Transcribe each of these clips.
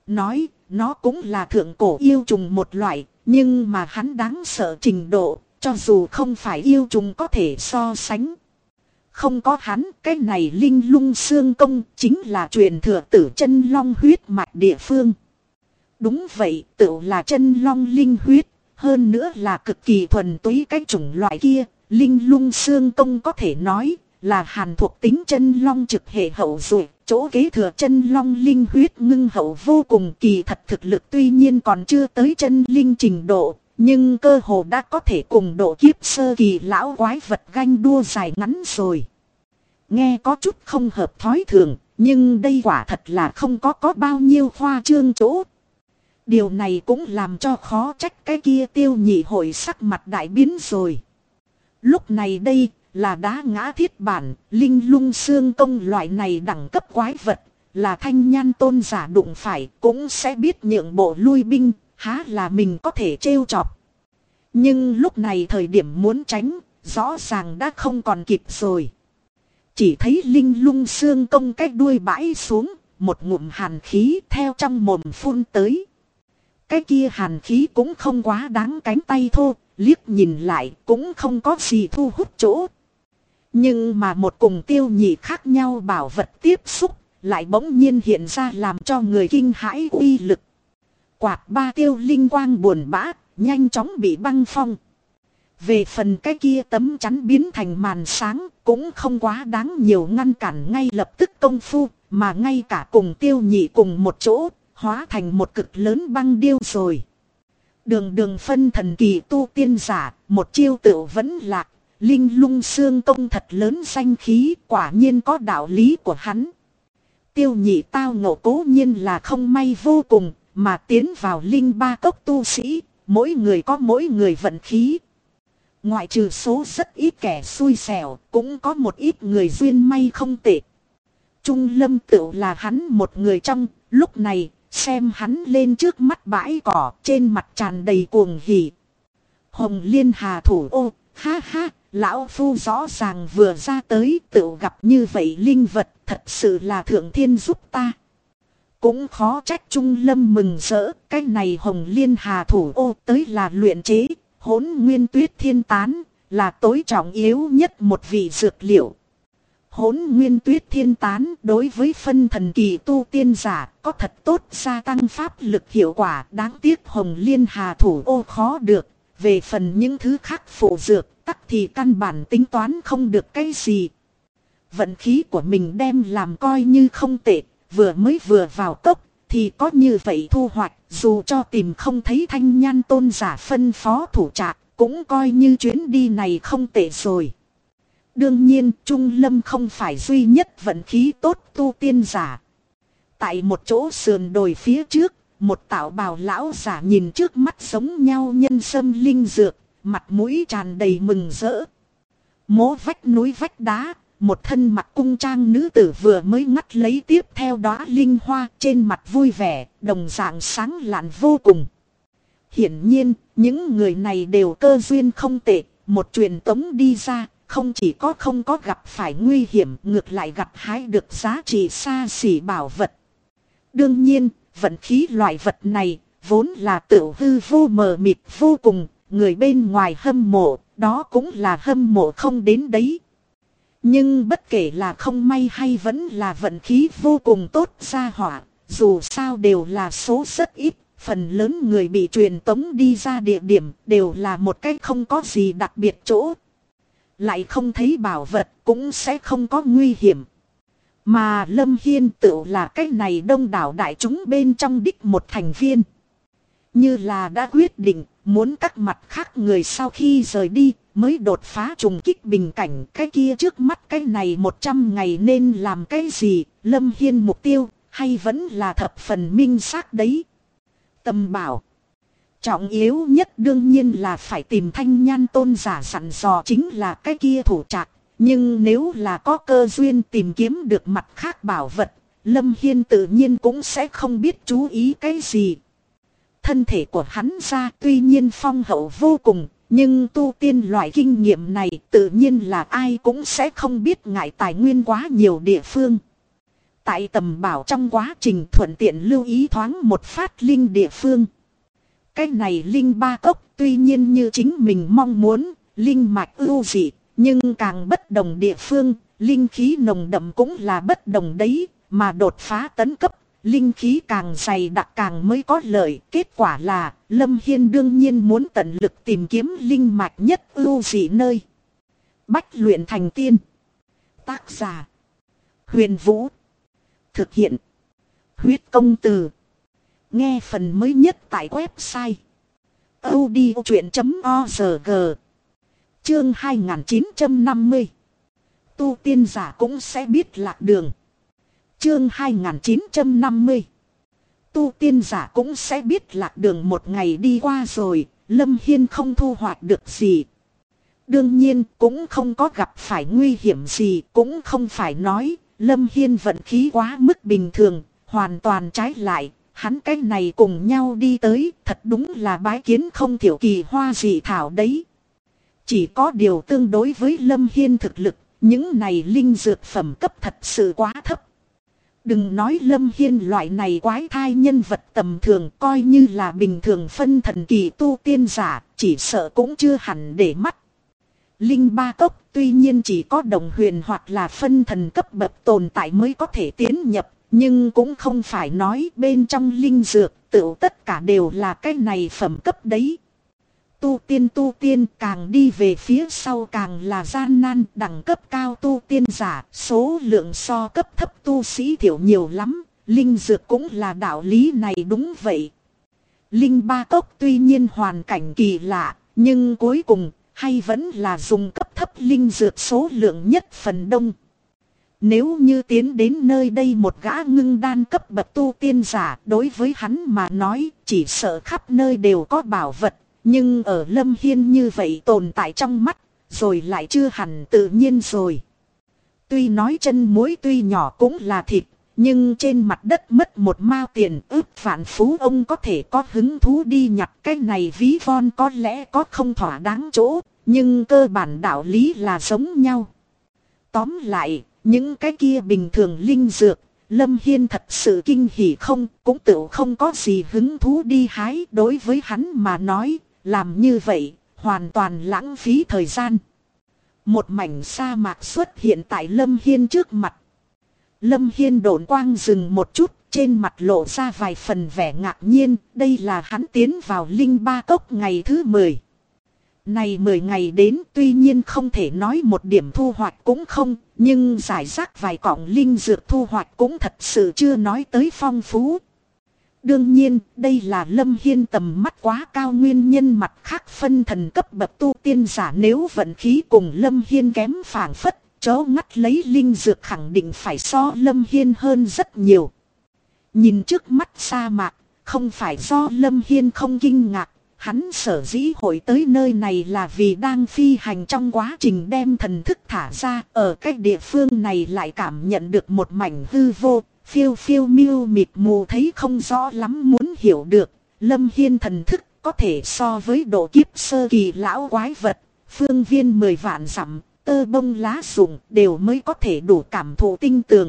Nói, nó cũng là thượng cổ yêu trùng một loại, nhưng mà hắn đáng sợ trình độ, cho dù không phải yêu trùng có thể so sánh. Không có hắn, cái này linh lung xương công chính là truyền thừa tử chân long huyết mạch địa phương. Đúng vậy, tự là chân long linh huyết, hơn nữa là cực kỳ thuần túy cái chủng loại kia. Linh lung xương công có thể nói là hàn thuộc tính chân long trực hệ hậu duệ, chỗ kế thừa chân long linh huyết ngưng hậu vô cùng. Kỳ thật thực lực tuy nhiên còn chưa tới chân linh trình độ, nhưng cơ hồ đã có thể cùng độ kiếp sơ kỳ lão quái vật ganh đua dài ngắn rồi. Nghe có chút không hợp thói thường, nhưng đây quả thật là không có bao nhiêu khoa trương chỗ. Điều này cũng làm cho khó trách cái kia Tiêu Nhị Hội sắc mặt đại biến rồi. Lúc này đây là đá ngã thiết bản, linh lung xương công loại này đẳng cấp quái vật, là Thanh Nhan tôn giả đụng phải cũng sẽ biết nhượng bộ lui binh, há là mình có thể trêu chọc. Nhưng lúc này thời điểm muốn tránh, rõ ràng đã không còn kịp rồi. Chỉ thấy linh lung xương công cái đuôi bãi xuống, một ngụm hàn khí theo trong mồm phun tới. Cái kia hàn khí cũng không quá đáng cánh tay thô, liếc nhìn lại cũng không có gì thu hút chỗ. Nhưng mà một cùng Tiêu Nhị khác nhau bảo vật tiếp xúc, lại bỗng nhiên hiện ra làm cho người kinh hãi uy lực. Quạt ba tiêu linh quang buồn bã, nhanh chóng bị băng phong. Về phần cái kia tấm chắn biến thành màn sáng, cũng không quá đáng nhiều ngăn cản ngay lập tức công phu, mà ngay cả cùng Tiêu Nhị cùng một chỗ, hóa thành một cực lớn băng điêu rồi. Đường phân thần kỳ tu tiên giả, một chiêu tựu vẫn lạc, linh lung xương công thật lớn danh khí, quả nhiên có đạo lý của hắn. Tiêu Nhị tao ngộ cố nhiên là không may vô cùng, mà tiến vào linh ba cốc tu sĩ, mỗi người có mỗi người vận khí. Ngoại trừ số rất ít kẻ xui xẻo, cũng có một ít người duyên may không tệ. Trung Lâm tựu là hắn một người trong, lúc này, xem hắn lên trước mắt bãi cỏ, trên mặt tràn đầy cuồng hỉ. Hồng Liên Hà thủ ô, ha ha, lão phu rõ ràng vừa ra tới tựu gặp như vậy linh vật, thật sự là thượng thiên giúp ta. Cũng khó trách Trung Lâm mừng rỡ, cái này Hồng Liên Hà thủ ô tới là luyện chế, Hỗn Nguyên Tuyết Thiên Tán, là tối trọng yếu nhất một vị dược liệu. Hỗn Nguyên Tuyết Thiên Tán đối với phân thần kỳ tu tiên giả có thật tốt gia tăng pháp lực hiệu quả, đáng tiếc Hồng Liên Hà thủ ô khó được. Về phần những thứ khác phụ dược tắc thì căn bản tính toán không được cái gì. Vận khí của mình đem làm coi như không tệ, vừa vào cốc thì có như vậy thu hoạch, dù cho tìm không thấy Thanh Nhan tôn giả phân phó thủ trạc, cũng coi như chuyến đi này không tệ rồi. Đương nhiên Trung Lâm không phải duy nhất vận khí tốt tu tiên giả. Tại một chỗ sườn đồi phía trước, một tạo bào lão giả nhìn trước mắt giống nhau nhân sâm linh dược, mặt mũi tràn đầy mừng rỡ. Mố vách núi vách đá, một thân mặc cung trang nữ tử vừa mới ngắt lấy tiếp theo đóa linh hoa, trên mặt vui vẻ, đồng dạng sáng lạn vô cùng. Hiển nhiên, những người này đều cơ duyên không tệ, một truyền tống đi ra, không chỉ không có gặp phải nguy hiểm, ngược lại gặt hái được giá trị xa xỉ bảo vật. Đương nhiên, vận khí loại vật này, vốn là tự hư vô mờ mịt vô cùng, người bên ngoài hâm mộ, đó cũng là hâm mộ không đến đấy. Nhưng bất kể là không may hay vẫn là vận khí vô cùng tốt ra hỏa, dù sao đều là số rất ít, phần lớn người bị truyền tống đi ra địa điểm đều là một cái không có gì đặc biệt chỗ. Lại không thấy bảo vật cũng sẽ không có nguy hiểm. Mà Lâm Hiên tự là cái này đông đảo đại chúng bên trong đích một thành viên. Như là đã quyết định muốn các mặt khác người sau khi rời đi mới đột phá trùng kích bình cảnh. Cái kia trước mắt cái này 100 ngày nên làm cái gì, Lâm Hiên mục tiêu hay vẫn là thập phần minh xác đấy. Tâm bảo. Trọng yếu nhất đương nhiên là phải tìm Thanh Nhan tôn giả sẵn dò chính là cái kia thủ trạc. Nhưng nếu là có cơ duyên tìm kiếm được mặt khác bảo vật, Lâm Hiên tự nhiên cũng sẽ không biết chú ý cái gì. Thân thể của hắn ra tuy nhiên phong hậu vô cùng, nhưng tu tiên loại kinh nghiệm này tự nhiên là ai cũng sẽ không biết ngại tài nguyên quá nhiều địa phương. Tại tầm bảo trong quá trình thuận tiện lưu ý thoáng một phát linh địa phương. Cái này linh ba cốc tuy nhiên như chính mình mong muốn, linh mạch ưu dị, nhưng càng bất đồng địa phương, linh khí nồng đậm cũng là bất đồng đấy, mà đột phá tấn cấp, linh khí càng dày đặc càng mới có lợi. Kết quả là, Lâm Hiên đương nhiên muốn tận lực tìm kiếm linh mạch nhất ưu dị nơi. Bách luyện thành tiên. Tác giả: Huyền Vũ. Thực hiện: Huyết Công Từ. Nghe phần mới nhất tại website audiochuyện.org. Chương 2950. Tu tiên giả cũng sẽ biết lạc đường. Chương 2950. Tu tiên giả cũng sẽ biết lạc đường. Một ngày đi qua rồi, Lâm Hiên không thu hoạch được gì. Đương nhiên cũng không có gặp phải nguy hiểm gì, cũng không phải nói Lâm Hiên vận khí quá mức bình thường, hoàn toàn trái lại. Hắn cái này cùng nhau đi tới, thật đúng là bái kiến không thiểu kỳ hoa dị thảo đấy. Chỉ có điều tương đối với Lâm Hiên thực lực, những này linh dược phẩm cấp thật sự quá thấp. Đừng nói Lâm Hiên loại này quái thai nhân vật tầm thường, coi như là bình thường phân thần kỳ tu tiên giả, chỉ sợ cũng chưa hẳn để mắt. Linh ba cốc tuy nhiên chỉ có đồng huyền hoặc là phân thần cấp bậc tồn tại mới có thể tiến nhập, nhưng cũng không phải nói bên trong linh dược tựu tất cả đều là cái này phẩm cấp đấy. Tu tiên càng đi về phía sau càng là gian nan, đẳng cấp cao tu tiên giả, số lượng so cấp thấp tu sĩ thiểu nhiều lắm, linh dược cũng là đạo lý này đúng vậy. Linh ba cốc tuy nhiên hoàn cảnh kỳ lạ, nhưng cuối cùng hay vẫn là dùng cấp thấp linh dược số lượng nhất phần đông. Nếu như tiến đến nơi đây một gã ngưng đan cấp bậc tu tiên giả, đối với hắn mà nói chỉ sợ khắp nơi đều có bảo vật. Nhưng ở Lâm Hiên như vậy tồn tại trong mắt, rồi lại chưa hẳn tự nhiên rồi. Tuy nói chân muối tuy nhỏ cũng là thịt, nhưng trên mặt đất mất một mao tiền ước vạn phú ông có thể có hứng thú đi nhặt cái này ví von có lẽ có không thỏa đáng chỗ, nhưng cơ bản đạo lý là giống nhau. Tóm lại, những cái kia bình thường linh dược, Lâm Hiên thật sự kinh hỉ không, cũng tự không có gì hứng thú đi hái. Đối với hắn mà nói, làm như vậy, hoàn toàn lãng phí thời gian. Một mảnh sa mạc xuất hiện tại Lâm Hiên trước mặt. Lâm Hiên độn quang dừng một chút, trên mặt lộ ra vài phần vẻ ngạc nhiên. Đây là hắn tiến vào linh ba cốc ngày thứ 10. Này 10 ngày đến tuy nhiên không thể nói một điểm thu hoạch cũng không, nhưng giải rác vài cọng linh dược thu hoạch cũng thật sự chưa nói tới phong phú. Đương nhiên, đây là Lâm Hiên tầm mắt quá cao nguyên nhân, mặt khác phân thần cấp bậc tu tiên giả nếu vận khí cùng Lâm Hiên kém phảng phất, chó ngắt lấy linh dược khẳng định phải so Lâm Hiên hơn rất nhiều. Nhìn trước mắt sa mạc, không phải do Lâm Hiên không kinh ngạc. Hắn sở dĩ hội tới nơi này là vì đang phi hành trong quá trình đem thần thức thả ra. Ở cái địa phương này lại cảm nhận được một mảnh hư vô, phiêu phiêu miêu mịt mù thấy không rõ lắm muốn hiểu được. Lâm Hiên thần thức có thể so với độ kiếp sơ kỳ lão quái vật, phương viên 10 vạn dặm, tơ bông lá rụng đều mới có thể đủ cảm thụ tinh tường.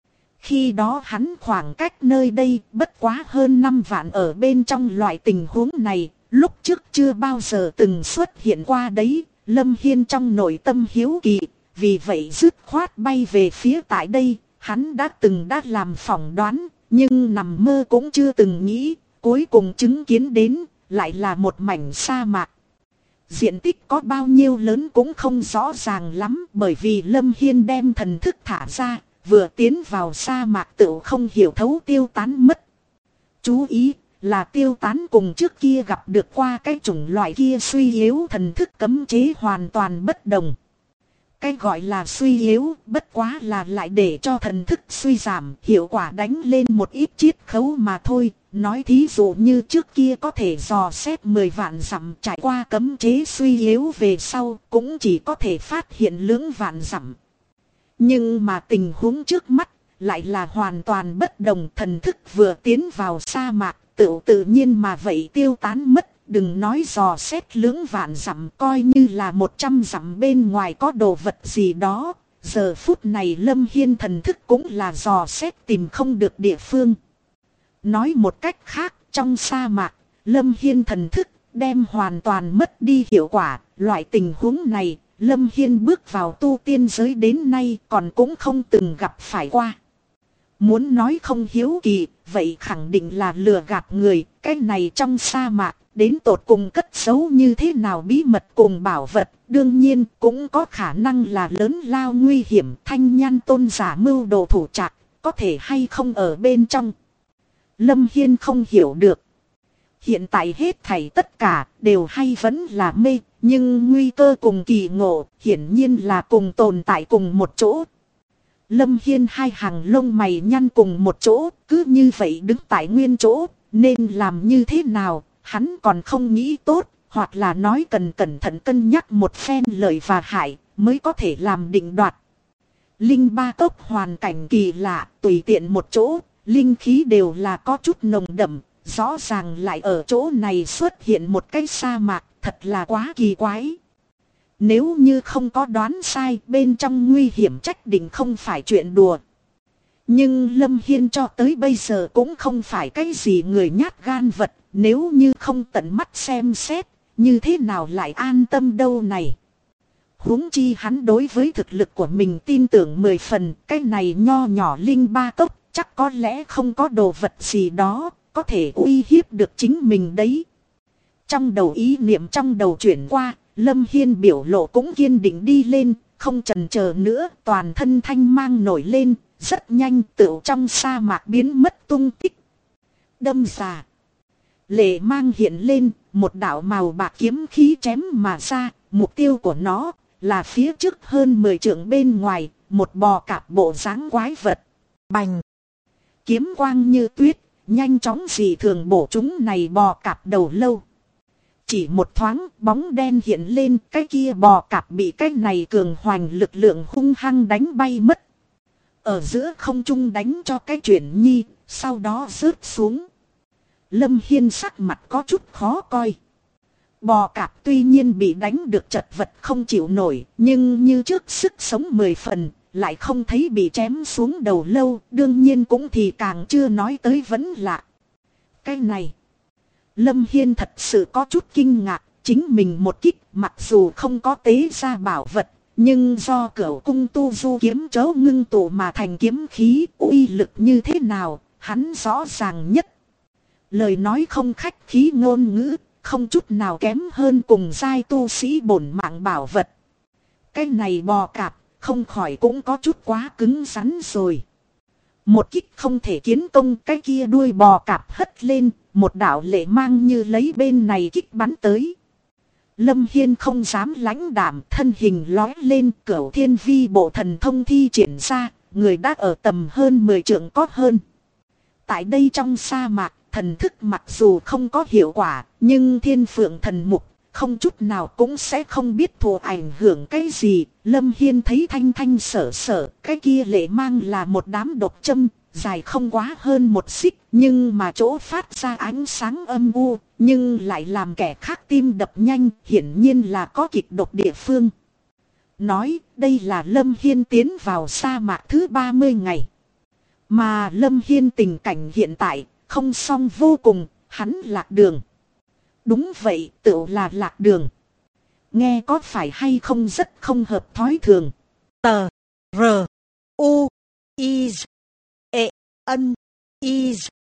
Khi đó hắn khoảng cách nơi đây bất quá hơn 5 vạn ở bên trong loại tình huống này. Lúc trước chưa bao giờ từng xuất hiện qua đấy, Lâm Hiên trong nội tâm hiếu kỳ, vì vậy dứt khoát bay về phía tại đây, hắn đã làm phỏng đoán, nhưng nằm mơ cũng chưa từng nghĩ, cuối cùng chứng kiến đến, lại là một mảnh sa mạc. Diện tích có bao nhiêu lớn cũng không rõ ràng lắm, bởi vì Lâm Hiên đem thần thức thả ra, vừa tiến vào sa mạc tự không hiểu thấu tiêu tán mất. Chú ý! Là tiêu tán cùng trước kia gặp được qua cái chủng loại kia suy yếu thần thức cấm chế hoàn toàn bất đồng. Cái gọi là suy yếu bất quá là lại để cho thần thức suy giảm, hiệu quả đánh lên một ít chiết khấu mà thôi. Nói thí dụ như trước kia có thể dò xét 10 vạn dặm, trải qua cấm chế suy yếu về sau cũng chỉ có thể phát hiện lưỡng vạn dặm. Nhưng mà tình huống trước mắt lại là hoàn toàn bất đồng, thần thức vừa tiến vào sa mạc. Tự nhiên mà vậy tiêu tán mất, đừng nói dò xét lưỡng vạn dặm, coi như là 100 dặm bên ngoài có đồ vật gì đó, Giờ phút này Lâm Hiên thần thức cũng là dò xét tìm không được địa phương. Nói một cách khác, trong sa mạc, Lâm Hiên thần thức đem hoàn toàn mất đi hiệu quả. Loại tình huống này, Lâm Hiên bước vào tu tiên giới đến nay còn cũng không từng gặp phải qua. Muốn nói không hiếu kỳ, vậy khẳng định là lừa gạt người. Cái này trong sa mạc, đến tột cùng cất giấu như thế nào bí mật cùng bảo vật. Đương nhiên cũng có khả năng là lớn lao nguy hiểm. Thanh Nhan tôn giả mưu đồ thủ trạc, có thể hay không ở bên trong. Lâm Hiên không hiểu được. Hiện tại hết thảy tất cả đều hay vẫn là mê. Nhưng nguy cơ cùng kỳ ngộ hiển nhiên là cùng tồn tại cùng một chỗ. Lâm Hiên hai hàng lông mày nhăn cùng một chỗ, cứ như vậy đứng tại nguyên chỗ, nên làm như thế nào, hắn còn không nghĩ tốt, hoặc là nói cần cẩn thận cân nhắc một phen lợi và hại, mới có thể làm định đoạt. Linh ba cốc hoàn cảnh kỳ lạ, tùy tiện một chỗ, linh khí đều là có chút nồng đậm, rõ ràng lại ở chỗ này xuất hiện một cái sa mạc, thật là quá kỳ quái. Nếu như không có đoán sai, bên trong nguy hiểm trách định không phải chuyện đùa. Nhưng Lâm Hiên cho tới bây giờ cũng không phải cái gì người nhát gan vật, nếu như không tận mắt xem xét, như thế nào lại an tâm đâu này. Huống chi hắn đối với thực lực của mình tin tưởng 10 phần, cái này nho nhỏ linh ba cốc, chắc có lẽ không có đồ vật gì đó, có thể uy hiếp được chính mình đấy. Trong đầu ý niệm trong đầu chuyển qua, Lâm Hiên biểu lộ cũng kiên định đi lên, không chần chờ nữa, toàn thân thanh mang nổi lên, rất nhanh tựu trong sa mạc biến mất tung tích. Đâm ra, lệ mang hiện lên, một đạo màu bạc kiếm khí chém mà ra, mục tiêu của nó là phía trước hơn 10 trượng bên ngoài, một bò cạp bộ dáng quái vật. Bành! Kiếm quang như tuyết, nhanh chóng dị thường bổ chúng này bò cạp đầu lâu. Chỉ một thoáng, bóng đen hiện lên, cái kia bò cạp bị cái này cường hoành lực lượng hung hăng đánh bay mất. Ở giữa không trung đánh cho cái chuyện nhi, sau đó rớt xuống. Lâm Hiên sắc mặt có chút khó coi. Bò cạp tuy nhiên bị đánh được chật vật không chịu nổi, nhưng như trước sức sống 10 phần, lại không thấy bị chém xuống đầu lâu, đương nhiên cũng thì càng chưa nói tới vẫn lạ. Cái này, Lâm Hiên thật sự có chút kinh ngạc, chính mình một kích mặc dù không có tế ra bảo vật, nhưng do Cửu cung tu du kiếm chấu ngưng tụ mà thành kiếm khí, uy lực như thế nào, hắn rõ ràng nhất. Lời nói không khách khí ngôn ngữ, không chút nào kém hơn cùng giai tu sĩ bổn mạng bảo vật. Cái này bò cạp, không khỏi cũng có chút quá cứng rắn rồi. Một kích không thể kiến công, cái kia đuôi bò cạp hất lên, một đạo lệ mang như lấy bên này kích bắn tới. Lâm Hiên không dám lãnh đạm, thân hình lói lên, Cửu Thiên Vi bộ thần thông thi triển ra, người đã ở tầm hơn 10 trượng có hơn. Tại đây trong sa mạc, thần thức mặc dù không có hiệu quả, nhưng Thiên Phượng thần mục không chút nào cũng sẽ không biết thù ảnh hưởng cái gì. Lâm Hiên thấy thanh thanh sở sở, cái kia lệ mang là một đám độc châm, dài không quá hơn một xích, nhưng mà chỗ phát ra ánh sáng âm u, nhưng lại làm kẻ khác tim đập nhanh, hiển nhiên là có kịch độc địa phương. Nói, đây là Lâm Hiên tiến vào sa mạc thứ 30 ngày. Mà Lâm Hiên tình cảnh hiện tại, không xong vô cùng, hắn lạc đường. Đúng vậy, tựu là lạc đường. Nghe có phải hay không rất không hợp thói thường. Tờ, R, U, I, E, N, I,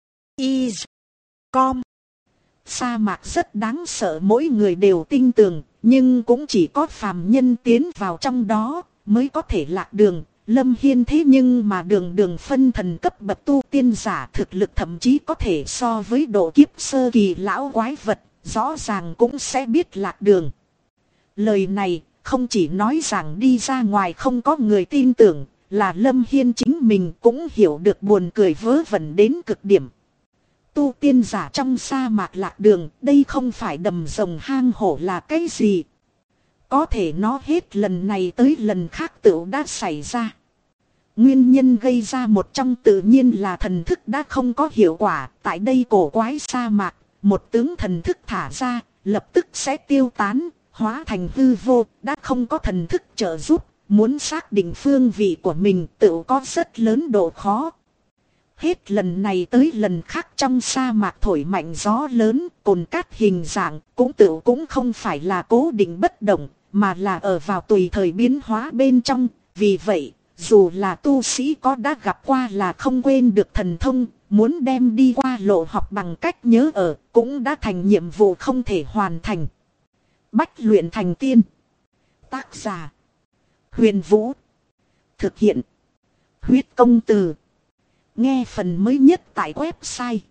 I, Com. Sa mạc rất đáng sợ, mỗi người đều tin tưởng, nhưng cũng chỉ có phàm nhân tiến vào trong đó mới có thể lạc đường. Lâm Hiên thế nhưng mà đường đường phân thần cấp bậc tu tiên giả, thực lực thậm chí có thể so với độ kiếp sơ kỳ lão quái vật, rõ ràng cũng sẽ biết lạc đường. Lời này không chỉ nói rằng đi ra ngoài không có người tin tưởng, là Lâm Hiên chính mình cũng hiểu được buồn cười vớ vẩn đến cực điểm. Tu tiên giả trong sa mạc lạc đường, đây không phải đầm rồng hang hổ là cái gì. Có thể nó hết lần này tới lần khác tựu đã xảy ra. Nguyên nhân gây ra một trong tự nhiên là thần thức đã không có hiệu quả. Tại đây cổ quái sa mạc, một tướng thần thức thả ra, lập tức sẽ tiêu tán, hóa thành hư vô, đã không có thần thức trợ giúp. muốn xác định phương vị của mình tự có rất lớn độ khó. Hết lần này tới lần khác trong sa mạc thổi mạnh gió lớn, cồn cát hình dạng cũng không phải là cố định bất động, mà là ở vào tùy thời biến hóa bên trong. Vì vậy, dù là tu sĩ có đã gặp qua là không quên được thần thông, muốn đem đi qua lộ học bằng cách nhớ ở, cũng đã thành nhiệm vụ không thể hoàn thành. Bách luyện thành tiên. Tác giả: Huyền Vũ. Thực hiện: Huyết Công Từ. Nghe phần mới nhất tại website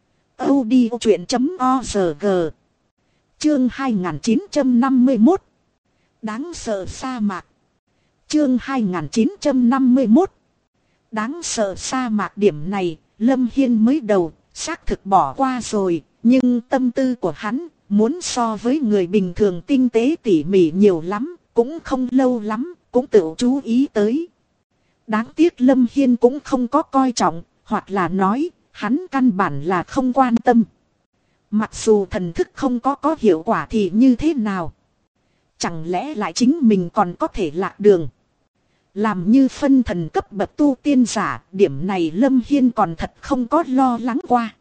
audiochuyện.org. Chương 2951. Đáng sợ sa mạc. Chương 2951. Đáng sợ sa mạc. Điểm này Lâm Hiên mới đầu xác thực bỏ qua rồi, nhưng tâm tư của hắn muốn so với người bình thường tinh tế tỉ mỉ nhiều lắm, cũng không lâu lắm cũng tự chú ý tới. Đáng tiếc Lâm Hiên cũng không có coi trọng, hoặc là nói hắn căn bản là không quan tâm. Mặc dù thần thức không có hiệu quả thì như thế nào? Chẳng lẽ lại chính mình còn có thể lạc đường? Làm như phân thần cấp bậc tu tiên giả, điểm này Lâm Hiên còn thật không có lo lắng qua.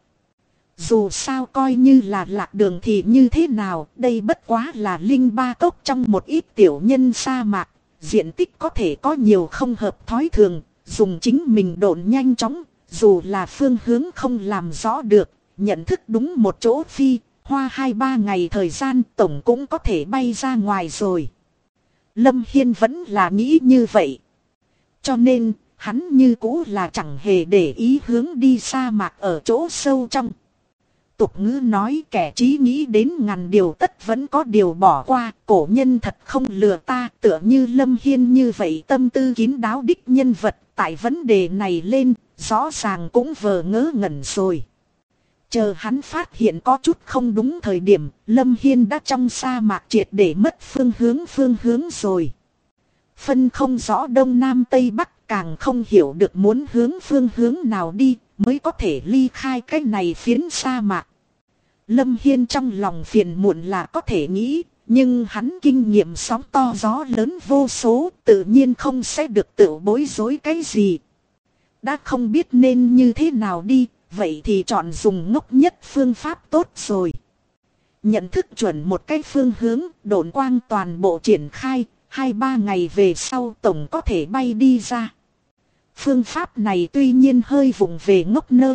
Dù sao coi như là lạc đường thì như thế nào, đây bất quá là linh ba cốc trong một ít tiểu nhân sa mạc, diện tích có thể có nhiều không hợp thói thường, dùng chính mình độn nhanh chóng, dù là phương hướng không làm rõ được, nhận thức đúng một chỗ phi, hoa 2-3 ngày thời gian tổng cũng có thể bay ra ngoài rồi. Lâm Hiên vẫn là nghĩ như vậy. Cho nên, hắn như cũ là chẳng hề để ý hướng đi sa mạc ở chỗ sâu trong. Tục ngữ nói kẻ trí nghĩ đến ngàn điều tất vẫn có điều bỏ qua, cổ nhân thật không lừa ta, tựa như Lâm Hiên như vậy tâm tư kín đáo đích nhân vật, tại vấn đề này lên, rõ ràng cũng vờ ngớ ngẩn rồi. Chờ hắn phát hiện có chút không đúng thời điểm, Lâm Hiên đã trong sa mạc triệt để mất phương hướng rồi. Phân không rõ đông nam tây bắc, càng không hiểu được muốn phương hướng nào đi, mới có thể ly khai cái này phiến sa mạc. Lâm Hiên trong lòng phiền muộn là có thể nghĩ, nhưng hắn kinh nghiệm sóng to gió lớn vô số, tự nhiên không sẽ được tự bối rối cái gì. Đã không biết nên như thế nào đi, vậy thì chọn dùng ngốc nhất phương pháp tốt rồi. Nhận thức chuẩn một cái phương hướng, độn quang toàn bộ triển khai, 2-3 ngày về sau tổng có thể bay đi ra. Phương pháp này tuy nhiên hơi vùng về ngốc nơ,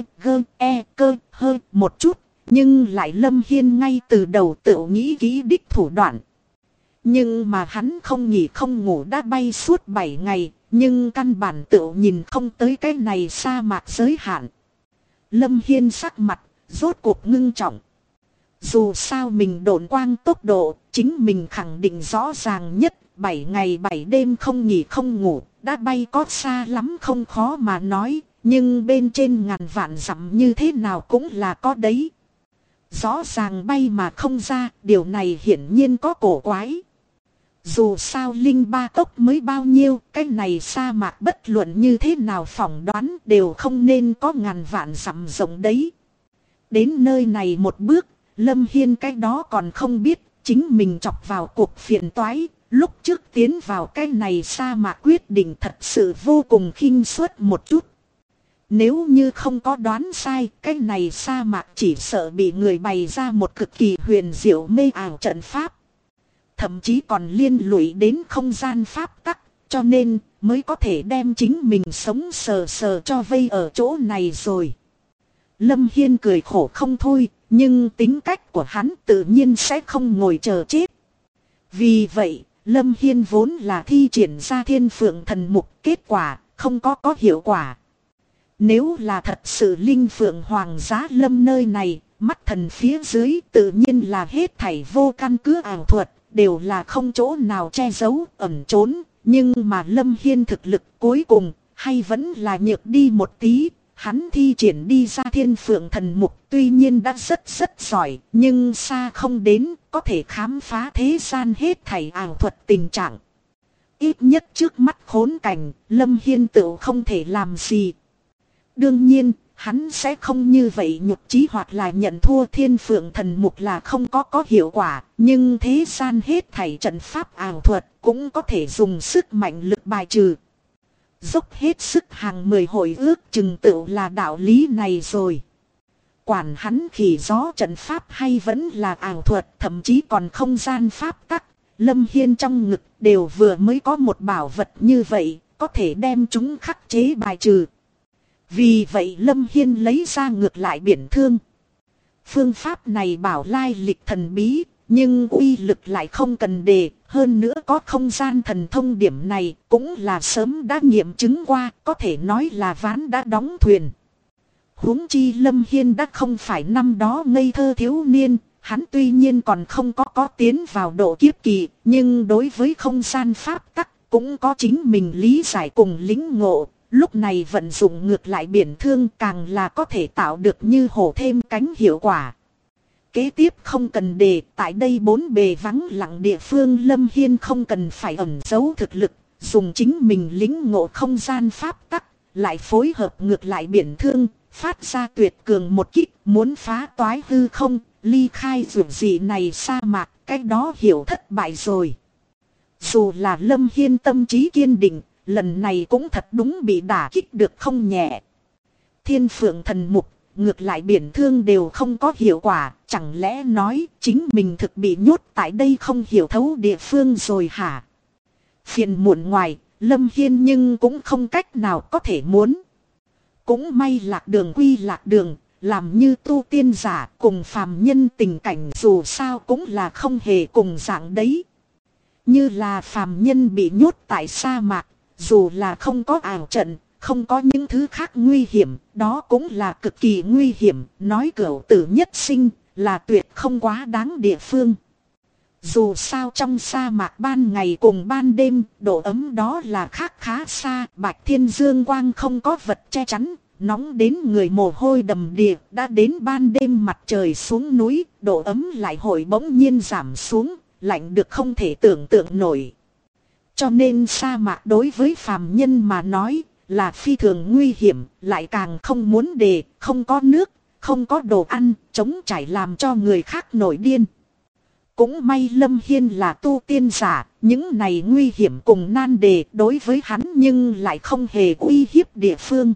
cơ hơi một chút, nhưng lại Lâm Hiên ngay từ đầu tự nghĩ kỹ đích thủ đoạn. Nhưng mà hắn không nghỉ không ngủ đã bay suốt 7 ngày, nhưng căn bản tự nhìn không tới cái này sa mạc giới hạn. Lâm Hiên sắc mặt rốt cuộc ngưng trọng. Dù sao mình độn quang tốc độ, chính mình khẳng định rõ ràng nhất, 7 ngày 7 đêm không nghỉ không ngủ, đã bay có xa lắm không khó mà nói, nhưng bên trên ngàn vạn dặm như thế nào cũng là có đấy. Rõ ràng bay mà không ra, điều này hiển nhiên có cổ quái. Dù sao linh ba cốc mới bao nhiêu, cái này sa mạc bất luận như thế nào phỏng đoán đều không nên có ngàn vạn dặm rộng đấy. Đến nơi này một bước, Lâm Hiên cái đó còn không biết, chính mình chọc vào cuộc phiền toái. Lúc trước tiến vào cái này sa mạc quyết định thật sự vô cùng khinh suất một chút. Nếu như không có đoán sai, cái này sa mạc chỉ sợ bị người bày ra một cực kỳ huyền diệu mê ảo trận pháp. Thậm chí còn liên lụy đến không gian pháp tắc, cho nên mới có thể đem chính mình sống sờ sờ cho vây ở chỗ này rồi. Lâm Hiên cười khổ không thôi, nhưng tính cách của hắn tự nhiên sẽ không ngồi chờ chết. Vì vậy, Lâm Hiên vốn là thi triển ra Thiên Phượng Thần Mục, kết quả không có hiệu quả. Nếu là thật sự linh phượng hoàng giá lâm nơi này, mắt thần phía dưới tự nhiên là hết thảy vô căn cứ ảo thuật, đều là không chỗ nào che giấu, ẩn trốn. Nhưng mà Lâm Hiên thực lực cuối cùng, hay vẫn là nhược đi một tí. Hắn thi triển đi ra Thiên Phượng Thần Mục tuy nhiên đã rất giỏi, nhưng xa không đến có thể khám phá thế gian hết thảy ảo thuật tình trạng. Ít nhất trước mắt khốn cảnh, Lâm Hiên tự không thể làm gì. Đương nhiên, hắn sẽ không như vậy nhục chí hoặc là nhận thua. Thiên Phượng Thần Mục là không có hiệu quả, nhưng thế gian hết thảy trận pháp ảo thuật cũng có thể dùng sức mạnh lực bài trừ. Dốc hết sức hàng 10 hội ước chừng tựu là đạo lý này rồi. Quản hắn khỉ gió trận pháp hay vẫn là ảo thuật, thậm chí còn không gian pháp tắc, Lâm Hiên trong ngực đều vừa mới có một bảo vật như vậy, có thể đem chúng khắc chế bài trừ. Vì vậy Lâm Hiên lấy ra ngược lại biển thương. Phương pháp này bảo lai lịch thần bí, nhưng uy lực lại không cần đề. Hơn nữa có không gian thần thông, điểm này cũng là sớm đã nghiệm chứng qua, có thể nói là ván đã đóng thuyền. Huống chi Lâm Hiên đã không phải năm đó ngây thơ thiếu niên, hắn tuy nhiên còn không có tiến vào độ kiếp kỳ, nhưng đối với không gian pháp tắc cũng có chính mình lý giải cùng lĩnh ngộ. Lúc này vận dụng ngược lại biển thương càng là có thể tạo được như hổ thêm cánh hiệu quả. Kế tiếp không cần đề, tại đây bốn bề vắng lặng địa phương Lâm Hiên không cần phải ẩn giấu thực lực, dùng chính mình lĩnh ngộ không gian pháp tắc, lại phối hợp ngược lại biển thương, phát ra tuyệt cường một kích, muốn phá toái hư không, ly khai rủi dị này sa mạc, cái đó hiểu thất bại rồi. Dù là Lâm Hiên tâm trí kiên định, lần này cũng thật đúng bị đả kích được không nhẹ. Thiên Phượng Thần Mục, ngược lại biển thương đều không có hiệu quả, chẳng lẽ nói chính mình thực bị nhốt tại đây không hiểu thấu địa phương rồi hả? Phiền muộn ngoài, Lâm Hiên nhưng cũng không cách nào có thể muốn. Cũng may lạc đường quy lạc đường, làm như tu tiên giả cùng phàm nhân tình cảnh dù sao cũng là không hề cùng dạng đấy. Như là phàm nhân bị nhốt tại sa mạc, dù là không có ảo trận, không có những thứ khác nguy hiểm, đó cũng là cực kỳ nguy hiểm, nói cửu tử nhất sinh, là tuyệt không quá đáng địa phương. Dù sao trong sa mạc ban ngày cùng ban đêm, độ ấm đó là khác khá xa, bạch thiên dương quang không có vật che chắn, nóng đến người mồ hôi đầm đìa, đã đến ban đêm mặt trời xuống núi, độ ấm lại hội bỗng nhiên giảm xuống, lạnh được không thể tưởng tượng nổi. Cho nên sa mạc đối với phàm nhân mà nói là phi thường nguy hiểm, lại càng không muốn đề, không có nước, không có đồ ăn, trống trải làm cho người khác nổi điên. Cũng may Lâm Hiên là tu tiên giả, những này nguy hiểm cùng nan đề đối với hắn nhưng lại không hề uy hiếp địa phương.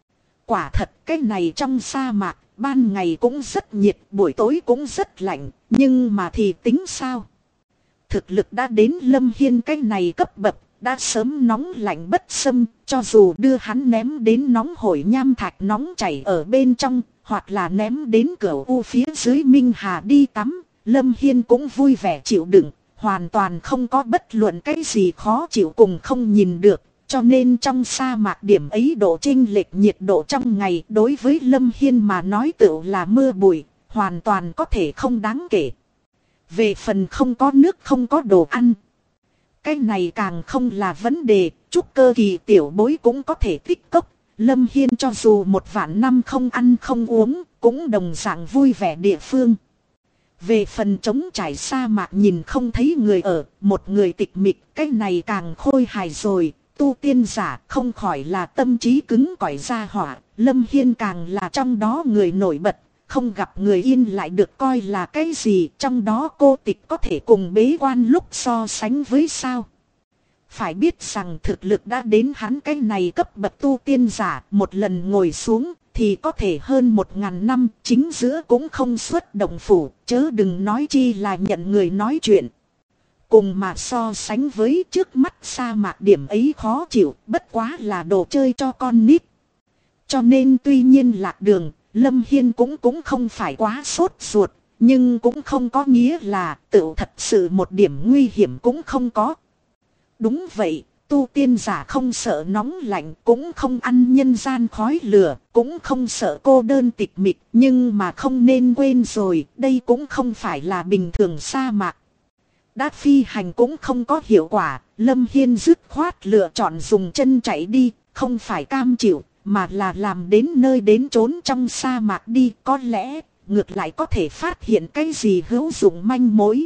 Quả thật cái này trong sa mạc, ban ngày cũng rất nhiệt, buổi tối cũng rất lạnh, nhưng mà thì tính sao? Thực lực đã đến Lâm Hiên cái này cấp bậc, đã sớm nóng lạnh bất xâm, cho dù đưa hắn ném đến nóng hổi nham thạch nóng chảy ở bên trong, hoặc là ném đến cửa u phía dưới Minh Hà đi tắm, Lâm Hiên cũng vui vẻ chịu đựng, hoàn toàn không có bất luận cái gì khó chịu cùng không nhìn được. Cho nên trong sa mạc điểm ấy độ chênh lệch nhiệt độ trong ngày đối với Lâm Hiên mà nói tựu là mưa bụi, hoàn toàn có thể không đáng kể. Về phần không có nước không có đồ ăn, cái này càng không là vấn đề, trúc cơ kỳ tiểu bối cũng có thể tích cốc. Lâm Hiên cho dù 1 vạn năm không ăn không uống, cũng đồng dạng vui vẻ địa phương. Về phần trống trải sa mạc nhìn không thấy người ở, một người tịch mịch, cái này càng khôi hài rồi. Tu tiên giả không khỏi là tâm trí cứng cỏi ra hỏa, Lâm Hiên càng là trong đó người nổi bật, không gặp người yên lại được coi là cái gì, trong đó cô tịch có thể cùng bế quan lúc so sánh với sao. Phải biết rằng thực lực đã đến hắn cái này cấp bậc tu tiên giả, một lần ngồi xuống thì có thể hơn 1000 năm, chính giữa cũng không xuất động phủ, chớ đừng nói chi là nhận người nói chuyện. Cùng mà so sánh với trước mắt sa mạc điểm ấy khó chịu, bất quá là đồ chơi cho con nít. Cho nên tuy nhiên lạc đường, Lâm Hiên cũng không phải quá sốt ruột, nhưng cũng không có nghĩa là tự thật sự một điểm nguy hiểm cũng không có. Đúng vậy, tu tiên giả không sợ nóng lạnh, cũng không ăn nhân gian khói lửa, cũng không sợ cô đơn tịch mịch, nhưng mà không nên quên rồi, đây cũng không phải là bình thường sa mạc. Đã phi hành cũng không có hiệu quả, Lâm Hiên dứt khoát lựa chọn dùng chân chạy đi, không phải cam chịu, mà là làm đến nơi đến trốn trong sa mạc đi, có lẽ ngược lại có thể phát hiện cái gì hữu dụng manh mối.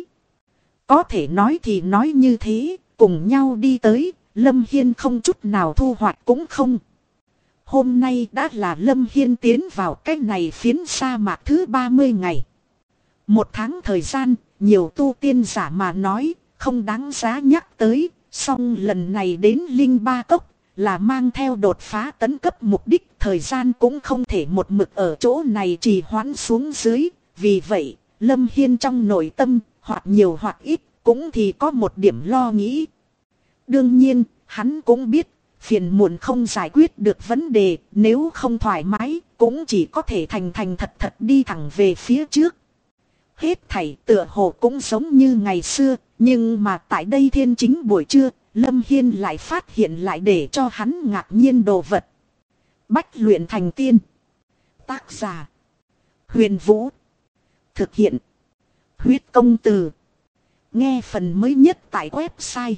Có thể nói thì nói như thế, cùng nhau đi tới, Lâm Hiên không chút nào thu hoạch cũng không. Hôm nay đã là Lâm Hiên tiến vào cái này phiến sa mạc thứ 30 ngày. Một tháng thời gian, nhiều tu tiên giả mà nói, không đáng giá nhắc tới. Song lần này đến Linh Ba Cốc là mang theo đột phá tấn cấp mục đích. Thời gian cũng không thể một mực ở chỗ này trì hoãn xuống dưới. Vì vậy, Lâm Hiên trong nội tâm, hoặc nhiều hoặc ít, cũng thì có một điểm lo nghĩ. Đương nhiên, hắn cũng biết, phiền muộn không giải quyết được vấn đề, nếu không thoải mái, cũng chỉ có thể thành thành thật thật đi thẳng về phía trước. Hết thảy tựa hồ cũng giống như ngày xưa, nhưng mà tại đây thiên chính buổi trưa, Lâm Hiên lại phát hiện lại để cho hắn ngạc nhiên đồ vật. Bách luyện thành tiên. Tác giả: Huyền Vũ. Thực hiện: Huyết Công Từ. Nghe phần mới nhất tại website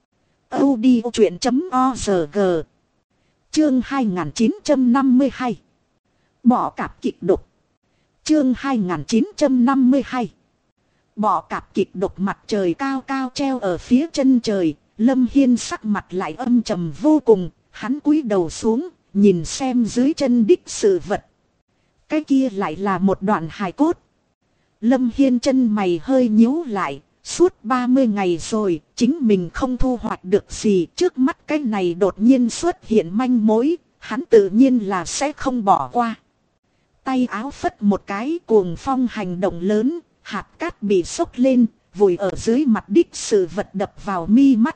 audiochuyện.org. Chương 2952. Bọ cạp kịch độc. Chương 2952. Bọ cạp kịch độc. Mặt trời cao cao treo ở phía chân trời, Lâm Hiên sắc mặt lại âm trầm vô cùng, hắn cúi đầu xuống, nhìn xem dưới chân đích sự vật. Cái kia lại là một đoạn hài cốt. Lâm Hiên chân mày hơi nhíu lại, suốt 30 ngày rồi, chính mình không thu hoạch được gì, trước mắt cái này đột nhiên xuất hiện manh mối, hắn tự nhiên là sẽ không bỏ qua. Tay áo phất một cái, cuồng phong hành động lớn, hạt cát bị xốc lên, vùi ở dưới mặt đích sự vật đập vào mi mắt.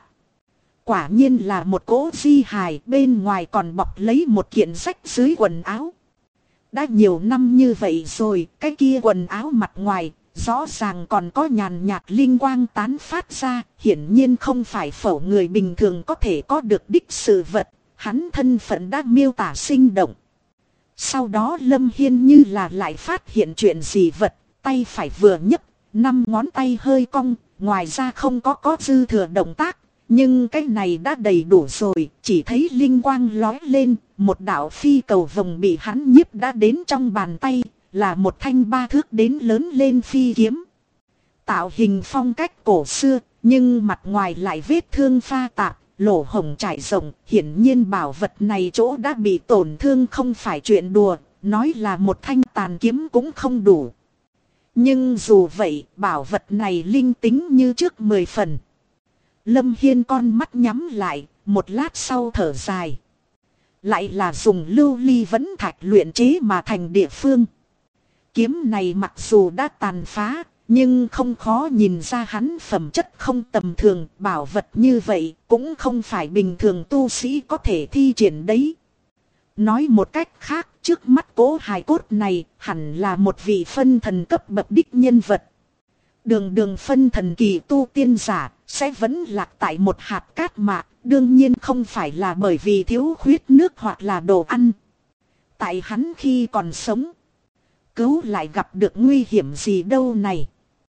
Quả nhiên là một cỗ di hài, bên ngoài còn bọc lấy một kiện rách dưới quần áo. Đã nhiều năm như vậy rồi, cái kia quần áo mặt ngoài, rõ ràng còn có nhàn nhạt linh quang tán phát ra, hiển nhiên không phải phổ người bình thường có thể có được đích sự vật, hắn thân phận đã miêu tả sinh động. Sau đó Lâm Hiên như là lại phát hiện chuyện gì vật, tay phải vừa nhấc, 5 ngón tay hơi cong, ngoài ra không có dư thừa động tác, nhưng cái này đã đầy đủ rồi, chỉ thấy linh quang lói lên, một đạo phi cầu vồng bị hắn nhiếp đã đến trong bàn tay, là một thanh 3 thước đến lớn lên phi kiếm. Tạo hình phong cách cổ xưa, nhưng mặt ngoài lại vết thương pha tạp, lỗ hổng trải rộng, hiển nhiên bảo vật này chỗ đã bị tổn thương không phải chuyện đùa, nói là một thanh tàn kiếm cũng không đủ. Nhưng dù vậy, bảo vật này linh tính như trước 10 phần. Lâm Hiên con mắt nhắm lại, một lát sau thở dài. Lại là dùng lưu ly vẫn thạch luyện chế mà thành địa phương. Kiếm này mặc dù đã tàn phá, nhưng không khó nhìn ra hắn phẩm chất không tầm thường. Bảo vật như vậy cũng không phải bình thường tu sĩ có thể thi triển đấy. Nói một cách khác, trước mắt cố hài cốt này hẳn là một vị phân thần cấp bậc đích nhân vật. Đường phân thần kỳ tu tiên giả sẽ vẫn lạc tại một hạt cát mạc, đương nhiên không phải là bởi vì thiếu khuyết nước hoặc là đồ ăn. Tại hắn khi còn sống, cứu lại gặp được nguy hiểm gì đâu này.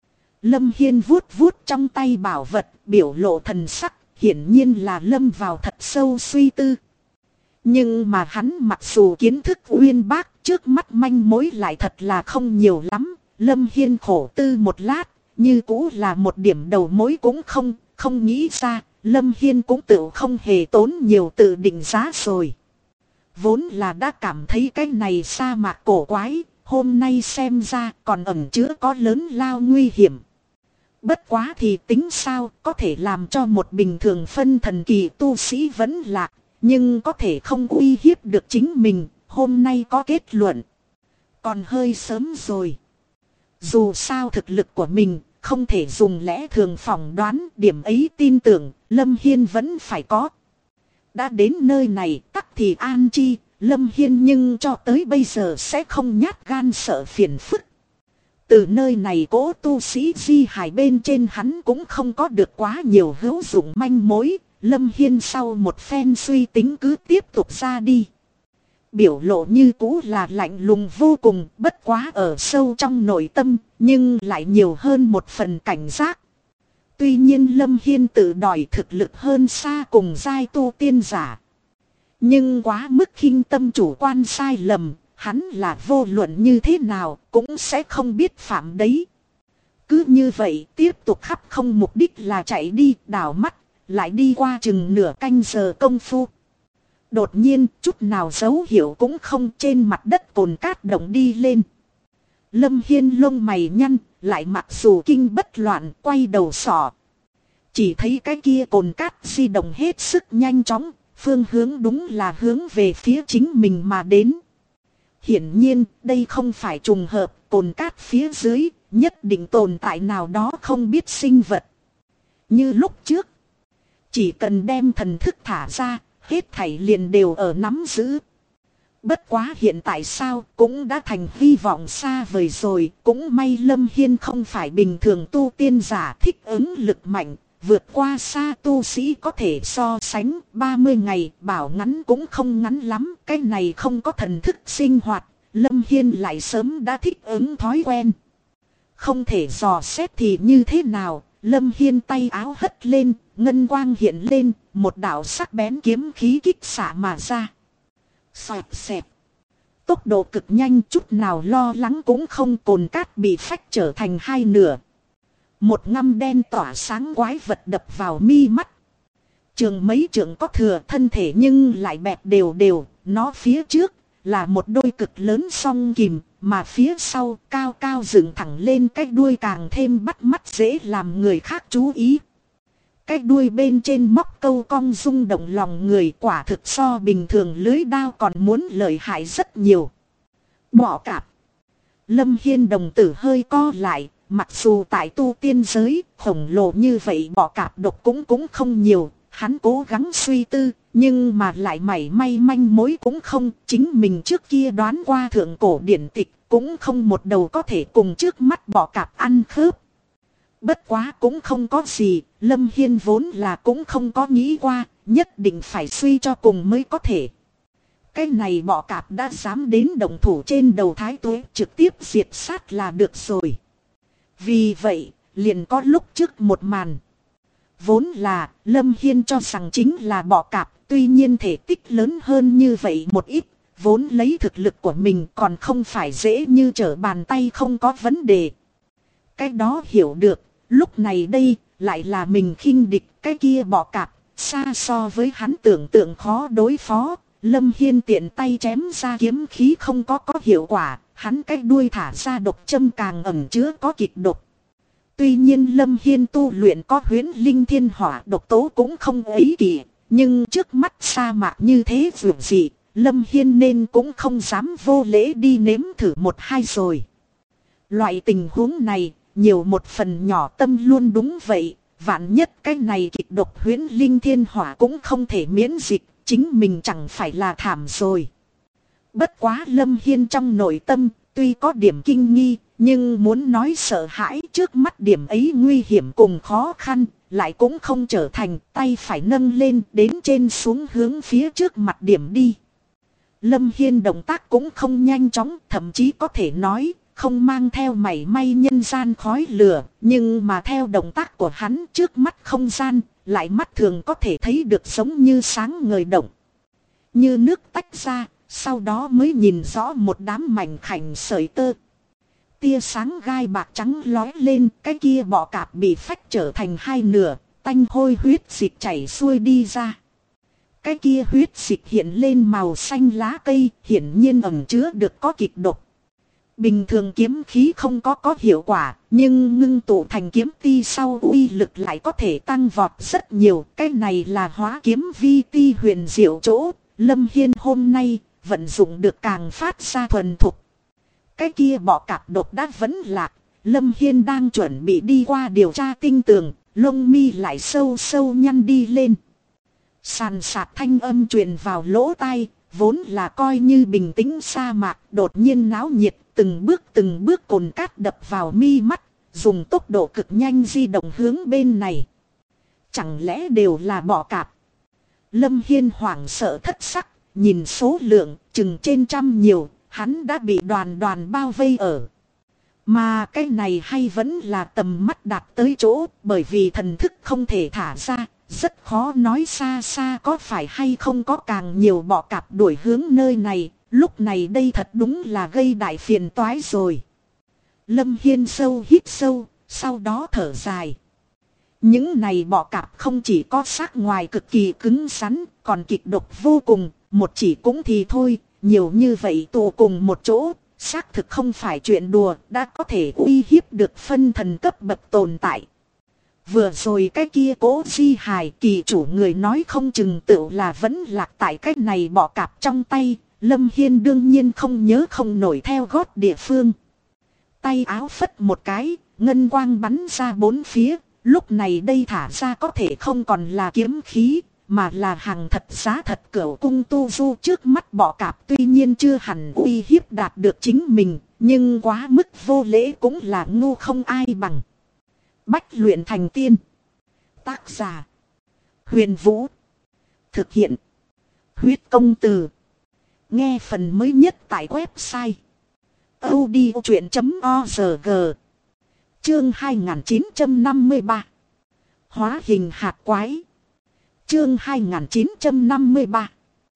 Lâm Hiên vuốt vuốt trong tay bảo vật, biểu lộ thần sắc, hiển nhiên là lâm vào thật sâu suy tư. Nhưng mà hắn mặc dù kiến thức uyên bác, trước mắt manh mối lại thật là không nhiều lắm. Lâm Hiên khổ tư một lát, như cũ là một điểm đầu mối cũng không nghĩ ra. Lâm Hiên cũng tự không hề tốn nhiều tự định giá rồi. Vốn là đã cảm thấy cái này sa mạc cổ quái, hôm nay xem ra còn ẩn chứa có lớn lao nguy hiểm. Bất quá thì tính sao, có thể làm cho một bình thường phân thần kỳ tu sĩ vẫn lạc, nhưng có thể không uy hiếp được chính mình, hôm nay có kết luận. Còn hơi sớm rồi. Dù sao thực lực của mình không thể dùng lẽ thường phỏng đoán, điểm ấy tin tưởng Lâm Hiên vẫn phải có. Đã đến nơi này tắc thì an chi, Lâm Hiên nhưng cho tới bây giờ sẽ không nhát gan sợ phiền phức. Từ nơi này cố tu sĩ di hài bên trên hắn cũng không có được quá nhiều hữu dụng manh mối. Lâm Hiên sau một phen suy tính cứ tiếp tục ra đi. Biểu lộ như cũ là lạnh lùng vô cùng, bất quá ở sâu trong nội tâm, nhưng lại nhiều hơn một phần cảnh giác. Tuy nhiên Lâm Hiên tự đòi thực lực hơn xa cùng giai tu tiên giả. Nhưng quá mức khinh tâm chủ quan sai lầm, hắn là vô luận như thế nào cũng sẽ không biết phạm đấy. Cứ như vậy tiếp tục khắp không mục đích là chạy đi, đảo mắt, lại đi qua chừng nửa canh giờ công phu. Đột nhiên chút nào dấu hiệu cũng không, trên mặt đất cồn cát động đi lên. Lâm Hiên lông mày nhăn, lại mặc dù kinh bất loạn quay đầu sọ. Chỉ thấy cái kia cồn cát di động hết sức nhanh chóng, phương hướng đúng là hướng về phía chính mình mà đến. Hiển nhiên đây không phải trùng hợp, cồn cát phía dưới nhất định tồn tại nào đó không biết sinh vật. Như lúc trước, chỉ cần đem thần thức thả ra, hết thảy liền đều ở nắm giữ. Bất quá hiện tại sao cũng đã thành hy vọng xa vời rồi. Cũng may Lâm Hiên không phải bình thường tu tiên giả thích ứng lực mạnh, vượt qua xa tu sĩ có thể so sánh. 30 ngày bảo ngắn cũng không ngắn lắm. Cái này không có thần thức sinh hoạt, Lâm Hiên lại sớm đã thích ứng thói quen. Không thể dò xét thì như thế nào. Lâm Hiên tay áo hất lên, ngân quang hiện lên, một đạo sắc bén kiếm khí kích xạ mà ra. Xoẹt xẹt. Tốc độ cực nhanh, chút nào lo lắng cũng không, cồn cát bị phách trở thành hai nửa. Một ngăm đen tỏa sáng quái vật đập vào mi mắt. Trường mấy trượng có thừa thân thể nhưng lại bẹp đều đều, nó phía trước là một đôi cực lớn song kìm, mà phía sau cao cao dựng thẳng lên cái đuôi càng thêm bắt mắt dễ làm người khác chú ý. Cái đuôi bên trên móc câu cong rung động lòng người, quả thực so bình thường lưới đao còn muốn lợi hại rất nhiều. Bọ cạp. Lâm Hiên đồng tử hơi co lại, mặc dù tại tu tiên giới khổng lồ như vậy bọ cạp độc cũng không nhiều. Hắn cố gắng suy tư, nhưng mà lại mảy may manh mối cũng không. Chính mình trước kia đoán qua thượng cổ điển tịch, cũng không một đầu có thể cùng trước mắt bọ cạp ăn khớp. Bất quá cũng không có gì, Lâm Hiên vốn là cũng không có nghĩ qua, nhất định phải suy cho cùng mới có thể. Cái này bọ cạp đã dám đến động thủ trên đầu Thái Tuế, trực tiếp diệt sát là được rồi. Vì vậy, liền có lúc trước một màn. Vốn là, Lâm Hiên cho rằng chính là bọ cạp, tuy nhiên thể tích lớn hơn như vậy một ít, vốn lấy thực lực của mình còn không phải dễ như trở bàn tay, không có vấn đề. Cái đó hiểu được, lúc này đây, lại là mình khinh địch, cái kia bọ cạp, xa so với hắn tưởng tượng khó đối phó. Lâm Hiên tiện tay chém ra kiếm khí không có hiệu quả, hắn cái đuôi thả ra độc châm càng ẩn chứa có kịch độc. Tuy nhiên Lâm Hiên tu luyện có huyễn linh thiên hỏa độc tố cũng không ấy kỳ, nhưng trước mắt sa mạc như thế vượt dị, Lâm Hiên nên cũng không dám vô lễ đi nếm thử một hai rồi. Loại tình huống này, nhiều một phần nhỏ tâm luôn đúng vậy, vạn nhất cái này kịch độc huyễn linh thiên hỏa cũng không thể miễn dịch, chính mình chẳng phải là thảm rồi. Bất quá Lâm Hiên trong nội tâm, tuy có điểm kinh nghi, nhưng muốn nói sợ hãi trước mắt điểm ấy nguy hiểm cùng khó khăn, lại cũng không trở thành, tay phải nâng lên đến trên xuống hướng phía trước mặt điểm đi. Lâm Hiên động tác cũng không nhanh chóng, thậm chí có thể nói, không mang theo mảy may nhân gian khói lửa, nhưng mà theo động tác của hắn trước mắt không gian, lại mắt thường có thể thấy được giống như sáng ngời động. Như nước tách ra, sau đó mới nhìn rõ một đám mảnh khảnh sợi tơ. Tia sáng gai bạc trắng lói lên, cái kia bọ cạp bị phách trở thành hai nửa, tanh hôi huyết dịch chảy xuôi đi ra. Cái kia huyết dịch hiện lên màu xanh lá cây, hiển nhiên ẩn chứa được có kịch độc. Bình thường kiếm khí không có hiệu quả, nhưng ngưng tụ thành kiếm ti sau uy lực lại có thể tăng vọt rất nhiều. Cái này là hóa kiếm vi ti huyền diệu chỗ, Lâm Hiên hôm nay vận dụng được càng phát ra thuần thục. Cái kia bọ cạp độc đã vẫn lạc, Lâm Hiên đang chuẩn bị đi qua điều tra tinh tường, lông mi lại sâu sâu nhăn đi lên. Sàn sạt thanh âm truyền vào lỗ tai, vốn là coi như bình tĩnh sa mạc, đột nhiên náo nhiệt, từng bước cồn cát đập vào mi mắt, dùng tốc độ cực nhanh di động hướng bên này. Chẳng lẽ đều là bọ cạp? Lâm Hiên hoảng sợ thất sắc, nhìn số lượng chừng trên trăm nhiều, hắn đã bị đoàn đoàn bao vây ở. Mà cái này hay vẫn là tầm mắt đạt tới chỗ, bởi vì thần thức không thể thả ra, rất khó nói xa xa có phải hay không có càng nhiều bọ cạp đuổi hướng nơi này. Lúc này đây thật đúng là gây đại phiền toái rồi. Lâm Hiên sâu hít sâu, sau đó thở dài. Những này bọ cạp không chỉ có xác ngoài cực kỳ cứng rắn, còn kịch độc vô cùng, Một chỉ cũng thì thôi, nhiều như vậy tụ cùng một chỗ, xác thực không phải chuyện đùa, đã có thể uy hiếp được phân thần cấp bậc tồn tại. Vừa rồi cái kia Cố Di Hài kỳ chủ người nói không chừng tựu là vẫn lạc tại cái này bọ cạp trong tay, Lâm Hiên đương nhiên không nhớ không nổi theo gót địa phương. Tay áo phất một cái, ngân quang bắn ra bốn phía, lúc này đây thả ra có thể không còn là kiếm khí, mà là hàng thật giá thật cửu cung tu du trước mắt bọ cạp, tuy nhiên chưa hẳn uy hiếp đạt được chính mình, nhưng quá mức vô lễ cũng là ngu không ai bằng. Bách luyện thành tiên. Tác giả: Huyền Vũ. Thực hiện: Huyết Công Từ. Nghe phần mới nhất tại website audiochuyện.org. Chương 2953. Hóa hình hạt quái. Chương 2953.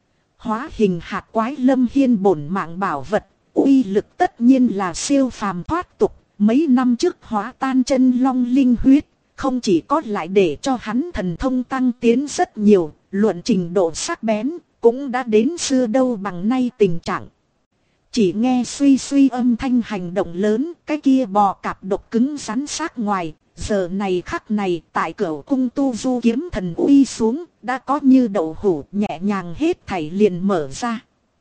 Hóa hình hạt quái. Lâm Hiên bổn mạng bảo vật, uy lực tất nhiên là siêu phàm thoát tục. Mấy năm trước hóa tan chân long linh huyết, không chỉ có lại để cho hắn thần thông tăng tiến rất nhiều, luận trình độ sắc bén, cũng đã đến xưa đâu bằng nay tình trạng. Chỉ nghe suy suy âm thanh hành động lớn, cái kia bò cạp độc cứng rắn xác ngoài, giờ này khắc này tại Cửu cung tu du kiếm thần uy xuống, đã có như đậu hũ nhẹ nhàng hết thảy liền mở ra.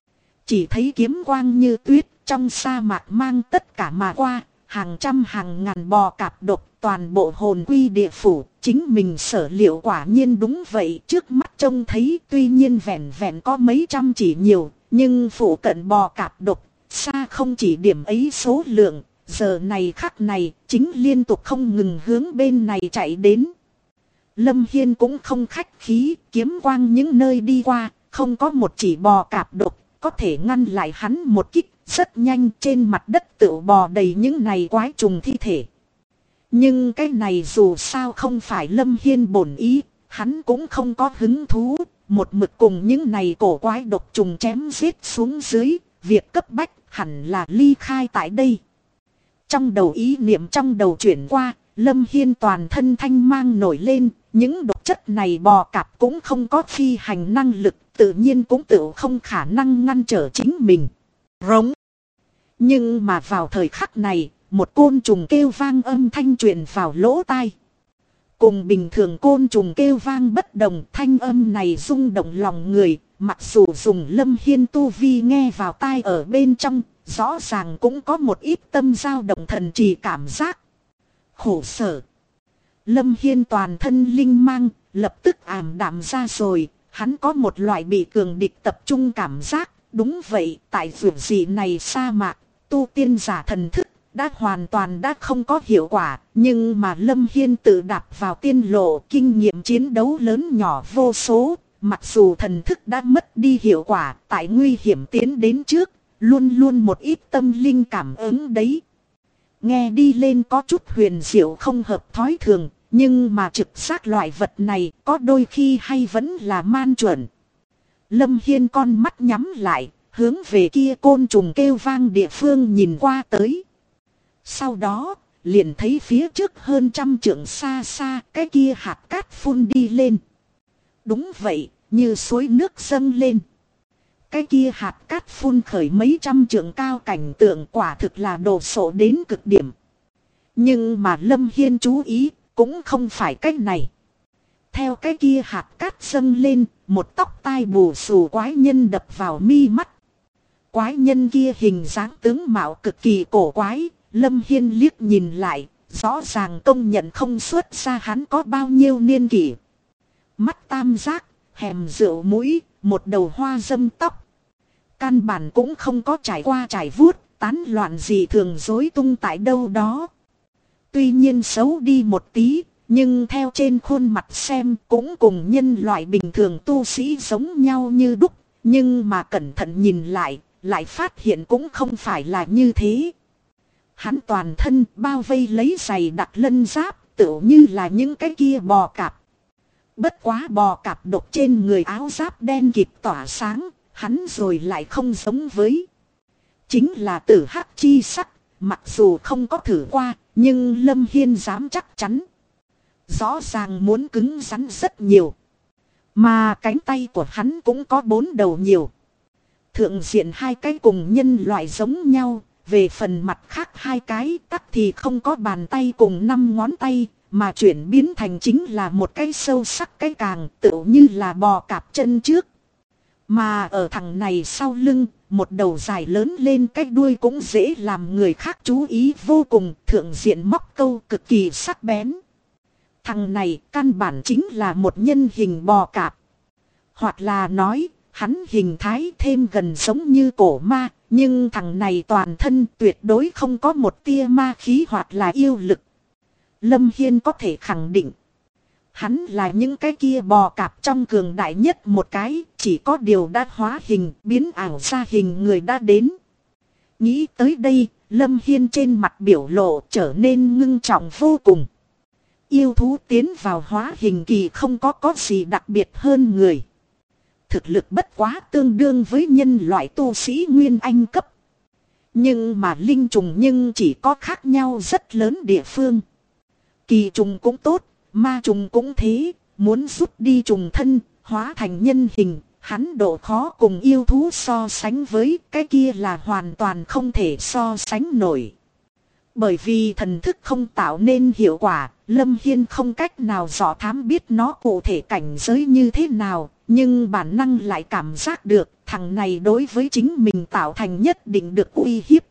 Chỉ thấy kiếm quang như tuyết, trong sa mạc mang tất cả mà qua, hàng trăm hàng ngàn bò cạp độc, toàn bộ hồn quy địa phủ, chính mình sở liệu quả nhiên đúng vậy, trước mắt trông thấy tuy nhiên vẹn vẹn có mấy trăm chỉ nhiều, nhưng phụ cận bò cạp độc, xa không chỉ điểm ấy số lượng, giờ này khắc này, chính liên tục không ngừng hướng bên này chạy đến. Lâm Hiên cũng không khách khí, kiếm quang những nơi đi qua, không có một chỉ bò cạp độc, có thể ngăn lại hắn một kích. Rất nhanh trên mặt đất tựu bò đầy những này quái trùng thi thể. Nhưng cái này dù sao không phải Lâm Hiên bổn ý, hắn cũng không có hứng thú, một mực cùng những này cổ quái độc trùng chém giết xuống dưới, việc cấp bách hẳn là ly khai tại đây. Trong đầu ý niệm trong đầu chuyển qua, Lâm Hiên toàn thân thanh mang nổi lên, những độc chất này bò cạp cũng không có phi hành năng lực, tự nhiên cũng tự không khả năng ngăn trở chính mình. Rống. Nhưng mà vào thời khắc này, một côn trùng kêu vang âm thanh truyền vào lỗ tai. Cùng bình thường côn trùng kêu vang bất đồng, thanh âm này rung động lòng người, mặc dù dùng Lâm Hiên tu vi nghe vào tai ở bên trong, rõ ràng cũng có một ít tâm dao động thần trì cảm giác. Khổ sở. Lâm Hiên toàn thân linh mang, lập tức ảm đạm ra rồi, hắn có một loại bị cường địch tập trung cảm giác. Đúng vậy, tại vườn dị này sa mạc, tu tiên giả thần thức đã hoàn toàn đã không có hiệu quả, nhưng mà Lâm Hiên tự đạp vào tiên lộ, kinh nghiệm chiến đấu lớn nhỏ vô số, mặc dù thần thức đã mất đi hiệu quả, tại nguy hiểm tiến đến trước, luôn luôn một ít tâm linh cảm ứng đấy. Nghe đi lên có chút huyền diệu không hợp thói thường, nhưng mà trực giác loại vật này có đôi khi hay vẫn là man chuẩn. Lâm Hiên con mắt nhắm lại, hướng về kia côn trùng kêu vang địa phương nhìn qua tới. Sau đó, liền thấy phía trước hơn 100 trượng xa xa, cái kia hạt cát phun đi lên. Đúng vậy, như suối nước dâng lên. Cái kia hạt cát phun khởi mấy trăm trượng cao, cảnh tượng quả thực là đồ sộ đến cực điểm. Nhưng mà Lâm Hiên chú ý, cũng không phải cách này. Theo cái kia hạt cát dâng lên, một tóc tai bù xù quái nhân đập vào mi mắt. Quái nhân kia hình dáng tướng mạo cực kỳ cổ quái, Lâm Hiên liếc nhìn lại, rõ ràng công nhận không xuất ra hắn có bao nhiêu niên kỷ. Mắt tam giác, hẻm rượu mũi, một đầu hoa dâm tóc. Căn bản cũng không có trải qua trải vuốt, tán loạn gì thường rối tung tại đâu đó. Tuy nhiên xấu đi một tí, nhưng theo trên khuôn mặt xem cũng cùng nhân loại bình thường tu sĩ giống nhau như đúc. Nhưng mà cẩn thận nhìn lại, lại phát hiện cũng không phải là như thế. Hắn toàn thân bao vây lấy giày đặc lân giáp, tựu như là những cái kia bò cạp. Bất quá bò cạp độc trên người áo giáp đen kịt tỏa sáng, hắn rồi lại không giống với. Chính là tử hắc chi sắc, mặc dù không có thử qua, nhưng Lâm Hiên dám chắc chắn. Rõ ràng muốn cứng rắn rất nhiều. Mà cánh tay của hắn cũng có 4 đầu nhiều. Thượng diện 2 cái cùng nhân loại giống nhau, về phần mặt khác 2 cái tắc thì không có bàn tay cùng 5 ngón tay, mà chuyển biến thành chính là một cái sâu sắc cái càng tựu như là bò cạp chân trước. Mà ở thằng này sau lưng, một đầu dài lớn lên cái đuôi cũng dễ làm người khác chú ý vô cùng, thượng diện móc câu cực kỳ sắc bén. Thằng này căn bản chính là một nhân hình bò cạp. Hoặc là nói, hắn hình thái thêm gần giống như cổ ma, nhưng thằng này toàn thân tuyệt đối không có một tia ma khí hoặc là yêu lực. Lâm Hiên có thể khẳng định, hắn là những cái kia bò cạp trong cường đại nhất một cái, chỉ có điều đã hóa hình, biến ảo ra hình người đã đến. Nghĩ tới đây, Lâm Hiên trên mặt biểu lộ trở nên ngưng trọng vô cùng. Yêu thú tiến vào hóa hình kỳ không có gì đặc biệt hơn người. Thực lực bất quá tương đương với nhân loại tu sĩ nguyên anh cấp. Nhưng mà linh trùng nhưng chỉ có khác nhau rất lớn địa phương. Kỳ trùng cũng tốt, ma trùng cũng thế, muốn rút đi trùng thân, hóa thành nhân hình, hắn độ khó cùng yêu thú so sánh với cái kia là hoàn toàn không thể so sánh nổi. Bởi vì thần thức không tạo nên hiệu quả, Lâm Hiên không cách nào dò thám biết nó cụ thể cảnh giới như thế nào, nhưng bản năng lại cảm giác được thằng này đối với chính mình tạo thành nhất định được uy hiếp.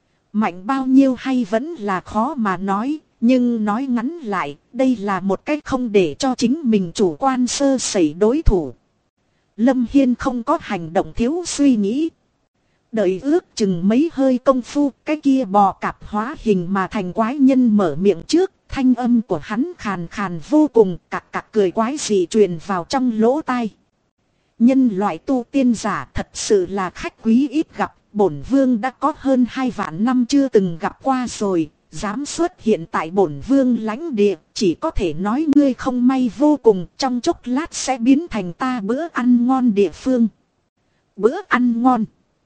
Mạnh bao nhiêu hay vẫn là khó mà nói, nhưng nói ngắn lại, đây là một cách không để cho chính mình chủ quan sơ sẩy đối thủ. Lâm Hiên không có hành động thiếu suy nghĩ. Đợi ước chừng mấy hơi công phu, cái kia bò cạp hóa hình mà thành quái nhân mở miệng trước, thanh âm của hắn khàn khàn vô cùng, cặc cặc cười quái dị truyền vào trong lỗ tai. Nhân loại tu tiên giả thật sự là khách quý ít gặp, bổn vương đã có hơn 2 vạn năm chưa từng gặp qua rồi, dám xuất hiện tại bổn vương lãnh địa, chỉ có thể nói ngươi không may vô cùng, trong chốc lát sẽ biến thành ta bữa ăn ngon địa phương. Bữa ăn ngon.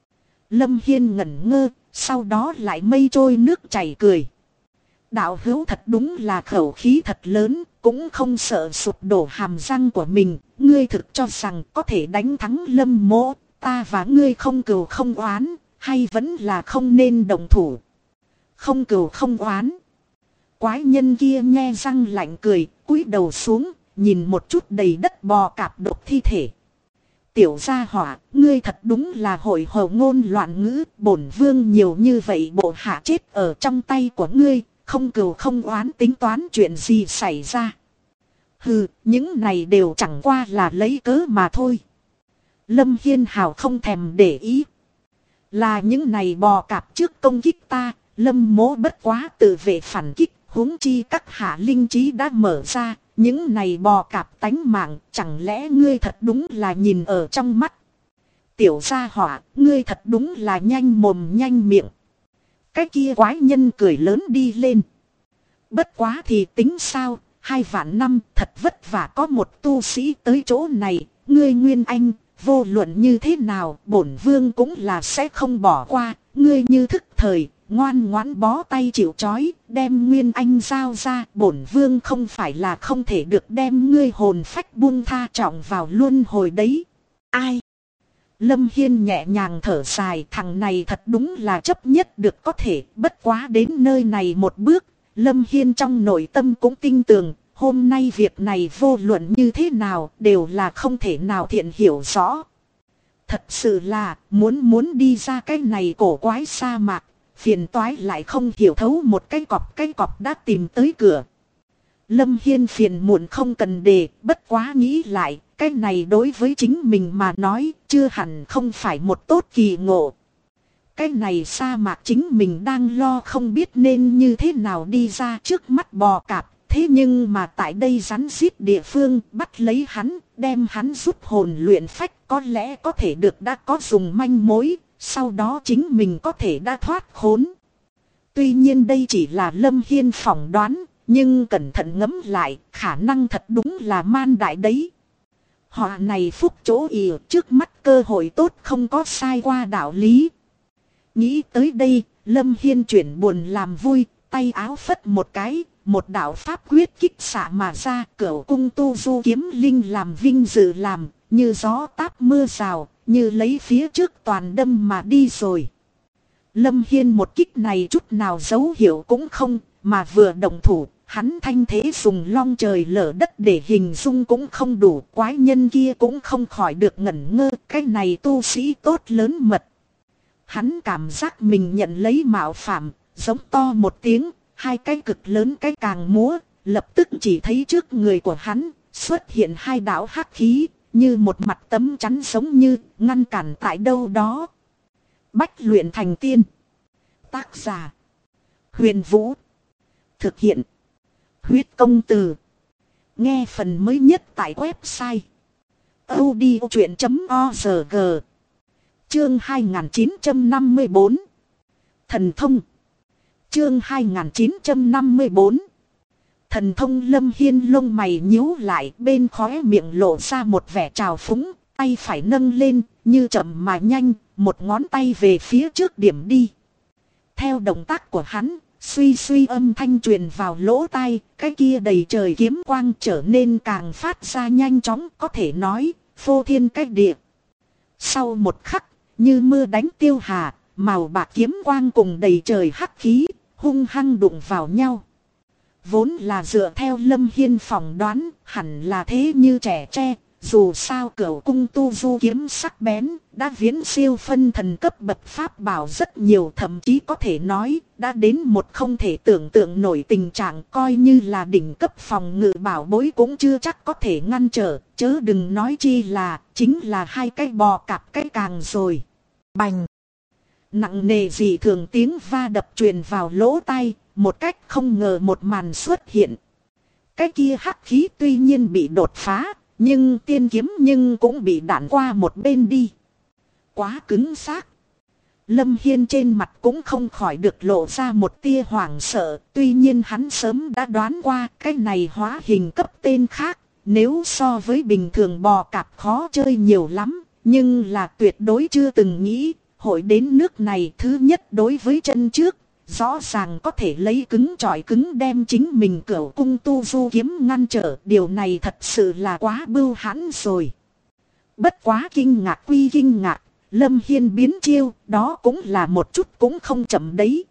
Lâm Hiên ngẩn ngơ, sau đó lại mây trôi nước chảy cười. Đạo hữu thật đúng là khẩu khí thật lớn, cũng không sợ sụp đổ hàm răng của mình. Ngươi thực cho rằng có thể đánh thắng Lâm Mỗ, ta và ngươi không cừu không oán, hay vẫn là không nên đồng thủ. Không cừu không oán. Quái nhân kia nghe răng lạnh cười, cúi đầu xuống, nhìn một chút đầy đất bò cạp độc thi thể. Tiểu gia hỏa, ngươi thật đúng là hội hồ ngôn loạn ngữ, bổn vương nhiều như vậy bộ hạ chết ở trong tay của ngươi, không cừu không oán tính toán chuyện gì xảy ra. Hừ, những này đều chẳng qua là lấy cớ mà thôi. Lâm Hiên Hào không thèm để ý. Là những này bò cạp trước công kích ta, Lâm Mỗ bất quá tự vệ phản kích, huống chi các hạ linh trí đã mở ra. Những này bò cạp tánh mạng, chẳng lẽ ngươi thật đúng là nhìn ở trong mắt. Tiểu gia hỏa, ngươi thật đúng là nhanh mồm nhanh miệng. Cái kia quái nhân cười lớn đi lên. Bất quá thì tính sao, 2 vạn năm thật vất vả có một tu sĩ tới chỗ này, ngươi Nguyên Anh, vô luận như thế nào, bổn vương cũng là sẽ không bỏ qua, ngươi như thức thời. Ngoan ngoãn bó tay chịu trói, đem Nguyên Anh giao ra, bổn vương không phải là không thể được đem ngươi hồn phách buông tha trọng vào luân hồi đấy. Ai? Lâm Hiên nhẹ nhàng thở dài, thằng này thật đúng là chấp nhất được có thể, bất quá đến nơi này một bước, Lâm Hiên trong nội tâm cũng tin tưởng, hôm nay việc này vô luận như thế nào, đều là không thể nào thiện hiểu rõ. Thật sự là, muốn đi ra cái này cổ quái sa mạc. Phiền toái lại không hiểu thấu một cái cọp đã tìm tới cửa. Lâm Hiên phiền muộn không cần đề, bất quá nghĩ lại, cái này đối với chính mình mà nói, chưa hẳn không phải một tốt kỳ ngộ. Cái này sa mạc chính mình đang lo không biết nên như thế nào đi ra trước mắt bò cạp, thế nhưng mà tại đây rắn rít địa phương bắt lấy hắn, đem hắn giúp hồn luyện phách có lẽ có thể được đã có dùng manh mối. Sau đó chính mình có thể đã thoát khốn. Tuy nhiên đây chỉ là Lâm Hiên phỏng đoán, nhưng cẩn thận ngẫm lại, khả năng thật đúng là man đại đấy. Họ này phúc chỗ ỉa trước mắt cơ hội tốt không có sai qua đạo lý. Nghĩ tới đây, Lâm Hiên chuyển buồn làm vui, tay áo phất một cái, một đạo pháp quyết kích xạ mà ra, Cửu cung tu du kiếm linh làm vinh dự làm, như gió táp mưa rào, như lấy phía trước toàn đâm mà đi rồi. Lâm Hiên một kích này chút nào dấu hiệu cũng không, mà vừa động thủ, hắn thanh thế dùng long trời lở đất để hình dung cũng không đủ, quái nhân kia cũng không khỏi được ngẩn ngơ, cái này tu sĩ tốt lớn mật. Hắn cảm giác mình nhận lấy mạo phạm, giống to một tiếng, hai cái cực lớn cái càng múa, lập tức chỉ thấy trước người của hắn xuất hiện hai đạo hắc khí, như một mặt tấm chắn giống như ngăn cản tại đâu đó. Bách luyện thành tiên. Tác giả: Huyền Vũ. Thực hiện: Huyết Công Từ. Nghe phần mới nhất tại website audiochuyện.org. Chương 2954. Thần thông. Chương 2954. Thần thông. Lâm Hiên lông mày nhíu lại, bên khóe miệng lộ ra một vẻ trào phúng, tay phải nâng lên, như chậm mà nhanh, một ngón tay về phía trước điểm đi. Theo động tác của hắn, suy suy âm thanh truyền vào lỗ tai, cái kia đầy trời kiếm quang trở nên càng phát ra nhanh chóng, có thể nói phô thiên cách địa. Sau một khắc, như mưa đánh tiêu hà, màu bạc kiếm quang cùng đầy trời hắc khí hung hăng đụng vào nhau. Vốn là dựa theo Lâm Hiên phỏng đoán, hẳn là thế như trẻ tre, dù sao Cửu cung tu du kiếm sắc bén, đã viễn siêu phân thần cấp bậc pháp bảo rất nhiều, thậm chí có thể nói, đã đến một không thể tưởng tượng nổi tình trạng, coi như là đỉnh cấp phòng ngự bảo bối cũng chưa chắc có thể ngăn trở, chớ đừng nói chi là, chính là hai cái bò cạp cái càng rồi. Bành! Nặng nề dị thường tiếng va đập truyền vào lỗ tai, một cách không ngờ một màn xuất hiện. Cái kia hắc khí tuy nhiên bị đột phá, nhưng tiên kiếm nhưng cũng bị đạn qua một bên đi. Quá cứng xác. Lâm Hiên trên mặt cũng không khỏi được lộ ra một tia hoảng sợ. Tuy nhiên hắn sớm đã đoán qua cái này hóa hình cấp tên khác. Nếu so với bình thường bò cạp khó chơi nhiều lắm. Nhưng là tuyệt đối chưa từng nghĩ hội đến nước này. Thứ nhất đối với chân trước, rõ ràng có thể lấy cứng chọi cứng đem chính mình Cửu cung tu du kiếm ngăn trở. Điều này thật sự là quá bưu hãn rồi. Bất quá kinh ngạc quy kinh ngạc, Lâm Hiên biến chiêu, đó cũng là một chút cũng không chậm đấy.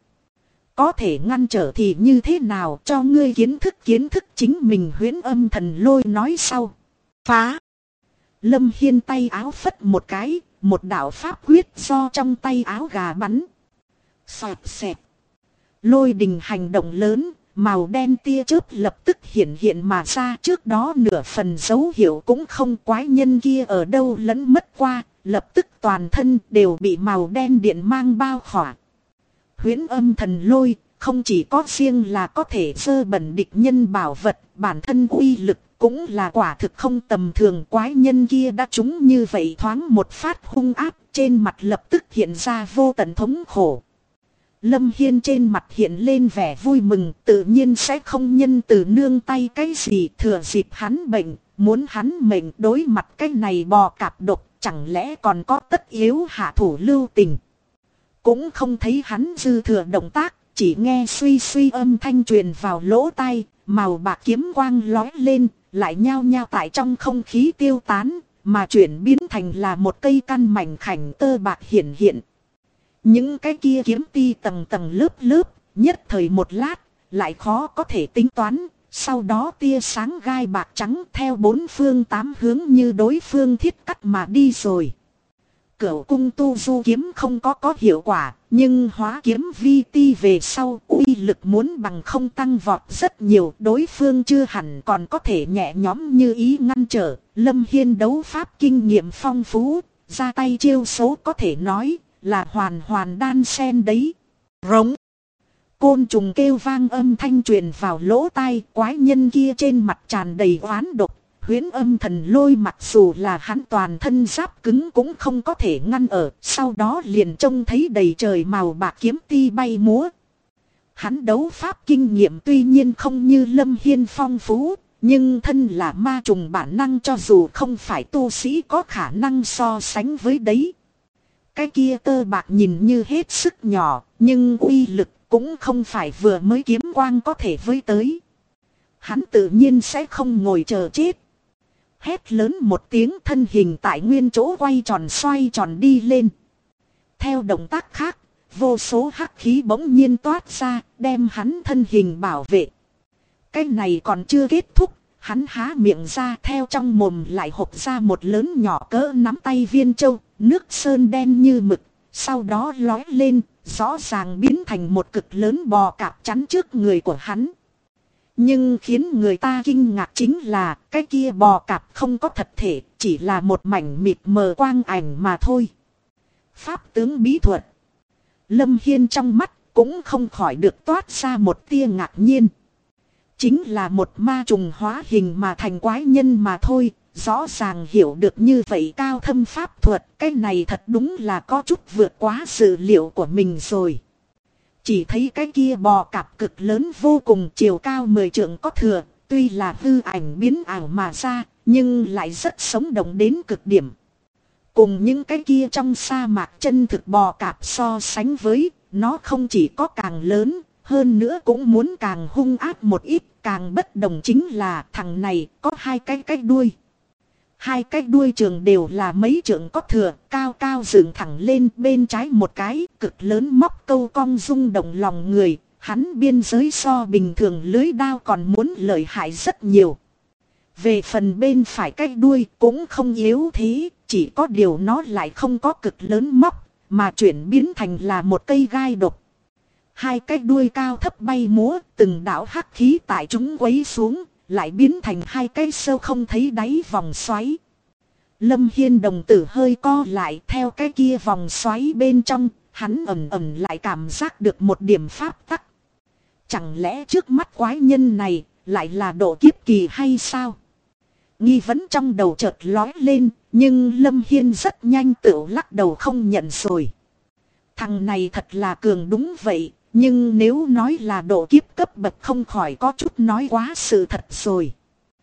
Có thể ngăn trở thì như thế nào, cho ngươi kiến thức chính mình. Huyễn Âm Thần Lôi nói sau. Phá! Lâm Hiên tay áo phất một cái, một đạo pháp quyết do trong tay áo gà bắn. Xoẹt xẹt. Lôi đình hành động lớn, màu đen tia chớp lập tức hiện mà ra, trước đó nửa phần dấu hiệu cũng không. Quái nhân kia ở đâu lẫn mất qua, lập tức toàn thân đều bị màu đen điện mang bao khỏa. Huyễn Âm Thần Lôi không chỉ có riêng là có thể dơ bẩn địch nhân bảo vật, bản thân uy lực cũng là quả thực không tầm thường. Quái nhân kia đã trúng như vậy thoáng một phát hung áp, trên mặt lập tức hiện ra vô tận thống khổ. Lâm Hiên trên mặt hiện lên vẻ vui mừng, tự nhiên sẽ không nhân từ nương tay cái gì. Thừa dịp hắn bệnh, muốn hắn mệnh đối mặt cái này bò cạp độc, chẳng lẽ còn có tất yếu hạ thủ lưu tình. Cũng không thấy hắn dư thừa động tác, chỉ nghe suy suy âm thanh truyền vào lỗ tai, màu bạc kiếm quang lói lên, lại nhao nhao tại trong không khí tiêu tán, mà chuyển biến thành là một cây căn mảnh khảnh tơ bạc hiện. Những cái kia kiếm ti tầng tầng lớp, nhất thời một lát, lại khó có thể tính toán. Sau đó tia sáng gai bạc trắng theo bốn phương tám hướng như đối phương thiết cắt mà đi rồi. Cửu cung tu du kiếm không có hiệu quả, nhưng hóa kiếm vi ti về sau uy lực muốn bằng không tăng vọt rất nhiều. Đối phương chưa hẳn còn có thể nhẹ nhõm như ý ngăn trở. Lâm Hiên đấu pháp kinh nghiệm phong phú, ra tay chiêu số có thể nói là hoàn đan xen đấy. Rống. Côn trùng kêu vang âm thanh truyền vào lỗ tai, quái nhân kia trên mặt tràn đầy oán độc. Huyễn Âm Thần Lôi mặc dù là hắn toàn thân giáp cứng cũng không có thể ngăn ở, sau đó liền trông thấy đầy trời màu bạc kiếm ti bay múa. Hắn đấu pháp kinh nghiệm tuy nhiên không như Lâm Hiên phong phú, nhưng thân là ma trùng bản năng cho dù không phải tu sĩ có khả năng so sánh với đấy. Cái kia tơ bạc nhìn như hết sức nhỏ, nhưng uy lực cũng không phải vừa mới kiếm quang có thể với tới. Hắn tự nhiên sẽ không ngồi chờ chết. Hét lớn một tiếng, thân hình tại nguyên chỗ quay tròn xoay tròn đi lên. Theo động tác khác, vô số hắc khí bỗng nhiên toát ra, đem hắn thân hình bảo vệ. Cái này còn chưa kết thúc, hắn há miệng ra, theo trong mồm lại hộc ra một lớn nhỏ cỡ nắm tay viên châu, nước sơn đen như mực, sau đó lói lên, rõ ràng biến thành một cực lớn bò cạp chắn trước người của hắn. Nhưng khiến người ta kinh ngạc chính là cái kia bò cạp không có thật thể, chỉ là một mảnh mịt mờ quang ảnh mà thôi. Pháp tướng bí thuật. Lâm Hiên trong mắt cũng không khỏi được toát ra một tia ngạc nhiên. Chính là một ma trùng hóa hình mà thành quái nhân mà thôi, rõ ràng hiểu được như vậy cao thâm pháp thuật, cái này thật đúng là có chút vượt quá dự liệu của mình rồi. Chỉ thấy cái kia bò cạp cực lớn vô cùng, chiều cao 10 trượng có thừa, tuy là hư ảnh biến ảo mà ra, nhưng lại rất sống động đến cực điểm. Cùng những cái kia trong sa mạc chân thực bò cạp so sánh với, nó không chỉ có càng lớn, hơn nữa cũng muốn càng hung ác một ít, càng bất đồng chính là thằng này có hai cái đuôi. Hai cái đuôi trường đều là mấy trượng có thừa, cao cao dựng thẳng lên, bên trái một cái cực lớn móc câu cong rung động lòng người, hắn biên giới so bình thường lưới đao còn muốn lợi hại rất nhiều. Về phần bên phải cái đuôi cũng không yếu thế, chỉ có điều nó lại không có cực lớn móc, mà chuyển biến thành là một cây gai độc. Hai cái đuôi cao thấp bay múa, từng đạo hắc khí tại chúng quấy xuống, lại biến thành hai cái sâu không thấy đáy vòng xoáy. Lâm Hiên đồng tử hơi co lại, theo cái kia vòng xoáy bên trong, hắn ẩn ẩn lại cảm giác được một điểm pháp tắc. Chẳng lẽ trước mắt quái nhân này lại là độ kiếp kỳ hay sao? Nghi vấn trong đầu chợt lói lên, nhưng Lâm Hiên rất nhanh tự lắc đầu không nhận rồi. Thằng này thật là cường đúng vậy, nhưng nếu nói là độ kiếp cấp bậc không khỏi có chút nói quá sự thật rồi.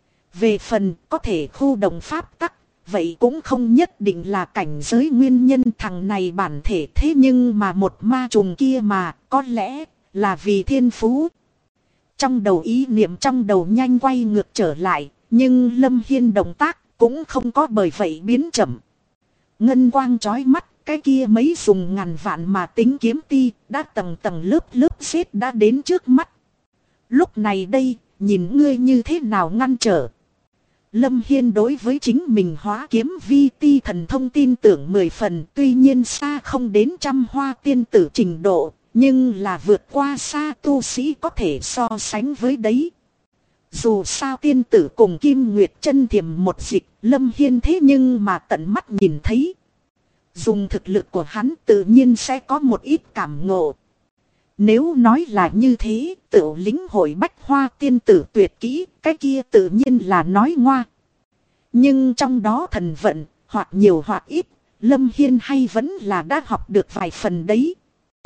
Về phần có thể khu động pháp tắc, vậy cũng không nhất định là cảnh giới nguyên nhân, thằng này bản thể thế nhưng mà một ma trùng kia mà, có lẽ là vì thiên phú. Trong đầu ý niệm trong đầu nhanh quay ngược trở lại, nhưng Lâm Hiên động tác cũng không có bởi vậy biến chậm. Ngân quang chói mắt, cái kia mấy dùng ngàn vạn mà tính kiếm ti, đã tầng tầng lớp lớp xếp đã đến trước mắt. Lúc này đây, nhìn ngươi như thế nào ngăn trở. Lâm Hiên đối với chính mình hóa kiếm vi ti thần thông tin tưởng 10 phần, tuy nhiên xa không đến trăm hoa tiên tử trình độ, nhưng là vượt qua xa tu sĩ có thể so sánh với đấy. Dù sao tiên tử cùng Kim Nguyệt chân thiềm một dịch, Lâm Hiên thế nhưng mà tận mắt nhìn thấy. Dùng thực lực của hắn tự nhiên sẽ có một ít cảm ngộ. Nếu nói là như thế, tự lĩnh hội bách hoa tiên tử tuyệt kỹ, cái kia tự nhiên là nói ngoa. Nhưng trong đó thần vận, hoặc nhiều hoặc ít, Lâm Hiên hay vẫn là đã học được vài phần đấy. T.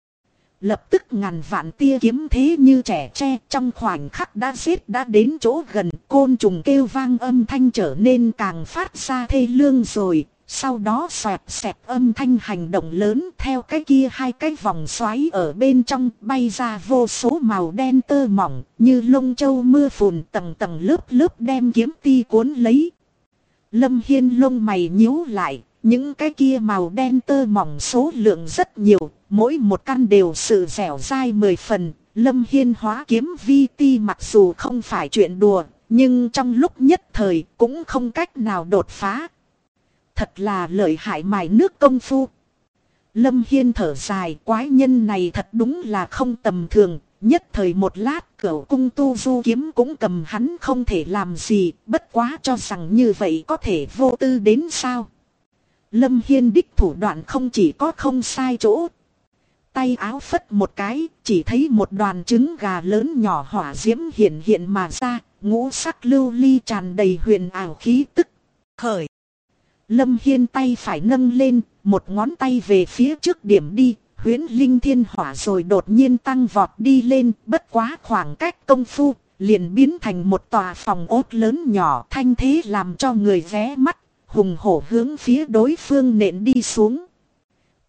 Lập tức ngàn vạn tia kiếm thế như trẻ tre, trong khoảnh khắc đã giết đã đến chỗ gần, côn trùng kêu vang âm thanh trở nên càng phát ra thê lương rồi. Sau đó xoẹt xẹt âm thanh hành động lớn, theo cái kia hai cái vòng xoáy ở bên trong bay ra vô số màu đen tơ mỏng như lông châu mưa phùn, tầng tầng lớp lớp đem kiếm ti cuốn lấy. Lâm Hiên lông mày nhíu lại, những cái kia màu đen tơ mỏng số lượng rất nhiều, mỗi một căn đều sự dẻo dai 10 phần. Lâm Hiên hóa kiếm vi ti mặc dù không phải chuyện đùa, nhưng trong lúc nhất thời cũng không cách nào đột phá. Thật là lợi hại mài nước công phu. Lâm Hiên thở dài, quái nhân này thật đúng là không tầm thường. Nhất thời một lát, Cửu cung tu du kiếm cũng cầm hắn không thể làm gì, bất quá cho rằng như vậy có thể vô tư đến sao. Lâm Hiên đích thủ đoạn không chỉ có không sai chỗ. Tay áo phất một cái, chỉ thấy một đoàn trứng gà lớn nhỏ hỏa diễm hiện hiện mà ra, ngũ sắc lưu ly tràn đầy huyền ảo khí tức. Khởi. Lâm Hiên tay phải nâng lên, một ngón tay về phía trước điểm đi, huyễn linh thiên hỏa rồi đột nhiên tăng vọt đi lên, bất quá khoảng cách công phu, liền biến thành một tòa phòng ốt lớn nhỏ, thanh thế làm cho người ghé mắt, hùng hổ hướng phía đối phương nện đi xuống.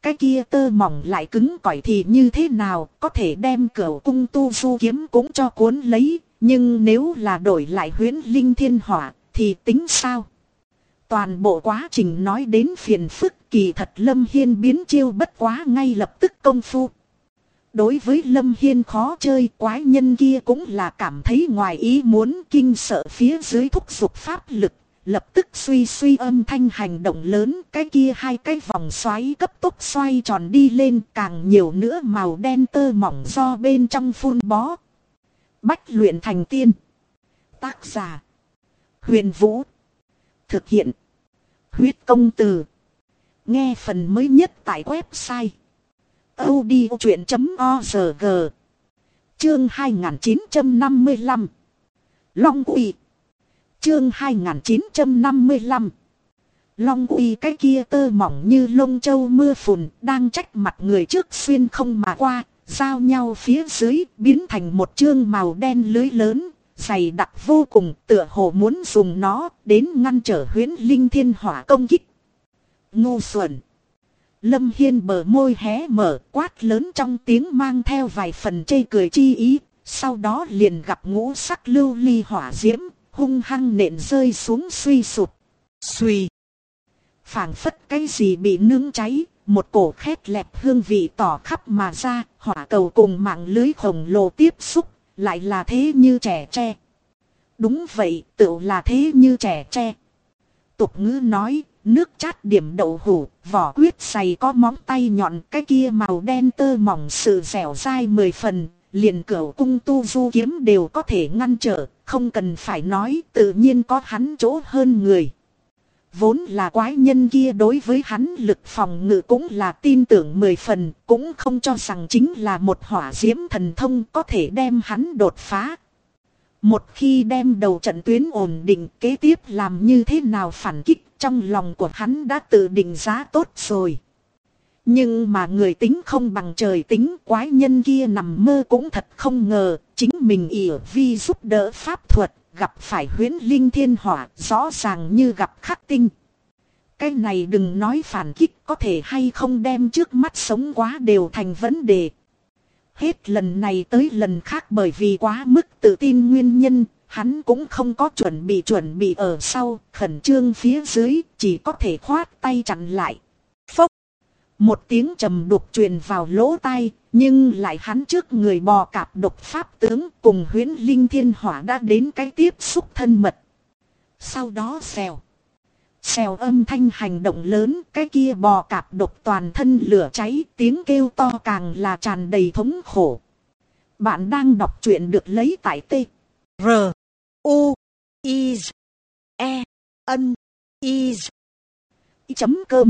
cái kia tơ mỏng lại cứng cỏi thì như thế nào, có thể đem Cửu Cung Tu Du kiếm cũng cho cuốn lấy, nhưng nếu là đổi lại Huyễn Linh Thiên Hỏa thì tính sao? Toàn bộ quá trình nói đến phiền phức, kỳ thật Lâm Hiên biến chiêu bất quá ngay lập tức công phu. Đối với Lâm Hiên khó chơi, quái nhân kia cũng là cảm thấy ngoài ý muốn, kinh sợ phía dưới thúc giục pháp lực. Lập tức suy âm thanh hành động lớn, cái kia hai cái vòng xoáy cấp tốc xoay tròn đi lên, càng nhiều nữa màu đen tơ mỏng do bên trong phun bó. Bách luyện thành tiên. Tác giả: Huyền Vũ. Thực hiện: Huyết Công Từ. Nghe phần mới nhất tại website audiochuyện.org. Chương 2955 Long Uy. Chương 2955 Long Uy, cái kia tơ mỏng như lông châu mưa phùn, đang trách mặt người trước xuyên không mà qua, giao nhau phía dưới, biến thành một chương màu đen lưới lớn, dày đặc vô cùng, tựa hồ muốn dùng nó đến ngăn trở Huyễn Linh Thiên Hỏa công kích. Ngu xuẩn! Lâm Hiên bờ môi hé mở, quát lớn trong tiếng mang theo vài phần chê cười chi ý, sau đó liền gặp ngũ sắc lưu ly hỏa diễm, hung hăng nện rơi xuống suy sụp. Xuy! Phảng phất cái gì bị nướng cháy, một cổ khét lẹt hương vị tỏ khắp mà ra, hỏa cầu cùng mạng lưới khổng lồ tiếp xúc, lại là thế như trẻ tre. Đúng vậy, tựu là thế như trẻ tre. Tục ngữ nói, nước chát điểm đậu hũ, vỏ quyết dày có móng tay nhọn, cái kia màu đen tơ mỏng sự dẻo dai 10 phần, liền Cửu Cung Tu Du kiếm đều có thể ngăn trở, không cần phải nói, tự nhiên có hắn chỗ hơn người. Vốn là quái nhân kia đối với hắn lực phòng ngự cũng là tin tưởng 10 phần, cũng không cho rằng chính là một hỏa diễm thần thông có thể đem hắn đột phá. Một khi đem đầu trận tuyến ổn định, kế tiếp làm như thế nào phản kích, trong lòng của hắn đã tự định giá tốt rồi. Nhưng mà người tính không bằng trời tính, quái nhân kia nằm mơ cũng thật không ngờ, chính mình ỷ vi giúp đỡ pháp thuật, gặp phải Huyễn Linh Thiên Hỏa, rõ ràng như gặp khắc tinh. Cái này đừng nói phản kích, có thể hay không đem trước mắt sống quá đều thành vấn đề. Hết lần này tới lần khác bởi vì quá mức tự tin nguyên nhân, hắn cũng không có chuẩn bị ở sau, khẩn trương phía dưới, chỉ có thể khoát tay chặn lại. Phốc! Một tiếng trầm đục truyền vào lỗ tai, nhưng lại hắn trước người bò cạp độc pháp tướng cùng Huyễn Linh Thiên Hỏa đã đến cái tiếp xúc thân mật. Sau đó xèo. Xèo âm thanh hành động lớn, cái kia bò cạp độc toàn thân lửa cháy, tiếng kêu to càng là tràn đầy thống khổ. Bạn đang đọc truyện được lấy tại T. R. U. I. E. N. I. Chấm cơm.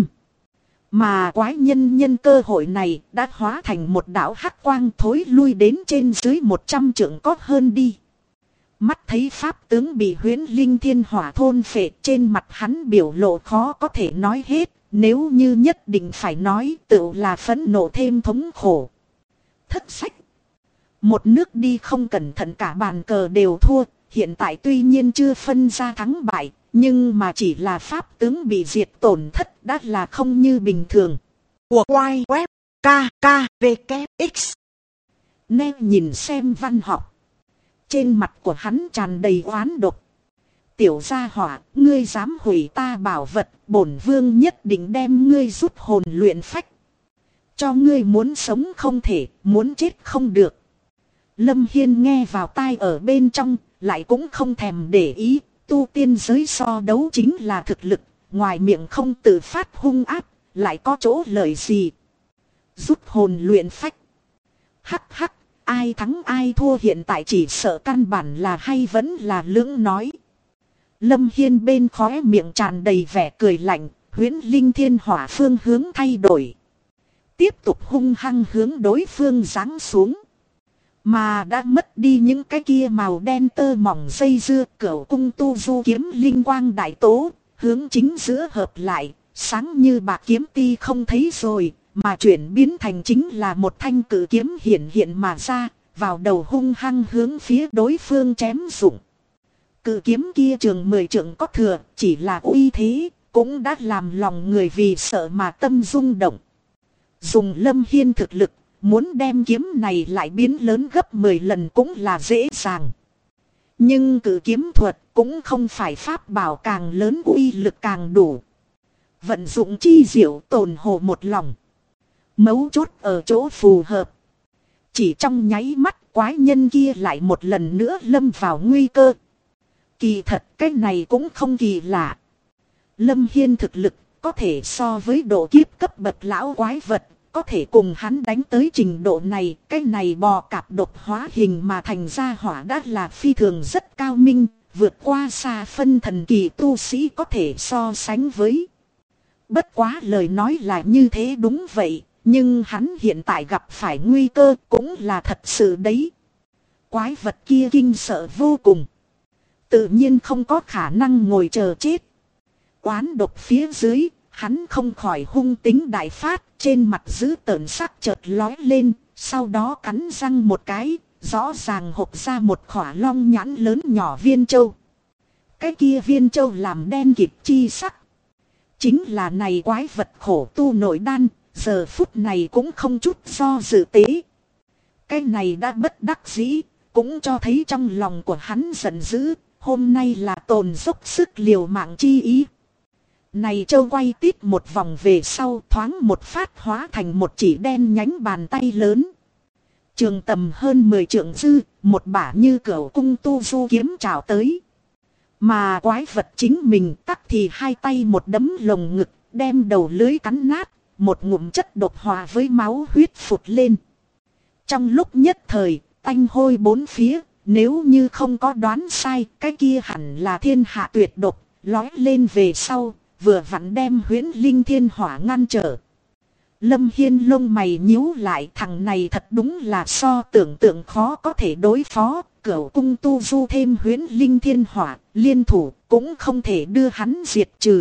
Mà quái nhân nhân cơ hội này đã hóa thành một đạo hắc quang thối lui đến trên dưới 100 trượng có hơn đi. Mắt thấy pháp tướng bị Huyễn Linh Thiên Hỏa thôn phệ, trên mặt hắn biểu lộ khó có thể nói hết, nếu như nhất định phải nói tự là phẫn nộ thêm thống khổ. Thất sách. Một nước đi không cẩn thận cả bàn cờ đều thua, hiện tại tuy nhiên chưa phân ra thắng bại, nhưng mà chỉ là pháp tướng bị diệt tổn thất đã là không như bình thường. Của quay web KKVKX. Nè nhìn xem văn học. Trên mặt của hắn tràn đầy oán độc. Tiểu gia hỏa, ngươi dám hủy ta bảo vật, bổn vương nhất định đem ngươi rút hồn luyện phách. Cho ngươi muốn sống không thể, muốn chết không được. Lâm Hiên nghe vào tai ở bên trong, lại cũng không thèm để ý. Tu tiên giới so đấu chính là thực lực, ngoài miệng không tự phát hung áp, lại có chỗ lợi gì. Rút hồn luyện phách. Hắc hắc, ai thắng ai thua hiện tại chỉ sợ căn bản là hay vẫn là lưỡng nói. Lâm Hiên bên khóe miệng tràn đầy vẻ cười lạnh, Huyễn Linh Thiên Hỏa phương hướng thay đổi. Tiếp tục hung hăng hướng đối phương giáng xuống. Mà đã mất đi những cái kia màu đen tơ mỏng dây dưa, Cửu Cung Tu Du kiếm linh quang đại tố, hướng chính giữa hợp lại, sáng như bạc kiếm ti không thấy rồi, mà chuyển biến thành chính là một thanh cử kiếm hiện mà ra, vào đầu hung hăng hướng phía đối phương chém dụng. Cự kiếm kia trường 10 trượng có thừa, chỉ là uy thế, cũng đã làm lòng người vì sợ mà tâm rung động. Dùng Lâm Hiên thực lực, muốn đem kiếm này lại biến lớn gấp 10 lần cũng là dễ dàng. Nhưng cử kiếm thuật cũng không phải pháp bảo càng lớn uy lực càng đủ. Vận dụng chi diệu tồn hồ một lòng. Mấu chốt ở chỗ phù hợp. Chỉ trong nháy mắt quái nhân kia lại một lần nữa lâm vào nguy cơ. Kỳ thật cái này cũng không kỳ lạ. Lâm Hiên thực lực có thể so với độ kiếp cấp bậc lão quái vật. Có thể cùng hắn đánh tới trình độ này. Cái này bò cạp độc hóa hình mà thành ra hỏa đã là phi thường rất cao minh. Vượt qua xa phân thần kỳ tu sĩ có thể so sánh với. Bất quá lời nói là như thế đúng vậy. Nhưng hắn hiện tại gặp phải nguy cơ cũng là thật sự đấy. Quái vật kia kinh sợ vô cùng. Tự nhiên không có khả năng ngồi chờ chết. Oán độc phía dưới, hắn không khỏi hung tính đại phát. Trên mặt giữ tợn sắc chợt lói lên. Sau đó cắn răng một cái, rõ ràng hộc ra một khỏa long nhãn lớn nhỏ viên châu. Cái kia viên châu làm đen kịt chi sắc. Chính là này quái vật khổ tu nội đan. Giờ phút này cũng không chút do dự tế. Cái này đã bất đắc dĩ. Cũng cho thấy trong lòng của hắn giận dữ. Hôm nay là tồn dốc sức liều mạng chi ý. Này châu quay tít một vòng về sau thoáng một phát hóa thành một chỉ đen nhánh bàn tay lớn. Trường tầm hơn 10 trượng dư. Một bả như cửu cung tu du kiếm trào tới. Mà quái vật chính mình tắc thì hai tay một đấm lồng ngực. Đem đầu lưới cắn nát. Một ngụm chất độc hòa với máu huyết phụt lên. Trong lúc nhất thời, tanh hôi bốn phía, nếu như không có đoán sai, cái kia hẳn là thiên hạ tuyệt độc, lói lên về sau, vừa vặn đem huyễn linh thiên hỏa ngăn trở. Lâm Hiên lông mày nhíu lại, thằng này thật đúng là so tưởng tượng khó có thể đối phó, cửu cung tu du thêm huyễn linh thiên hỏa, liên thủ cũng không thể đưa hắn diệt trừ.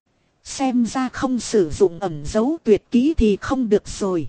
Xem ra không sử dụng ẩn dấu tuyệt kỹ thì không được rồi.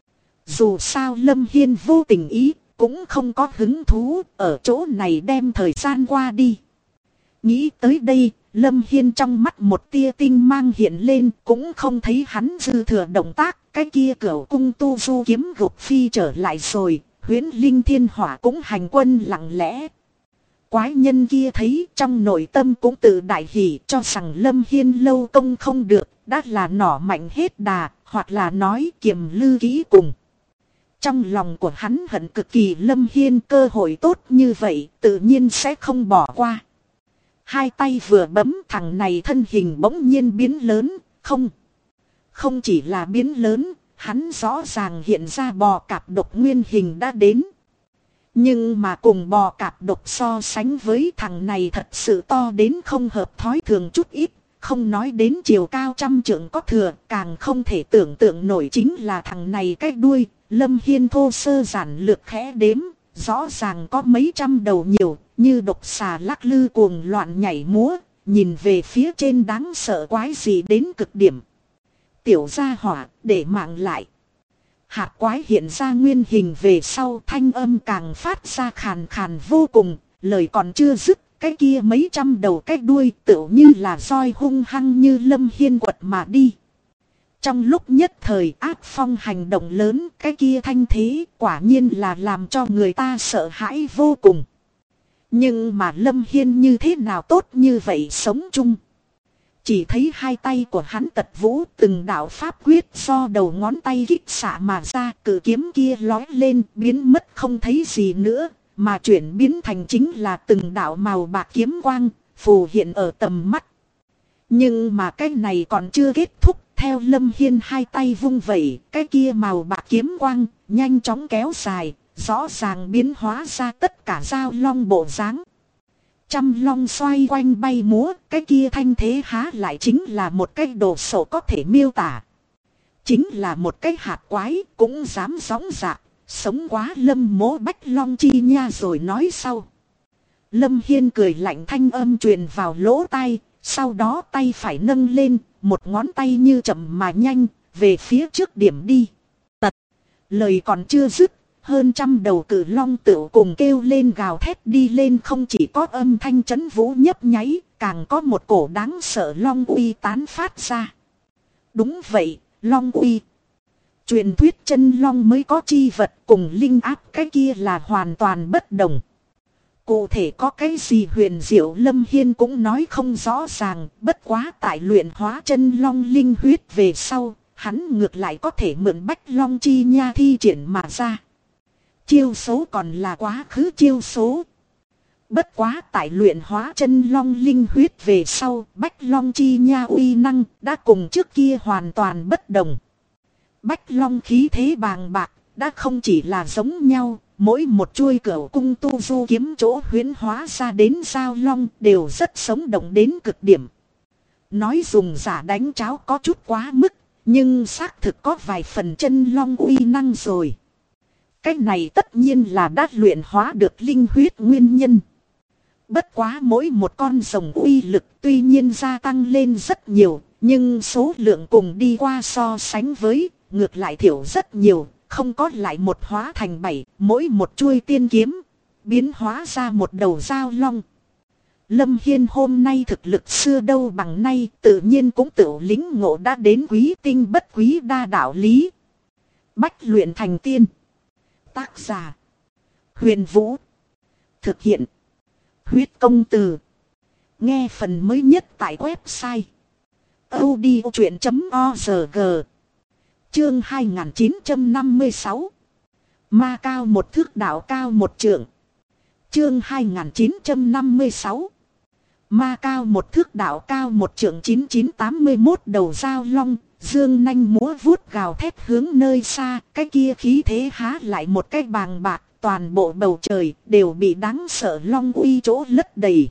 Dù sao Lâm Hiên vô tình ý, cũng không có hứng thú ở chỗ này đem thời gian qua đi. Nghĩ tới đây, Lâm Hiên trong mắt một tia tinh mang hiện lên, cũng không thấy hắn dư thừa động tác. Cái kia cửu cung tu du kiếm gục phi trở lại rồi, huyễn linh thiên hỏa cũng hành quân lặng lẽ. Quái nhân kia thấy trong nội tâm cũng tự đại hỉ, cho rằng Lâm Hiên lâu công không được, đã là nỏ mạnh hết đà, hoặc là nói kiềm lư kỹ cùng. Trong lòng của hắn hận cực kỳ Lâm Hiên, cơ hội tốt như vậy tự nhiên sẽ không bỏ qua. Hai tay vừa bấm, thằng này thân hình bỗng nhiên biến lớn, không chỉ là biến lớn, hắn rõ ràng hiện ra bò cạp độc nguyên hình đã đến. Nhưng mà cùng bò cạp độc so sánh với thằng này thật sự to đến không hợp thói thường chút ít. Không nói đến chiều cao trăm trượng có thừa, càng không thể tưởng tượng nổi chính là thằng này cái đuôi. Lâm Hiên thô sơ giản lược khẽ đếm, rõ ràng có mấy trăm đầu nhiều, như độc xà lắc lư cuồng loạn nhảy múa, nhìn về phía trên đáng sợ quái gì đến cực điểm. Tiểu gia hỏa, để mạng lại. Hạt quái hiện ra nguyên hình về sau, thanh âm càng phát ra khàn khàn vô cùng, lời còn chưa dứt, cái kia mấy trăm đầu cái đuôi tựu như là roi hung hăng như Lâm Hiên quật mà đi. Trong lúc nhất thời ác phong hành động lớn, cái kia thanh thế quả nhiên là làm cho người ta sợ hãi vô cùng. Nhưng mà Lâm Hiên như thế nào tốt như vậy sống chung. Chỉ thấy hai tay của hắn tật vũ, từng đạo pháp quyết do đầu ngón tay kích xạ mà ra, cự kiếm kia lói lên biến mất không thấy gì nữa, mà chuyển biến thành chính là từng đạo màu bạc kiếm quang, phù hiện ở tầm mắt. Nhưng mà cái này còn chưa kết thúc, theo Lâm Hiên hai tay vung vẩy, cái kia màu bạc kiếm quang nhanh chóng kéo dài, rõ ràng biến hóa ra tất cả dao long bộ dáng. Trăm long xoay quanh bay múa, cái kia thanh thế há lại chính là một cái đồ sộ có thể miêu tả. Chính là một cái hạt quái cũng dám sóng dạc, sống quá Lâm Mỗ Bách Long chi nha rồi nói sau. Lâm Hiên cười lạnh, thanh âm truyền vào lỗ tai, sau đó tay phải nâng lên, một ngón tay như chậm mà nhanh, về phía trước điểm đi. Tật, lời còn chưa dứt. Hơn trăm đầu cử long tựu cùng kêu lên gào thét đi lên, không chỉ có âm thanh chấn vũ nhấp nháy, càng có một cổ đáng sợ long uy tán phát ra. Đúng vậy, long uy. Truyền thuyết chân long mới có chi vật cùng linh áp cái kia là hoàn toàn bất đồng. Cụ thể có cái gì huyền diệu Lâm Hiên cũng nói không rõ ràng, bất quá tại luyện hóa chân long linh huyết về sau, hắn ngược lại có thể mượn bách long chi nha thi triển mà ra. Chiêu số còn là quá khứ chiêu số. Bất quá tại luyện hóa chân long linh huyết về sau, bách long chi nha uy năng đã cùng trước kia hoàn toàn bất đồng. Bách long khí thế bàng bạc, đã không chỉ là giống nhau, mỗi một chuôi cửu cung tu du kiếm chỗ huyễn hóa ra đến giao long đều rất sống động đến cực điểm. Nói dùng giả đánh cháo có chút quá mức, nhưng xác thực có vài phần chân long uy năng rồi. Cái này tất nhiên là đã luyện hóa được linh huyết nguyên nhân. Bất quá mỗi một con rồng uy lực tuy nhiên gia tăng lên rất nhiều, nhưng số lượng cùng đi qua so sánh với, ngược lại thiểu rất nhiều, không có lại một hóa thành 7, mỗi một chuôi tiên kiếm, biến hóa ra một đầu giao long. Lâm Hiên hôm nay thực lực xưa đâu bằng nay, tự nhiên cũng tự lính ngộ đã đến quý tinh bất quý đa đạo lý. Bách luyện thành tiên. Tác giả: Huyền Vũ. Thực hiện: Huyết Công Từ. Nghe phần mới nhất tại website audiochuyện.org. Chương 2956. Ma cao một thước đạo cao một trượng. Chương 2956. Ma cao một thước đạo cao một trượng. 9981 đầu giao long, dương nanh múa vuốt gào thét hướng nơi xa, cái kia khí thế há lại một cái bàng bạc, toàn bộ bầu trời đều bị đáng sợ long uy chỗ lấp đầy.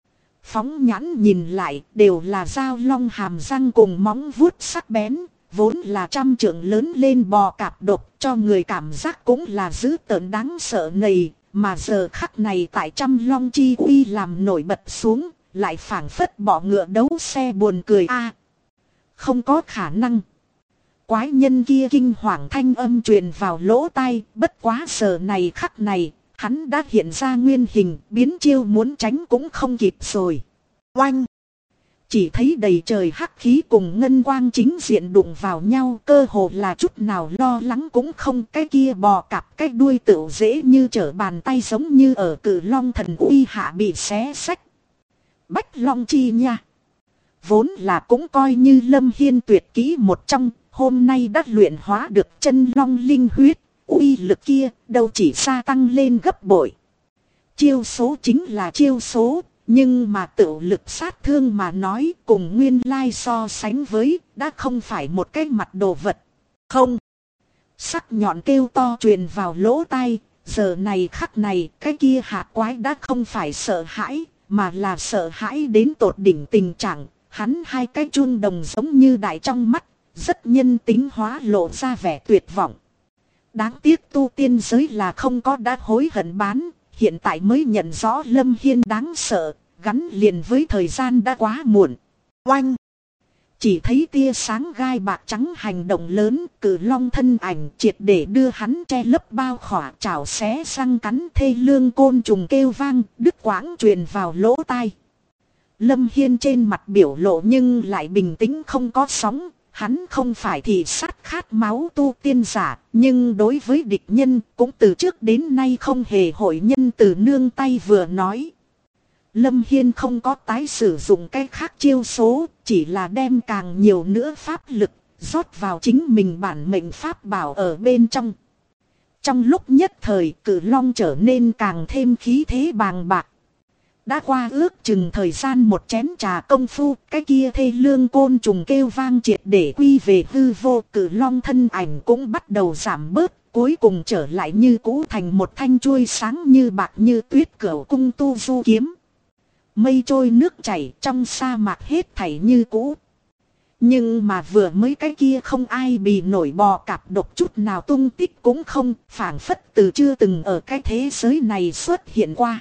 Phóng nhãn nhìn lại, đều là giao long hàm răng cùng móng vuốt sắc bén, vốn là trăm trượng lớn lên bò cạp độc, cho người cảm giác cũng là dữ tợn đáng sợ nầy, mà giờ khắc này tại trăm long chi uy làm nổi bật xuống, lại phảng phất bọ ngựa đấu xe buồn cười a. Không có khả năng. Quái nhân kia kinh hoàng thanh âm truyền vào lỗ tai, bất quá giờ này khắc này, hắn đã hiện ra nguyên hình, biến chiêu muốn tránh cũng không kịp rồi. Oanh! Chỉ thấy đầy trời hắc khí cùng ngân quang chính diện đụng vào nhau, cơ hồ là chút nào lo lắng cũng không. Cái kia bò cạp cái đuôi tựu dễ như trở bàn tay, giống như ở Cự Long thần uy hạ bị xé xách. Bách long chi nha, vốn là cũng coi như Lâm Hiên tuyệt kỹ một trong, hôm nay đã luyện hóa được chân long linh huyết, uy lực kia đâu chỉ gia tăng lên gấp bội. Chiêu số chính là chiêu số, nhưng mà tự lực sát thương mà nói cùng nguyên lai so sánh với, đã không phải một cái mặt đồ vật. Không! Sắc nhọn kêu to truyền vào lỗ tai, giờ này khắc này cái kia hạt quái đã không phải sợ hãi, mà là sợ hãi đến tột đỉnh tình trạng. Hắn hai cái chun đồng giống như đại trong mắt, rất nhân tính hóa lộ ra vẻ tuyệt vọng. Đáng tiếc tu tiên giới là không có đã hối hận bán, hiện tại mới nhận rõ Lâm Hiên đáng sợ, gắn liền với thời gian đã quá muộn. Oanh! Chỉ thấy tia sáng gai bạc trắng hành động lớn, Cự Long thân ảnh triệt để đưa hắn che lấp bao khỏa, chảo xé răng cắn, thê lương côn trùng kêu vang, đứt quãng truyền vào lỗ tai. Lâm Hiên trên mặt biểu lộ nhưng lại bình tĩnh không có sóng. Hắn không phải thị sát khát máu tu tiên giả, nhưng đối với địch nhân cũng từ trước đến nay không hề hội nhân từ nương tay vừa nói. Lâm Hiên không có tái sử dụng cái khác chiêu số, chỉ là đem càng nhiều nữa pháp lực rót vào chính mình bản mệnh pháp bảo ở bên trong. Trong lúc nhất thời, Cự Long trở nên càng thêm khí thế bàng bạc. Đã qua ước chừng thời gian một chén trà công phu, cái kia thê lương côn trùng kêu vang triệt để quy về hư vô. Cự Long thân ảnh cũng bắt đầu giảm bớt, cuối cùng trở lại như cũ thành một thanh chuôi sáng như bạc như tuyết cửu cung tu du kiếm. Mây trôi nước chảy, trong sa mạc hết thảy như cũ. Nhưng mà vừa mới cái kia không ai bị nổi bò cạp độc chút nào tung tích cũng không, phảng phất từ chưa từng ở cái thế giới này xuất hiện qua.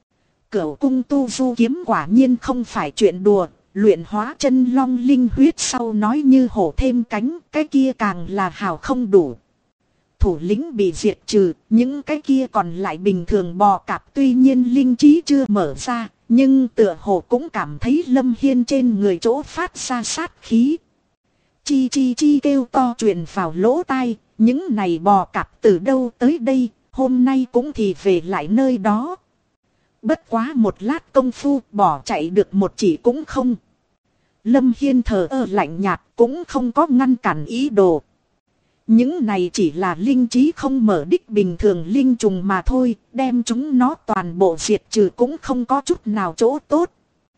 Cửu cung tu du kiếm quả nhiên không phải chuyện đùa, luyện hóa chân long linh huyết sau nói như hổ thêm cánh, cái kia càng là hào không đủ. Thủ lĩnh bị diệt trừ, những cái kia còn lại bình thường bò cạp tuy nhiên linh trí chưa mở ra, nhưng tựa hồ cũng cảm thấy Lâm Hiên trên người chỗ phát ra sát khí. Chi chi chi kêu to truyền vào lỗ tai, những này bò cạp từ đâu tới đây, hôm nay cũng thì về lại nơi đó. Bất quá một lát công phu bỏ chạy được một chỉ cũng không. Lâm Hiên thờ ơ lạnh nhạt cũng không có ngăn cản ý đồ. Những này chỉ là linh trí không mở đích bình thường linh trùng mà thôi, đem chúng nó toàn bộ diệt trừ cũng không có chút nào chỗ tốt.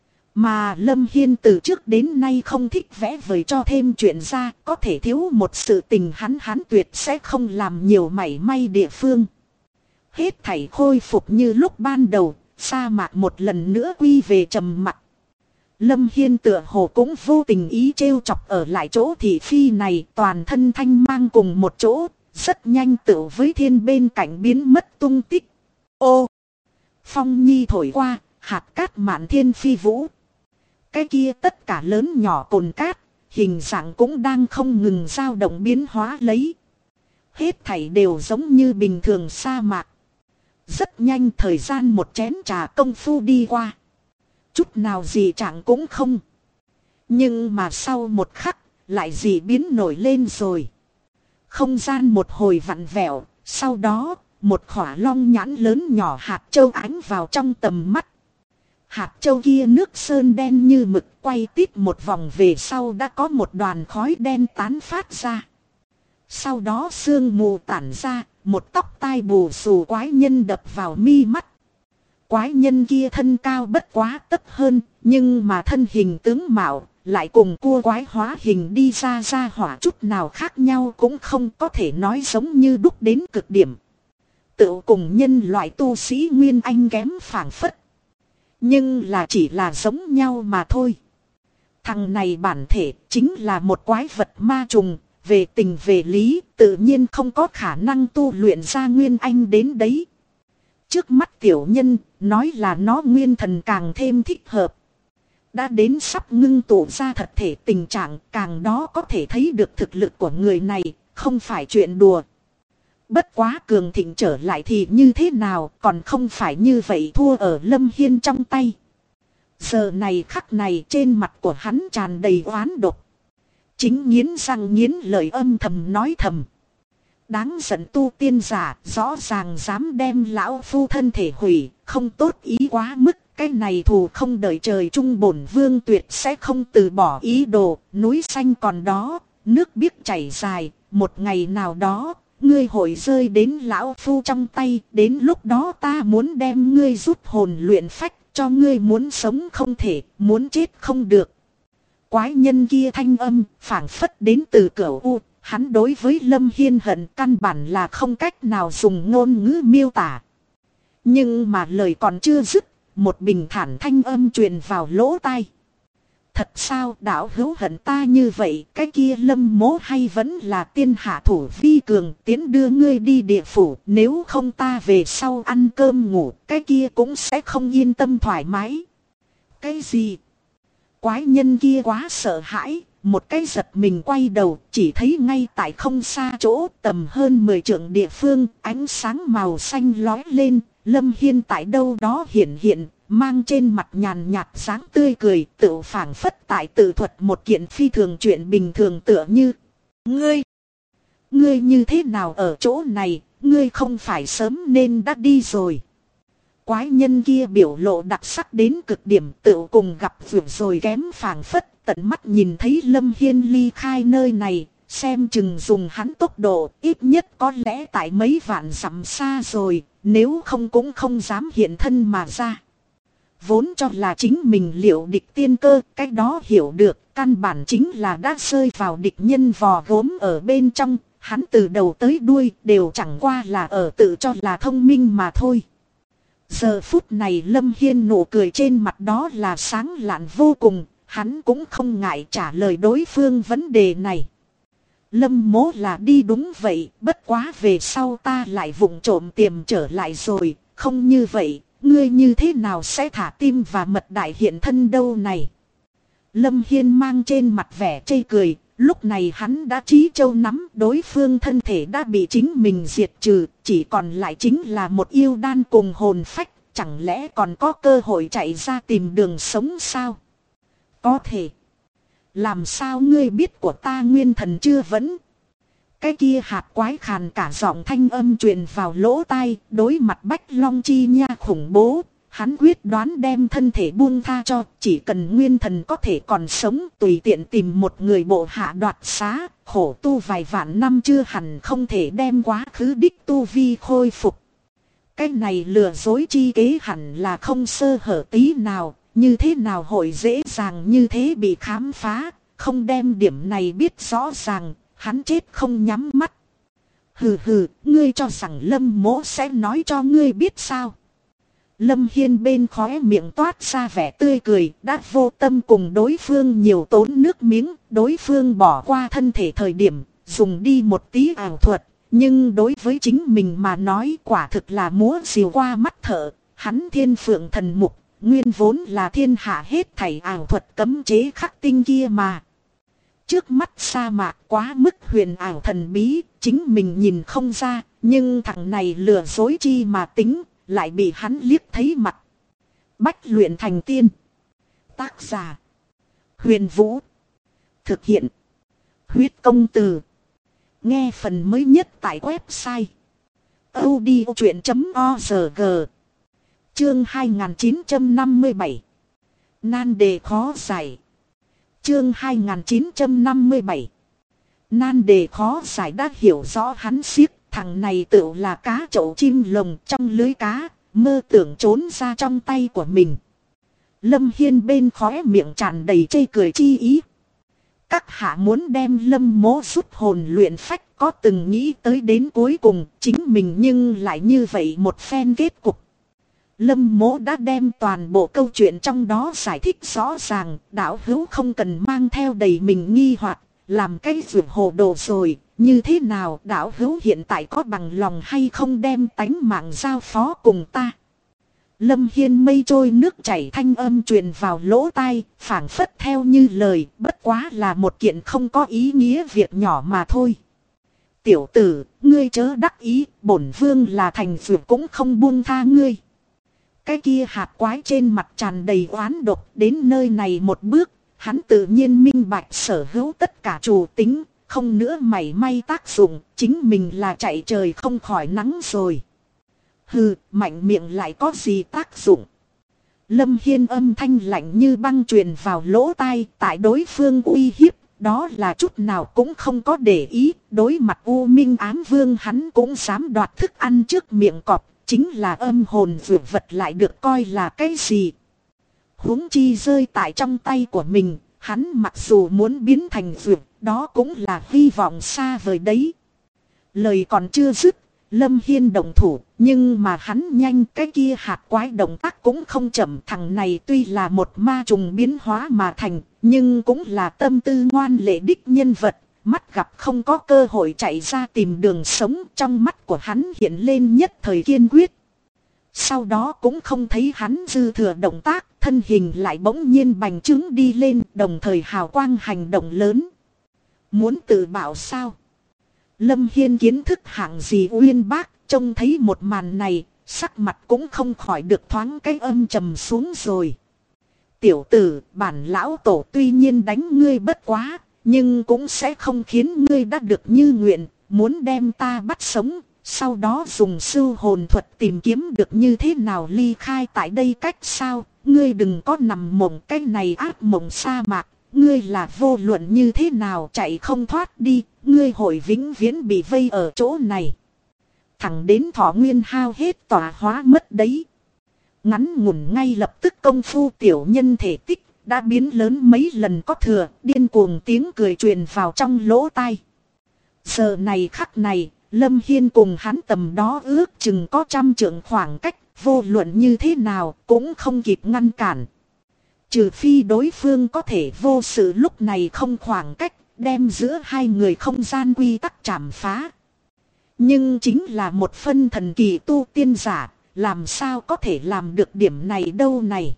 Mà Lâm Hiên từ trước đến nay không thích vẽ vời cho thêm chuyện ra, có thể thiếu một sự tình hắn tuyệt sẽ không làm nhiều mảy may địa phương. Hết thảy khôi phục như lúc ban đầu, sa mạc một lần nữa quy về trầm mặc. Lâm Hiên tựa hồ cũng vô tình ý trêu chọc ở lại chỗ thị phi này, toàn thân thanh mang cùng một chỗ, rất nhanh tựu với thiên bên cạnh biến mất tung tích. Ô! Phong nhi thổi qua, hạt cát mạn thiên phi vũ. Cái kia tất cả lớn nhỏ cồn cát, hình dạng cũng đang không ngừng dao động biến hóa lấy. Hết thảy đều giống như bình thường sa mạc. Rất nhanh thời gian một chén trà công phu đi qua. Chút nào gì chẳng cũng không. Nhưng mà sau một khắc, lại dị biến nổi lên rồi. Không gian một hồi vặn vẹo, sau đó, một khỏa long nhãn lớn nhỏ hạt châu ánh vào trong tầm mắt. Hạt châu kia nước sơn đen như mực quay tít một vòng về sau đã có một đoàn khói đen tán phát ra. Sau đó sương mù tản ra, một tóc tai bù xù quái nhân đập vào mi mắt. Quái nhân kia thân cao bất quá tấc hơn, nhưng mà thân hình tướng mạo, lại cùng cua quái hóa hình đi ra hỏa chút nào khác nhau cũng không có thể nói giống như đúc đến cực điểm. Tự cùng nhân loại tu sĩ Nguyên Anh kém phảng phất. Nhưng là chỉ là giống nhau mà thôi. Thằng này bản thể chính là một quái vật ma trùng, về tình về lý tự nhiên không có khả năng tu luyện ra Nguyên Anh đến đấy. Trước mắt tiểu nhân, nói là nó nguyên thần càng thêm thích hợp. Đã đến sắp ngưng tụ ra thật thể tình trạng, càng đó có thể thấy được thực lực của người này, không phải chuyện đùa. Bất quá cường thịnh trở lại thì như thế nào, còn không phải như vậy thua ở Lâm Hiên trong tay. Giờ này khắc này trên mặt của hắn tràn đầy oán độc. Chính nghiến răng nghiến lợi âm thầm nói thầm. Đáng giận tu tiên giả, rõ ràng dám đem lão phu thân thể hủy, không tốt ý quá mức. Cái này thù không đợi trời chung bổn vương tuyệt sẽ không từ bỏ ý đồ, núi xanh còn đó, nước biếc chảy dài, một ngày nào đó, ngươi hội rơi đến lão phu trong tay, đến lúc đó ta muốn đem ngươi rút hồn luyện phách, cho ngươi muốn sống không thể, muốn chết không được. Quái nhân kia thanh âm, phảng phất đến từ Cửu U, hắn đối với Lâm Hiên hận căn bản là không cách nào dùng ngôn ngữ miêu tả. Nhưng mà lời còn chưa dứt, một bình thản thanh âm truyền vào lỗ tai. Thật sao đạo hữu hận ta như vậy, cái kia Lâm mỗ hay vẫn là tiên hạ thủ vi cường tiến đưa ngươi đi địa phủ, nếu không ta về sau ăn cơm ngủ, cái kia cũng sẽ không yên tâm thoải mái. Cái gì? Quái nhân kia quá sợ hãi, một cái giật mình quay đầu, chỉ thấy ngay tại không xa chỗ tầm hơn 10 trượng địa phương, ánh sáng màu xanh lói lên, Lâm Hiên tại đâu đó hiện, mang trên mặt nhàn nhạt dáng tươi cười, tự phảng phất tại tự thuật một kiện phi thường chuyện bình thường tựa như. Ngươi như thế nào ở chỗ này, ngươi không phải sớm nên đã đi rồi. Quái nhân kia biểu lộ đặc sắc đến cực điểm, tự cùng gặp vừa rồi kém phảng phất, tận mắt nhìn thấy Lâm Hiên ly khai nơi này, xem chừng dùng hắn tốc độ, ít nhất có lẽ tại mấy vạn dặm xa rồi, nếu không cũng không dám hiện thân mà ra. Vốn cho là chính mình liệu địch tiên cơ, cách đó hiểu được, căn bản chính là đã rơi vào địch nhân vò gốm ở bên trong, hắn từ đầu tới đuôi đều chẳng qua là ở tự cho là thông minh mà thôi. Giờ phút này Lâm Hiên nụ cười trên mặt đó là sáng lạn vô cùng, hắn cũng không ngại trả lời đối phương vấn đề này. Lâm mố là đi đúng vậy, bất quá về sau ta lại vụng trộm tiềm trở lại rồi, không như vậy, ngươi như thế nào sẽ thả tim và mật đại hiện thân đâu này. Lâm Hiên mang trên mặt vẻ chê cười, lúc này hắn đã trí châu nắm đối phương thân thể đã bị chính mình diệt trừ, chỉ còn lại chính là một yêu đan cùng hồn phách, chẳng lẽ còn có cơ hội chạy ra tìm đường sống sao? Có thể. Làm sao ngươi biết của ta nguyên thần chưa vẫn? Cái kia hạt quái khàn cả giọng thanh âm truyền vào lỗ tai, đối mặt Bách Long Chi Nha khủng bố. Hắn quyết đoán đem thân thể buông tha cho, chỉ cần nguyên thần có thể còn sống, tùy tiện tìm một người bộ hạ đoạt xá, khổ tu vài vạn năm chưa hẳn không thể đem quá khứ đích tu vi khôi phục. Cái này lừa dối chi kế hẳn là không sơ hở tí nào, như thế nào hội dễ dàng như thế bị khám phá, không đem điểm này biết rõ ràng, hắn chết không nhắm mắt. Hừ hừ, ngươi cho rằng Lâm Mỗ sẽ nói cho ngươi biết sao? Lâm Hiên bên khóe miệng toát ra vẻ tươi cười, đã vô tâm cùng đối phương nhiều tốn nước miếng, đối phương bỏ qua thân thể thời điểm, dùng đi một tí ảo thuật, nhưng đối với chính mình mà nói quả thực là múa rìu qua mắt thợ, hắn thiên phượng thần mục, nguyên vốn là thiên hạ hết thảy ảo thuật cấm chế khắc tinh kia mà. Trước mắt sa mạc quá mức huyền ảo thần bí, chính mình nhìn không ra, nhưng thằng này lừa dối chi mà tính, lại bị hắn liếc thấy mặt. Bách luyện thành tiên. Tác giả: Huyền Vũ. Thực hiện: Huyết Công Từ. Nghe phần mới nhất tại website audiochuyện.org. Chương 2957. Nan đề khó giải. Chương 2957. Nan đề khó giải. Đã hiểu rõ hắn siết, thằng này tựu là cá chậu chim lồng trong lưới cá, mơ tưởng trốn ra trong tay của mình. Lâm Hiên bên khóe miệng tràn đầy chê cười chi ý. Các hạ muốn đem Lâm Mỗ rút hồn luyện phách, có từng nghĩ tới đến cuối cùng chính mình nhưng lại như vậy một phen kết cục. Lâm Mỗ đã đem toàn bộ câu chuyện trong đó giải thích rõ ràng, đạo hữu không cần mang theo đầy mình nghi hoặc, làm cái việc hồ đồ rồi. Như thế nào đạo hữu hiện tại có bằng lòng hay không đem tánh mạng giao phó cùng ta? Lâm Hiên mây trôi nước chảy thanh âm truyền vào lỗ tai, phảng phất theo như lời, bất quá là một kiện không có ý nghĩa việc nhỏ mà thôi. Tiểu tử, ngươi chớ đắc ý, bổn vương là thành dược cũng không buông tha ngươi. Cái kia hạt quái trên mặt tràn đầy oán độc, đến nơi này một bước, hắn tự nhiên minh bạch sở hữu tất cả chủ tính, không nữa mảy may tác dụng, chính mình là chạy trời không khỏi nắng rồi. Hừ, mạnh miệng lại có gì tác dụng? Lâm Hiên âm thanh lạnh như băng truyền vào lỗ tai, tại đối phương uy hiếp, đó là chút nào cũng không có để ý, đối mặt U Minh Ám Vương hắn cũng dám đoạt thức ăn trước miệng cọp, chính là âm hồn dược vật lại được coi là cái gì? Huống chi rơi tại trong tay của mình, hắn mặc dù muốn biến thành dược, đó cũng là hy vọng xa vời đấy. Lời còn chưa dứt, Lâm Hiên động thủ, nhưng mà hắn nhanh, cái kia hạt quái động tác cũng không chậm. Thằng này tuy là một ma trùng biến hóa mà thành, nhưng cũng là tâm tư ngoan lệ đích nhân vật. Mắt gặp không có cơ hội chạy ra tìm đường sống, trong mắt của hắn hiện lên nhất thời kiên quyết. Sau đó cũng không thấy hắn dư thừa động tác, thân hình lại bỗng nhiên bành trướng đi lên, đồng thời hào quang hành động lớn. Muốn tự bảo sao? Lâm Hiên kiến thức hạng gì uyên bác, trông thấy một màn này, sắc mặt cũng không khỏi được thoáng cái âm trầm xuống rồi. Tiểu tử, bản lão tổ tuy nhiên đánh ngươi bất quá, nhưng cũng sẽ không khiến ngươi đã được như nguyện, muốn đem ta bắt sống, sau đó dùng sưu hồn thuật tìm kiếm được như thế nào ly khai tại đây cách sao, ngươi đừng có nằm mộng cái này ác mộng sa mạc. Ngươi là vô luận như thế nào chạy không thoát đi, ngươi hội vĩnh viễn bị vây ở chỗ này. Thẳng đến thọ nguyên hao hết tỏa hóa mất đấy. Ngắn ngủn ngay lập tức công phu tiểu nhân thể tích, đã biến lớn mấy lần có thừa, điên cuồng tiếng cười truyền vào trong lỗ tai. Giờ này khắc này, Lâm Hiên cùng hắn tầm đó ước chừng có 100 trượng khoảng cách, vô luận như thế nào cũng không kịp ngăn cản. Trừ phi đối phương có thể vô sự lúc này không khoảng cách, đem giữa hai người không gian quy tắc chảm phá. Nhưng chính là một phân thần kỳ tu tiên giả, làm sao có thể làm được điểm này đâu này.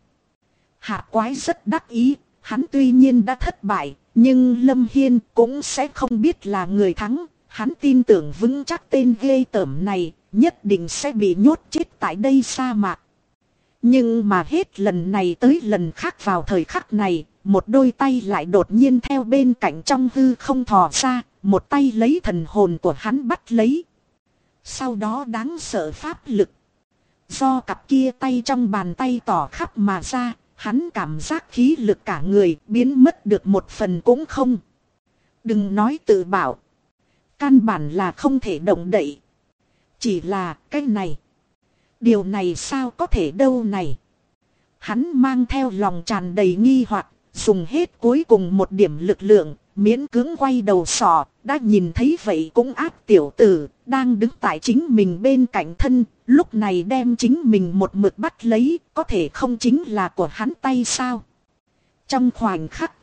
Hạt quái rất đắc ý, hắn tuy nhiên đã thất bại, nhưng Lâm Hiên cũng sẽ không biết là người thắng. Hắn tin tưởng vững chắc tên ghê tởm này, nhất định sẽ bị nhốt chết tại đây sa mạc. Nhưng mà hết lần này tới lần khác vào thời khắc này, một đôi tay lại đột nhiên theo bên cạnh trong hư không thò ra, một tay lấy thần hồn của hắn bắt lấy. Sau đó đáng sợ pháp lực do cặp kia tay trong bàn tay tỏ khắp mà ra, hắn cảm giác khí lực cả người biến mất được một phần cũng không. Đừng nói tự bảo, căn bản là không thể động đậy. Chỉ là cái này, điều này sao có thể đâu này. Hắn mang theo lòng tràn đầy nghi hoặc, dùng hết cuối cùng một điểm lực lượng, miễn cưỡng quay đầu sọ, đã nhìn thấy vậy cũng ác tiểu tử, đang đứng tại chính mình bên cạnh thân, lúc này đem chính mình một mực bắt lấy, có thể không chính là của hắn tay sao? Trong khoảnh khắc,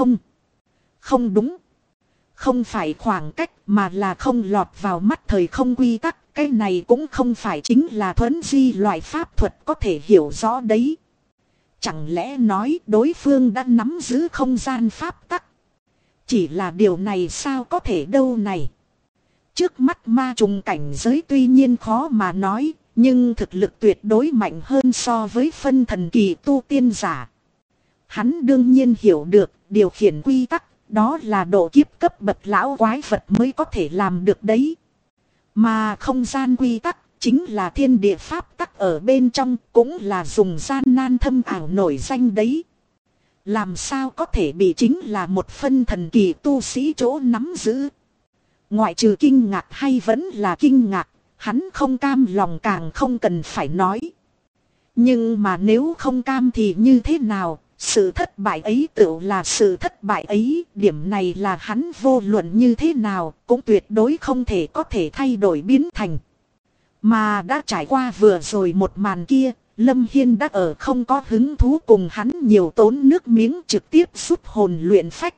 không đúng. Không phải khoảng cách mà là không lọt vào mắt thời không quy tắc, cái này cũng không phải chính là thuấn di loại pháp thuật có thể hiểu rõ đấy. Chẳng lẽ nói đối phương đã nắm giữ không gian pháp tắc? Chỉ là điều này sao có thể đâu này. Trước mắt ma trùng cảnh giới tuy nhiên khó mà nói, nhưng thực lực tuyệt đối mạnh hơn so với phân thần kỳ tu tiên giả. Hắn đương nhiên hiểu được điều khiển quy tắc, đó là độ kiếp cấp bậc lão quái vật mới có thể làm được đấy. Mà không gian quy tắc chính là thiên địa pháp tắc ở bên trong, cũng là dùng gian nan thâm ảo nổi danh đấy. Làm sao có thể bị chính là một phân thần kỳ tu sĩ chỗ nắm giữ. Ngoại trừ kinh ngạc hay vẫn là kinh ngạc, hắn không cam lòng càng không cần phải nói. Nhưng mà nếu không cam thì như thế nào, sự thất bại ấy tự là sự thất bại ấy, điểm này là hắn vô luận như thế nào cũng tuyệt đối không thể có thể thay đổi biến thành. Mà đã trải qua vừa rồi một màn kia, Lâm Hiên đã ở không có hứng thú cùng hắn nhiều tốn nước miếng trực tiếp rút hồn luyện phách.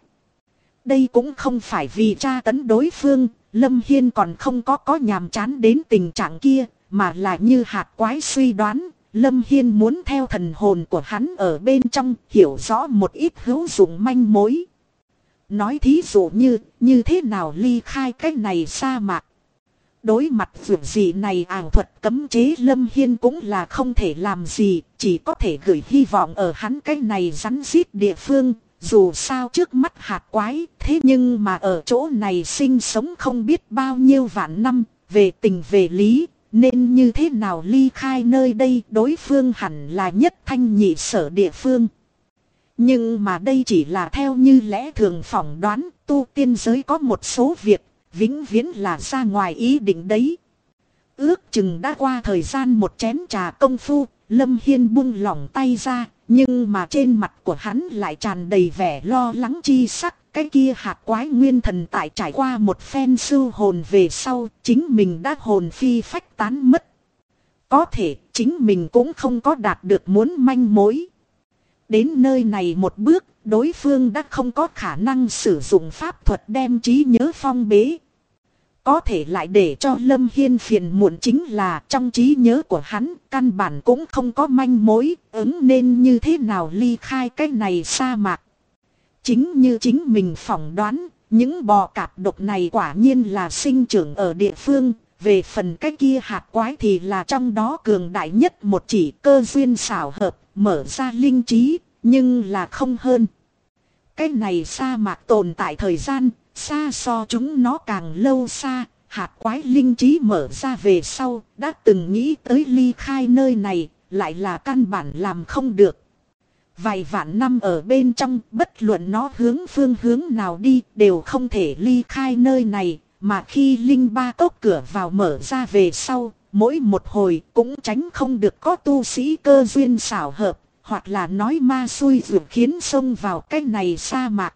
Đây cũng không phải vì tra tấn đối phương, Lâm Hiên còn không có nhàm chán đến tình trạng kia, mà là như hạt quái suy đoán, Lâm Hiên muốn theo thần hồn của hắn ở bên trong hiểu rõ một ít hữu dụng manh mối. Nói thí dụ như thế nào ly khai cái này sa mạc. Đối mặt việc gì này ảo thuật cấm chế, Lâm Hiên cũng là không thể làm gì, chỉ có thể gửi hy vọng ở hắn cái này rắn rít địa phương. Dù sao trước mắt hạt quái, thế nhưng mà ở chỗ này sinh sống không biết bao nhiêu vạn năm, về tình về lý, nên như thế nào ly khai nơi đây, đối phương hẳn là nhất thanh nhị sở địa phương. Nhưng mà đây chỉ là theo như lẽ thường phỏng đoán, tu tiên giới có một số việc vĩnh viễn là ra ngoài ý định đấy. Ước chừng đã qua thời gian một chén trà công phu, Lâm Hiên buông lỏng tay ra, nhưng mà trên mặt của hắn lại tràn đầy vẻ lo lắng chi sắc. Cái kia hạt quái nguyên thần tại trải qua một phen sưu hồn về sau, chính mình đã hồn phi phách tán mất. Có thể chính mình cũng không có đạt được muốn manh mối. Đến nơi này một bước, đối phương đã không có khả năng sử dụng pháp thuật đem trí nhớ phong bế. Có thể lại để cho Lâm Hiên phiền muộn chính là trong trí nhớ của hắn căn bản cũng không có manh mối, ứng nên như thế nào ly khai cái này sa mạc. Chính như chính mình phỏng đoán, những bò cạp độc này quả nhiên là sinh trưởng ở địa phương, về phần cái kia hạt quái thì là trong đó cường đại nhất một chỉ, cơ duyên xảo hợp, mở ra linh trí, nhưng là không hơn. Cái này sa mạc tồn tại thời gian xa so chúng nó càng lâu xa, hạt quái linh trí mở ra về sau, đã từng nghĩ tới ly khai nơi này, lại là căn bản làm không được. Vài vạn năm ở bên trong, bất luận nó hướng phương hướng nào đi, đều không thể ly khai nơi này, mà khi linh ba cốc cửa vào mở ra về sau, mỗi một hồi cũng tránh không được có tu sĩ cơ duyên xảo hợp, hoặc là nói ma xui ruột khiến xông vào cái này sa mạc.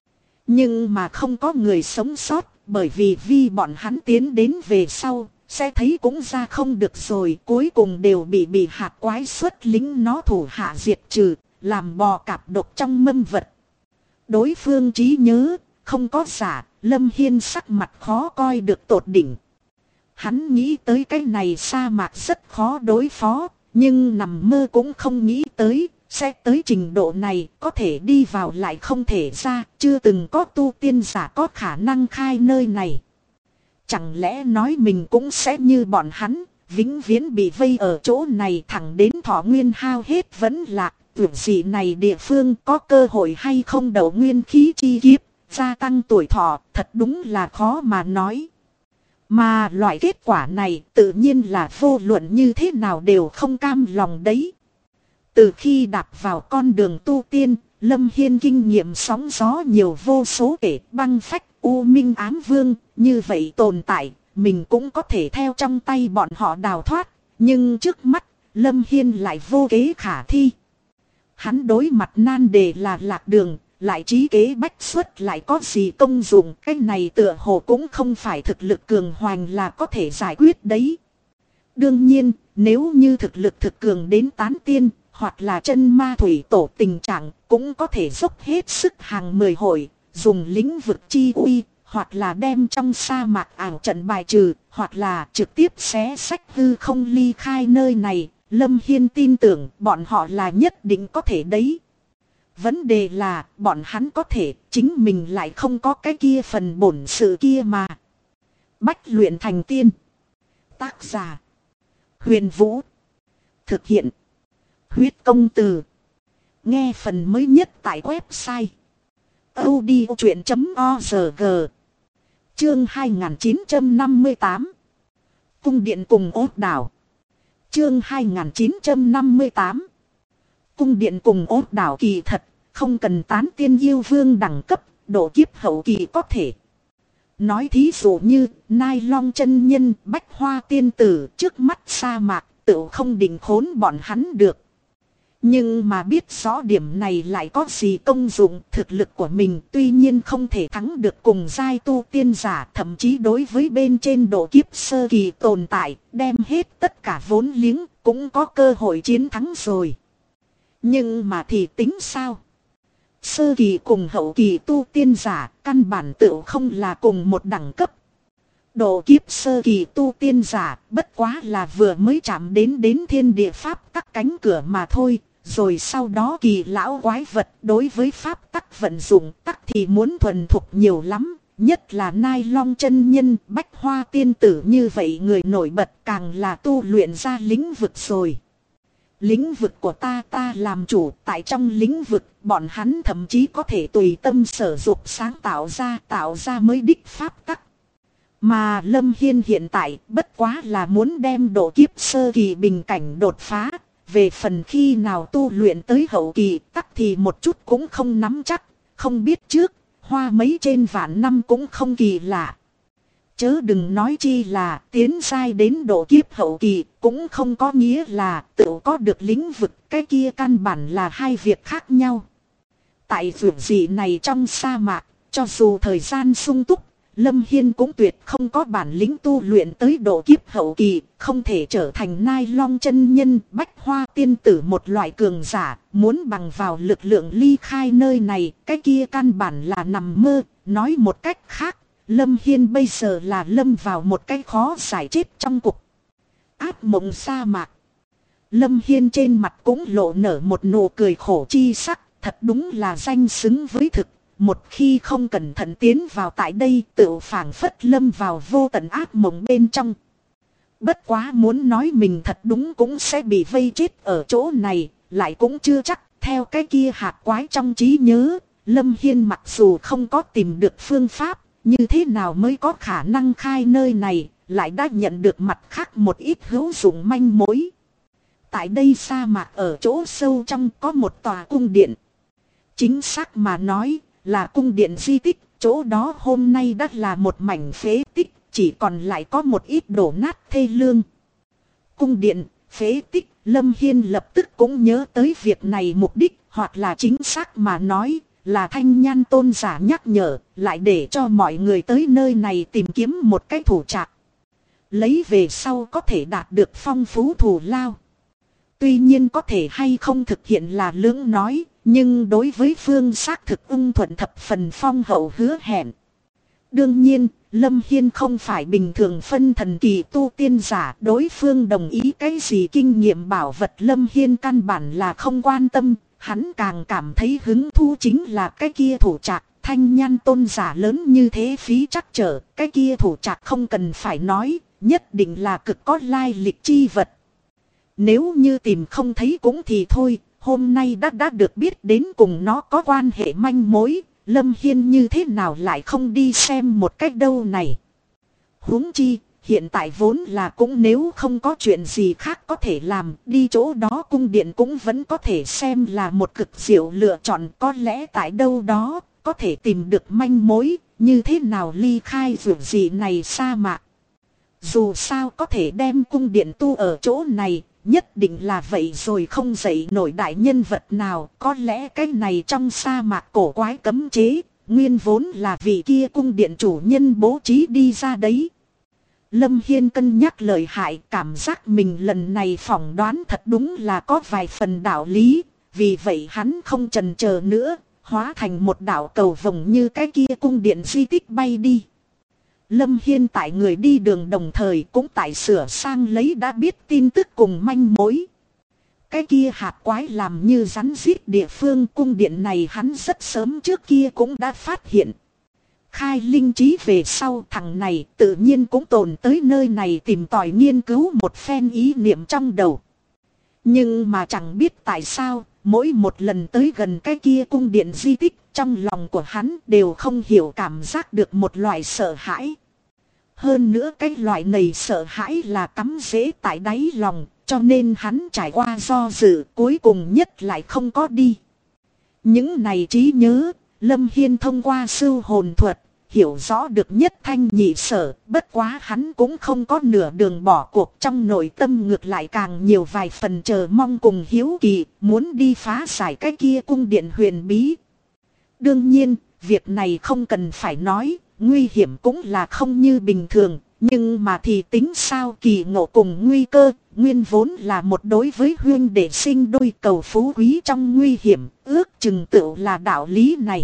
Nhưng mà không có người sống sót, bởi vì bọn hắn tiến đến về sau, sẽ thấy cũng ra không được rồi, cuối cùng đều bị hạt quái xuất lính nó thủ hạ diệt trừ, làm bò cạp độc trong mâm vật. Đối phương trí nhớ, không có giả, Lâm Hiên sắc mặt khó coi được tột đỉnh. Hắn nghĩ tới cái này sa mạc rất khó đối phó, nhưng nằm mơ cũng không nghĩ tới. Sẽ tới trình độ này, có thể đi vào lại không thể ra, chưa từng có tu tiên giả có khả năng khai nơi này. Chẳng lẽ nói mình cũng sẽ như bọn hắn, vĩnh viễn bị vây ở chỗ này thẳng đến thọ nguyên hao hết vẫn lạc, tuyệt dị này địa phương có cơ hội hay không đậu nguyên khí chi kiếp, gia tăng tuổi thọ, thật đúng là khó mà nói. Mà loại kết quả này tự nhiên là vô luận như thế nào đều không cam lòng đấy. Từ khi đạp vào con đường tu tiên, Lâm Hiên kinh nghiệm sóng gió nhiều vô số kể băng phách, u minh ám vương, như vậy tồn tại, mình cũng có thể theo trong tay bọn họ đào thoát. Nhưng trước mắt, Lâm Hiên lại vô kế khả thi. Hắn đối mặt nan đề là lạc đường, lại trí kế bách xuất lại có gì công dụng. Cái này tựa hồ cũng không phải thực lực cường hoành là có thể giải quyết đấy. Đương nhiên, nếu như thực lực thực cường đến tán tiên, hoặc là chân ma thủy tổ tình trạng, cũng có thể dốc hết sức hàng 10 hội, dùng lĩnh vực chi uy, hoặc là đem trong sa mạc ảo trận bài trừ, hoặc là trực tiếp xé sách hư không ly khai nơi này. Lâm Hiên tin tưởng bọn họ là nhất định có thể đấy. Vấn đề là bọn hắn có thể, chính mình lại không có cái kia phần bổn sự kia mà. Bách luyện thành tiên. Tác giả Huyền Vũ. Thực hiện Huyết Công Từ. Nghe phần mới nhất tại website audiochuyện.org. Chương 2958. Cung điện cùng ốt đảo. Chương 2958. Cung điện cùng ốt đảo kỳ thật, không cần tán tiên yêu vương đẳng cấp, độ kiếp hậu kỳ có thể. Nói thí dụ như, Nai Long chân nhân, Bách Hoa tiên tử, trước mắt sa mạc, tự không định khốn bọn hắn được. Nhưng mà biết rõ điểm này lại có gì công dụng, thực lực của mình tuy nhiên không thể thắng được cùng giai tu tiên giả, thậm chí đối với bên trên độ kiếp sơ kỳ tồn tại, đem hết tất cả vốn liếng, cũng có cơ hội chiến thắng rồi. Nhưng mà thì tính sao? Sơ kỳ cùng hậu kỳ tu tiên giả, căn bản tự không là cùng một đẳng cấp. Độ kiếp sơ kỳ tu tiên giả, bất quá là vừa mới chạm đến thiên địa pháp tắc cánh cửa mà thôi. Rồi sau đó kỳ lão quái vật đối với pháp tắc vận dụng tắc thì muốn thuần thục nhiều lắm. Nhất là Nai Long chân nhân, Bách Hoa tiên tử như vậy người nổi bật càng là tu luyện ra lĩnh vực rồi. Lĩnh vực của ta làm chủ, tại trong lĩnh vực bọn hắn thậm chí có thể tùy tâm sở dục sáng tạo ra mới đích pháp tắc. Mà Lâm Hiên hiện tại bất quá là muốn đem độ kiếp sơ kỳ bình cảnh đột phá. Về phần khi nào tu luyện tới hậu kỳ tắc thì một chút cũng không nắm chắc, không biết trước, hoa mấy trên vạn năm cũng không kỳ lạ. Chớ đừng nói chi là tiến giai đến độ kiếp hậu kỳ, cũng không có nghĩa là tự có được lĩnh vực, cái kia căn bản là hai việc khác nhau. Tại vượt dị này trong sa mạc, cho dù thời gian sung túc, Lâm Hiên cũng tuyệt không có bản lĩnh tu luyện tới độ kiếp hậu kỳ, không thể trở thành Nai Long chân nhân, Bách Hoa tiên tử một loại cường giả, muốn bằng vào lực lượng ly khai nơi này, cái kia căn bản là nằm mơ. Nói một cách khác, Lâm Hiên bây giờ là lâm vào một cái khó giải chết trong cục ác mộng sa mạc. Lâm Hiên trên mặt cũng lộ nở một nụ cười khổ chi sắc, thật đúng là danh xứng với thực. Một khi không cẩn thận tiến vào tại đây, tự phảng phất lâm vào vô tận ác mộng bên trong. Bất quá muốn nói mình thật đúng cũng sẽ bị vây chết ở chỗ này, lại cũng chưa chắc. Theo cái kia hạt quái trong trí nhớ, Lâm Hiên mặc dù không có tìm được phương pháp, như thế nào mới có khả năng khai nơi này, lại đã nhận được mặt khác một ít hữu dụng manh mối. Tại đây sa mạc ở chỗ sâu trong có một tòa cung điện. Chính xác mà nói, là cung điện di tích, chỗ đó hôm nay đã là một mảnh phế tích, chỉ còn lại có một ít đổ nát thê lương. Cung điện, phế tích, Lâm Hiên lập tức cũng nhớ tới việc này mục đích, hoặc là chính xác mà nói, là Thanh Nhan tôn giả nhắc nhở, lại để cho mọi người tới nơi này tìm kiếm một cái thủ trạc. Lấy về sau có thể đạt được phong phú thù lao. Tuy nhiên có thể hay không thực hiện là lưỡng nói, nhưng đối với phương xác thực ưng thuận thập phần phong hậu hứa hẹn. Đương nhiên, Lâm Hiên không phải bình thường phân thần kỳ tu tiên giả, đối phương đồng ý cái gì kinh nghiệm bảo vật Lâm Hiên căn bản là không quan tâm, hắn càng cảm thấy hứng thú chính là cái kia thủ trạc. Thanh Nhan tôn giả lớn như thế phí chắc trở, cái kia thủ trạc không cần phải nói, nhất định là cực có lai lịch chi vật. Nếu như tìm không thấy cũng thì thôi, hôm nay đã được biết đến cùng nó có quan hệ manh mối, Lâm Hiên như thế nào lại không đi xem một cách đâu này. Huống chi, hiện tại vốn là cũng nếu không có chuyện gì khác có thể làm, đi chỗ đó cung điện cũng vẫn có thể xem là một cực diệu lựa chọn, có lẽ tại đâu đó có thể tìm được manh mối, như thế nào ly khai vượt dị này sa mạc. Dù sao có thể đem cung điện tu ở chỗ này, nhất định là vậy rồi không dậy nổi đại nhân vật nào, có lẽ cái này trong sa mạc cổ quái cấm chế, nguyên vốn là vị kia cung điện chủ nhân bố trí đi ra đấy. Lâm Hiên cân nhắc lợi hại, cảm giác mình lần này phỏng đoán thật đúng là có vài phần đạo lý, vì vậy hắn không chần chờ nữa, hóa thành một đạo cầu vồng như cái kia cung điện di tích bay đi. Lâm Hiên tại người đi đường đồng thời cũng tại sửa sang lấy đã biết tin tức cùng manh mối. Cái kia hạt quái làm như rắn rít địa phương cung điện này hắn rất sớm trước kia cũng đã phát hiện. Khai linh trí về sau thằng này tự nhiên cũng tồn tới nơi này tìm tòi nghiên cứu một phen ý niệm trong đầu. Nhưng mà chẳng biết tại sao, mỗi một lần tới gần cái kia cung điện di tích trong lòng của hắn đều không hiểu cảm giác được một loại sợ hãi. Hơn nữa cái loại này sợ hãi là cắm rễ tại đáy lòng, cho nên hắn trải qua do dự cuối cùng nhất lại không có đi. Những này trí nhớ, Lâm Hiên thông qua sưu hồn thuật, hiểu rõ được nhất thanh nhị sở, bất quá hắn cũng không có nửa đường bỏ cuộc, trong nội tâm ngược lại càng nhiều vài phần chờ mong cùng hiếu kỳ, muốn đi phá giải cái kia cung điện huyền bí. Đương nhiên, việc này không cần phải nói, nguy hiểm cũng là không như bình thường, nhưng mà thì tính sao kỳ ngộ cùng nguy cơ, nguyên vốn là một đối với huyên để sinh đôi cầu phú quý trong nguy hiểm, ước chừng tựu là đạo lý này.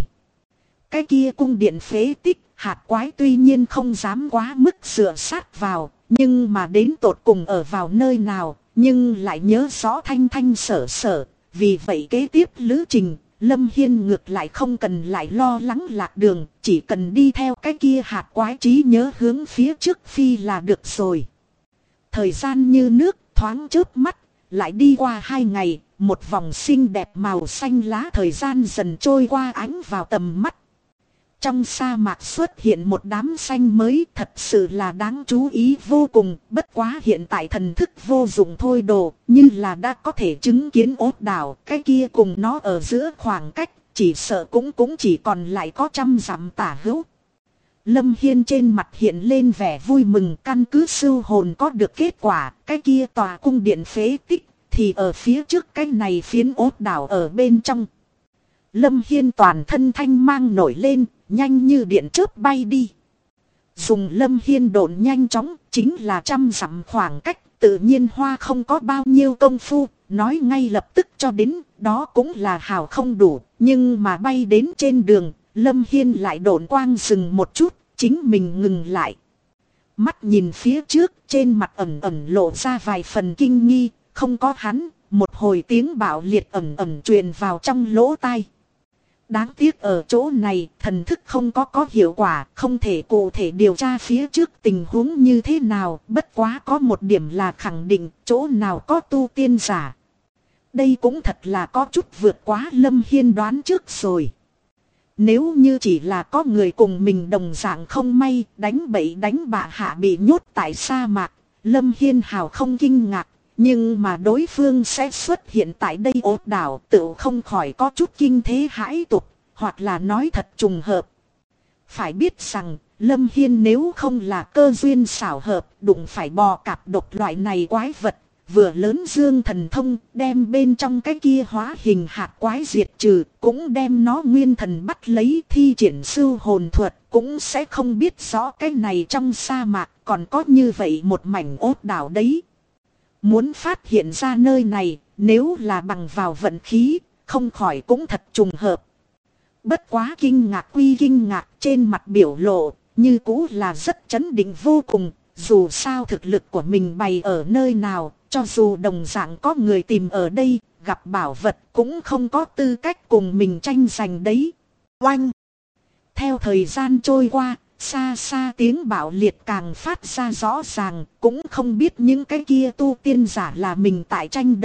Cái kia cung điện phế tích, hạt quái tuy nhiên không dám quá mức dựa sát vào, nhưng mà đến tột cùng ở vào nơi nào, nhưng lại nhớ rõ thanh thanh sở sở, vì vậy kế tiếp lữ trình, Lâm Hiên ngược lại không cần lại lo lắng lạc đường, chỉ cần đi theo cái kia hạt quái trí nhớ hướng phía trước phi là được rồi. Thời gian như nước, thoáng chớp mắt, lại đi qua 2 ngày, một vòng xinh đẹp màu xanh lá thời gian dần trôi qua ánh vào tầm mắt. Trong sa mạc xuất hiện một đám xanh mới thật sự là đáng chú ý vô cùng, bất quá hiện tại thần thức vô dụng thôi đồ, như là đã có thể chứng kiến ốt đảo, cái kia cùng nó ở giữa khoảng cách, chỉ sợ cũng chỉ còn lại có 100 dặm tả hữu. Lâm Hiên trên mặt hiện lên vẻ vui mừng, căn cứ sưu hồn có được kết quả, cái kia tòa cung điện phế tích, thì ở phía trước cái này phiến ốt đảo ở bên trong. Lâm Hiên toàn thân thanh mang nổi lên, nhanh như điện chớp bay đi. Dùng Lâm Hiên độn nhanh chóng, chính là 100 dặm khoảng cách, tự nhiên hoa không có bao nhiêu công phu, nói ngay lập tức cho đến, đó cũng là hào không đủ, nhưng mà bay đến trên đường, Lâm Hiên lại độn quang dừng một chút, chính mình ngừng lại. Mắt nhìn phía trước, trên mặt ẩn ẩn lộ ra vài phần kinh nghi, không có hắn, một hồi tiếng bạo liệt ẩn ẩn truyền vào trong lỗ tai. Đáng tiếc ở chỗ này, thần thức không có hiệu quả, không thể cụ thể điều tra phía trước tình huống như thế nào, bất quá có một điểm là khẳng định, chỗ nào có tu tiên giả. Đây cũng thật là có chút vượt quá Lâm Hiên đoán trước rồi. Nếu như chỉ là có người cùng mình đồng dạng không may, đánh bậy đánh bạ hạ bị nhốt tại sa mạc, Lâm Hiên hào không kinh ngạc. Nhưng mà đối phương sẽ xuất hiện tại đây ốt đảo tự không khỏi có chút kinh thế hãi tục, hoặc là nói thật trùng hợp. Phải biết rằng, Lâm Hiên nếu không là cơ duyên xảo hợp, đụng phải bò cạp độc loại này quái vật, vừa lớn dương thần thông, đem bên trong cái kia hóa hình hạt quái diệt trừ, cũng đem nó nguyên thần bắt lấy thi triển sưu hồn thuật, cũng sẽ không biết rõ cái này trong sa mạc còn có như vậy một mảnh ốt đảo đấy. Muốn phát hiện ra nơi này, nếu là bằng vào vận khí, không khỏi cũng thật trùng hợp. Bất quá kinh ngạc quy kinh ngạc, trên mặt biểu lộ, như cũ là rất chấn định vô cùng, dù sao thực lực của mình bày ở nơi nào, cho dù đồng dạng có người tìm ở đây, gặp bảo vật cũng không có tư cách cùng mình tranh giành đấy. Oanh! Theo thời gian trôi qua, xa xa tiếng bạo liệt càng phát ra rõ ràng, cũng không biết những cái kia tu tiên giả là mình tại tranh đấu,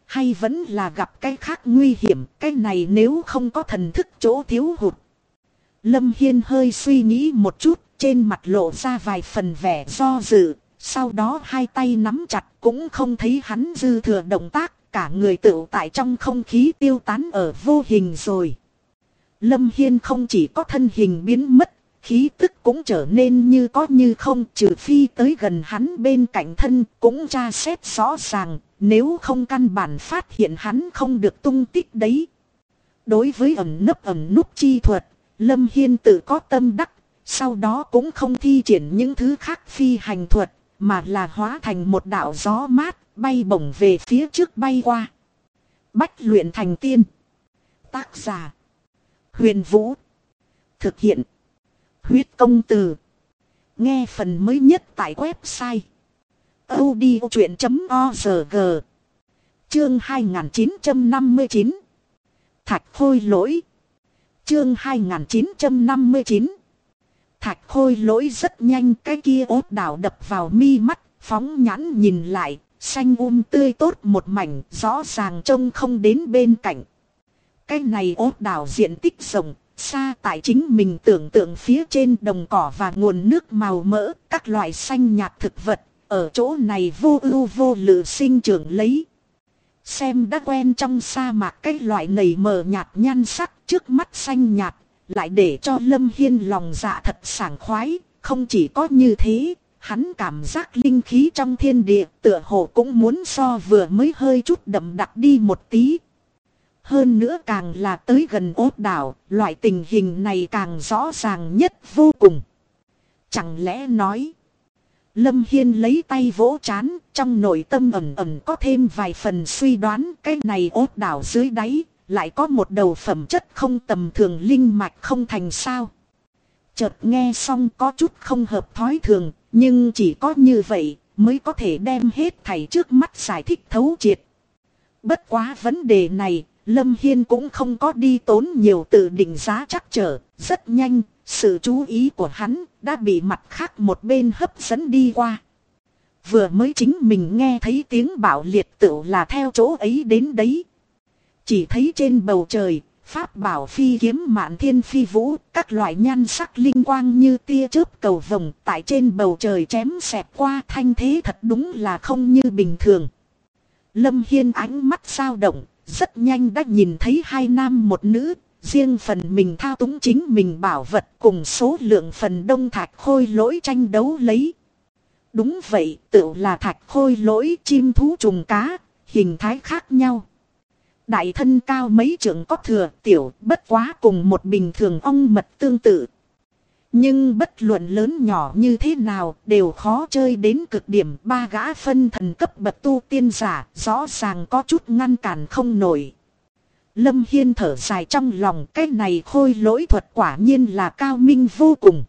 Hay vẫn là gặp cái khác nguy hiểm, cái này nếu không có thần thức chỗ thiếu hụt. Lâm Hiên hơi suy nghĩ một chút, trên mặt lộ ra vài phần vẻ do dự. Sau đó hai tay nắm chặt, cũng không thấy hắn dư thừa động tác, cả người tựu tại trong không khí tiêu tán ở vô hình rồi. Lâm Hiên không chỉ có thân hình biến mất, khí tức cũng trở nên như có như không, trừ phi tới gần hắn bên cạnh thân cũng tra xét rõ ràng, nếu không căn bản phát hiện hắn không được tung tích đấy. Đối với ẩn núp chi thuật, Lâm Hiên tự có tâm đắc, sau đó cũng không thi triển những thứ khác phi hành thuật, mà là hóa thành một đạo gió mát, bay bổng về phía trước bay qua. Bách luyện thành tiên. Tác giả: Huyền Vũ. Thực hiện: Huyết Công Từ. Nghe phần mới nhất tại website audiochuyện.org. Chương 2959. Thạch Khôi Lỗi. Chương 2959. Thạch Khôi Lỗi rất nhanh, cái kia ốt đảo đập vào mi mắt, phóng nhãn nhìn lại, xanh tươi tốt một mảnh, rõ ràng trông không đến bên cạnh. Cái này ốt đảo diện tích rộng, xa tại chính mình tưởng tượng phía trên, đồng cỏ và nguồn nước màu mỡ, các loại xanh nhạt thực vật, ở chỗ này vô ưu vô lự sinh trưởng lấy. Xem đã quen trong sa mạc cái loại nầy mờ nhạt nhan sắc, trước mắt xanh nhạt, lại để cho Lâm Hiên lòng dạ thật sảng khoái. Không chỉ có như thế, hắn cảm giác linh khí trong thiên địa tựa hồ cũng muốn so vừa mới hơi chút đậm đặc đi một tí. Hơn nữa càng là tới gần ốt đảo, loại tình hình này càng rõ ràng nhất vô cùng. Chẳng lẽ nói... Lâm Hiên lấy tay vỗ trán, trong nội tâm ẩn ẩn có thêm vài phần suy đoán, cái này ốt đảo dưới đáy, lại có một đầu phẩm chất không tầm thường linh mạch không thành sao. Chợt nghe xong có chút không hợp thói thường, nhưng chỉ có như vậy mới có thể đem hết thảy trước mắt giải thích thấu triệt. Bất quá vấn đề này, Lâm Hiên cũng không có đi tốn nhiều tự định giá trắc trở, rất nhanh. Sự chú ý của hắn đã bị mặt khác một bên hấp dẫn đi qua. Vừa mới chính mình nghe thấy tiếng bạo liệt tựu là theo chỗ ấy đến đấy. Chỉ thấy trên bầu trời, pháp bảo phi kiếm mạn thiên phi vũ, các loại nhan sắc linh quang như tia chớp cầu vồng tại trên bầu trời chém xẹt qua, thanh thế thật đúng là không như bình thường. Lâm Hiên ánh mắt dao động, rất nhanh đã nhìn thấy hai nam một nữ. Riêng phần mình thao túng chính mình bảo vật, cùng số lượng phần đông Thạch Khôi Lỗi tranh đấu lấy. Đúng vậy, tựu là Thạch Khôi Lỗi, chim thú trùng cá, hình thái khác nhau. Đại thân cao mấy trượng có thừa, tiểu bất quá cùng một bình thường ong mật tương tự. Nhưng bất luận lớn nhỏ như thế nào đều khó chơi đến cực điểm. Ba gã phân thần cấp bậc tu tiên giả rõ ràng có chút ngăn cản không nổi. Lâm Hiên thở dài trong lòng, cái này khôi lỗi thuật quả nhiên là cao minh vô cùng.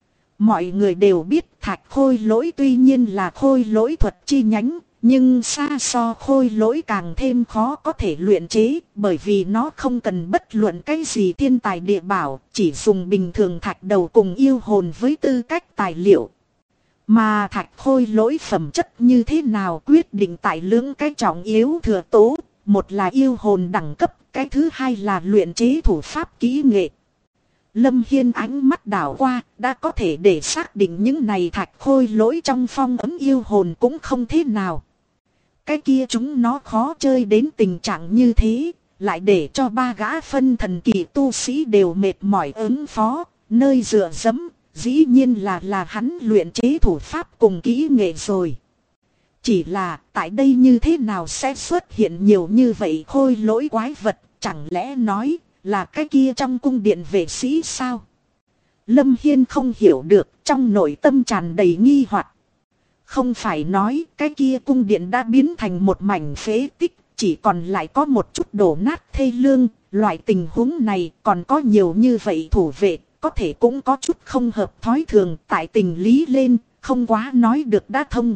Mọi người đều biết thạch khôi lỗi tuy nhiên là khôi lỗi thuật chi nhánh, nhưng xa so khôi lỗi càng thêm khó có thể luyện chế, bởi vì nó không cần bất luận cái gì thiên tài địa bảo, chỉ dùng bình thường thạch đầu cùng yêu hồn với tư cách tài liệu. Mà thạch khôi lỗi phẩm chất như thế nào quyết định tại lưỡng cái trọng yếu thừa tố, một là yêu hồn đẳng cấp, cái thứ hai là luyện chế thủ pháp kỹ nghệ. Lâm Hiên ánh mắt đảo qua, đã có thể để xác định những này thạch khôi lỗi trong phong ấm yêu hồn cũng không thế nào. Cái kia chúng nó khó chơi đến tình trạng như thế, lại để cho ba gã phân thần kỳ tu sĩ đều mệt mỏi ứng phó, nơi dựa dẫm, dĩ nhiên là hắn luyện chế thủ pháp cùng kỹ nghệ rồi. Chỉ là tại đây như thế nào sẽ xuất hiện nhiều như vậy khôi lỗi quái vật, chẳng lẽ nói là cái kia trong cung điện vệ sĩ sao? Lâm Hiên không hiểu được, trong nội tâm tràn đầy nghi hoặc. Không phải nói cái kia cung điện đã biến thành một mảnh phế tích, chỉ còn lại có một chút đổ nát thê lương, loại tình huống này còn có nhiều như vậy thủ vệ, có thể cũng có chút không hợp thói thường, tại tình lý lên, không quá nói được đã thông.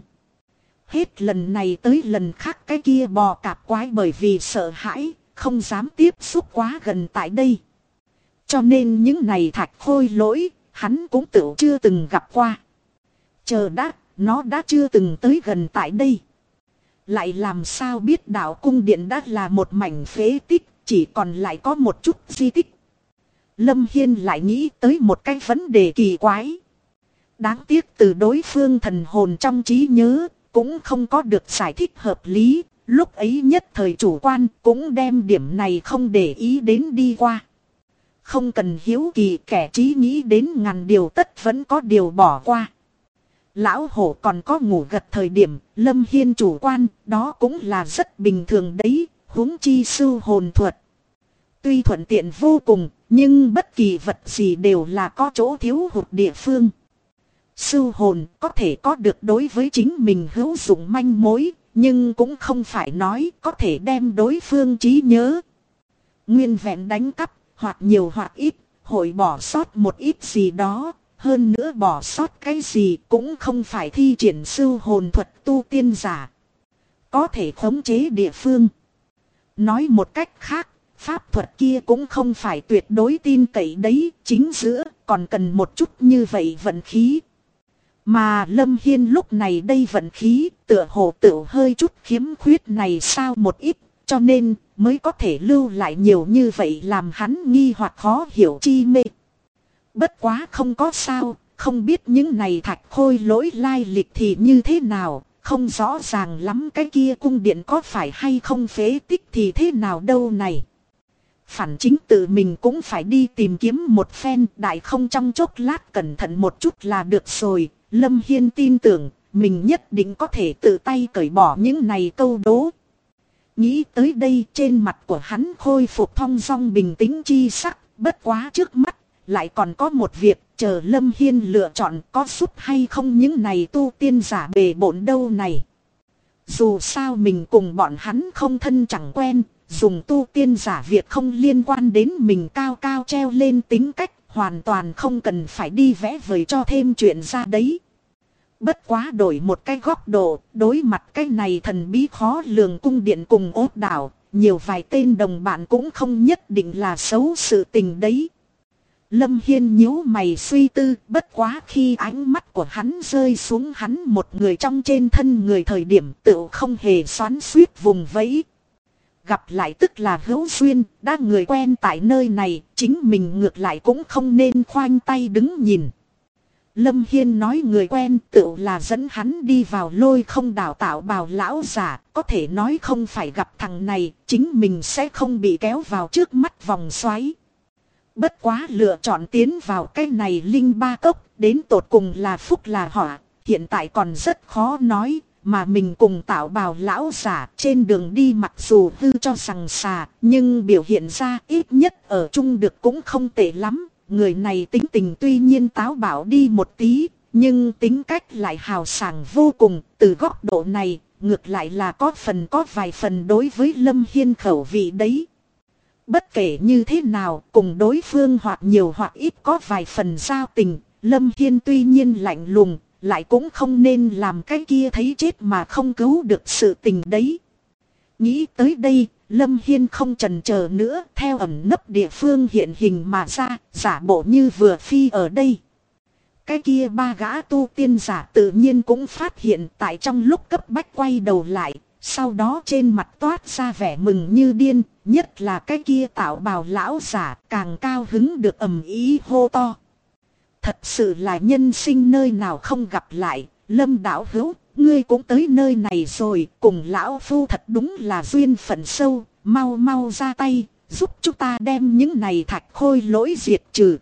Hết lần này tới lần khác cái kia bò cạp quái bởi vì sợ hãi, không dám tiếp xúc quá gần tại đây. Cho nên những này thạch khôi lỗi, hắn cũng tự chưa từng gặp qua. Chờ đã, nó đã chưa từng tới gần tại đây. Lại làm sao biết đạo cung điện đã là một mảnh phế tích, chỉ còn lại có một chút di tích. Lâm Hiên lại nghĩ tới một cái vấn đề kỳ quái. Đáng tiếc từ đối phương thần hồn trong trí nhớ, cũng không có được giải thích hợp lý. Lúc ấy nhất thời chủ quan cũng đem điểm này không để ý đến đi qua. Không cần hiếu kỳ, kẻ trí nghĩ đến ngàn điều tất vẫn có điều bỏ qua. Lão hổ còn có ngủ gật thời điểm, Lâm Hiên chủ quan, đó cũng là rất bình thường đấy, huống chi sưu hồn thuật. Tuy thuận tiện vô cùng, nhưng bất kỳ vật gì đều là có chỗ thiếu hụt địa phương. Sưu hồn có thể có được đối với chính mình hữu dụng manh mối, nhưng cũng không phải nói có thể đem đối phương trí nhớ nguyên vẹn đánh cắp, hoặc nhiều hoặc ít, hội bỏ sót một ít gì đó. Hơn nữa bỏ sót cái gì cũng không phải thi triển sưu hồn thuật tu tiên giả có thể khống chế địa phương. Nói một cách khác, pháp thuật kia cũng không phải tuyệt đối tin cậy đấy, chính giữa còn cần một chút như vậy vận khí. Mà Lâm Hiên lúc này đây vận khí tựa hồ tựu hơi chút khiếm khuyết này sao một ít, cho nên mới có thể lưu lại nhiều như vậy làm hắn nghi hoặc khó hiểu chi mê. Bất quá không có sao, không biết những này thạch khôi lỗi lai lịch thì như thế nào, không rõ ràng lắm cái kia cung điện có phải hay không phế tích thì thế nào đâu này. Phản chính tự mình cũng phải đi tìm kiếm một phen, đại không trong chốc lát cẩn thận một chút là được rồi. Lâm Hiên tin tưởng mình nhất định có thể tự tay cởi bỏ những này câu đố. Nghĩ tới đây trên mặt của hắn khôi phục thong dong bình tĩnh chi sắc, bất quá trước mắt lại còn có một việc chờ Lâm Hiên lựa chọn có giúp hay không những này tu tiên giả bề bộn đâu này. Dù sao mình cùng bọn hắn không thân chẳng quen, dùng tu tiên giả việc không liên quan đến mình cao cao treo lên tính cách, hoàn toàn không cần phải đi vẽ vời cho thêm chuyện ra đấy. Bất quá đổi một cái góc độ, đối mặt cái này thần bí khó lường cung điện cùng ốt đảo, nhiều vài tên đồng bạn cũng không nhất định là xấu sự tình đấy. Lâm Hiên nhíu mày suy tư, bất quá khi ánh mắt của hắn rơi xuống hắn một người trong trên thân người thời điểm tựu không hề xoắn xuýt vùng vẫy. Gặp lại tức là hữu duyên, đã người quen tại nơi này, chính mình ngược lại cũng không nên khoanh tay đứng nhìn. Lâm Hiên nói người quen tựu là dẫn hắn đi vào Lôi Không đảo tạo bào lão giả, có thể nói không phải gặp thằng này, chính mình sẽ không bị kéo vào trước mắt vòng xoáy. Bất quá lựa chọn tiến vào cái này linh ba cốc, đến tột cùng là phúc là họa, hiện tại còn rất khó nói, mà mình cùng tạo bào lão giả trên đường đi mặc dù hư cho sằng sà, nhưng biểu hiện ra ít nhất ở chung được cũng không tệ lắm. Người này tính tình tuy nhiên táo bạo đi một tí, nhưng tính cách lại hào sảng vô cùng, từ góc độ này, ngược lại là có vài phần đối với Lâm Hiên khẩu vị đấy. Bất kể như thế nào, cùng đối phương hoặc nhiều hoặc ít có vài phần giao tình, Lâm Hiên tuy nhiên lạnh lùng, lại cũng không nên làm cái kia thấy chết mà không cứu được sự tình đấy. Nghĩ tới đây, Lâm Hiên không chần chờ nữa, theo ẩn nấp địa phương hiện hình mà ra, giả bộ như vừa phi ở đây. Cái kia ba gã tu tiên giả tự nhiên cũng phát hiện tại trong lúc cấp bách quay đầu lại, sau đó trên mặt toát ra vẻ mừng như điên, nhất là cái kia tạo bào lão giả càng cao hứng được ầm ý hô to. Thật sự là nhân sinh nơi nào không gặp lại, Lâm đạo hữu, ngươi cũng tới nơi này rồi, cùng lão phu thật đúng là duyên phận sâu, mau mau ra tay, giúp chúng ta đem những này thạch khôi lỗi diệt trừ.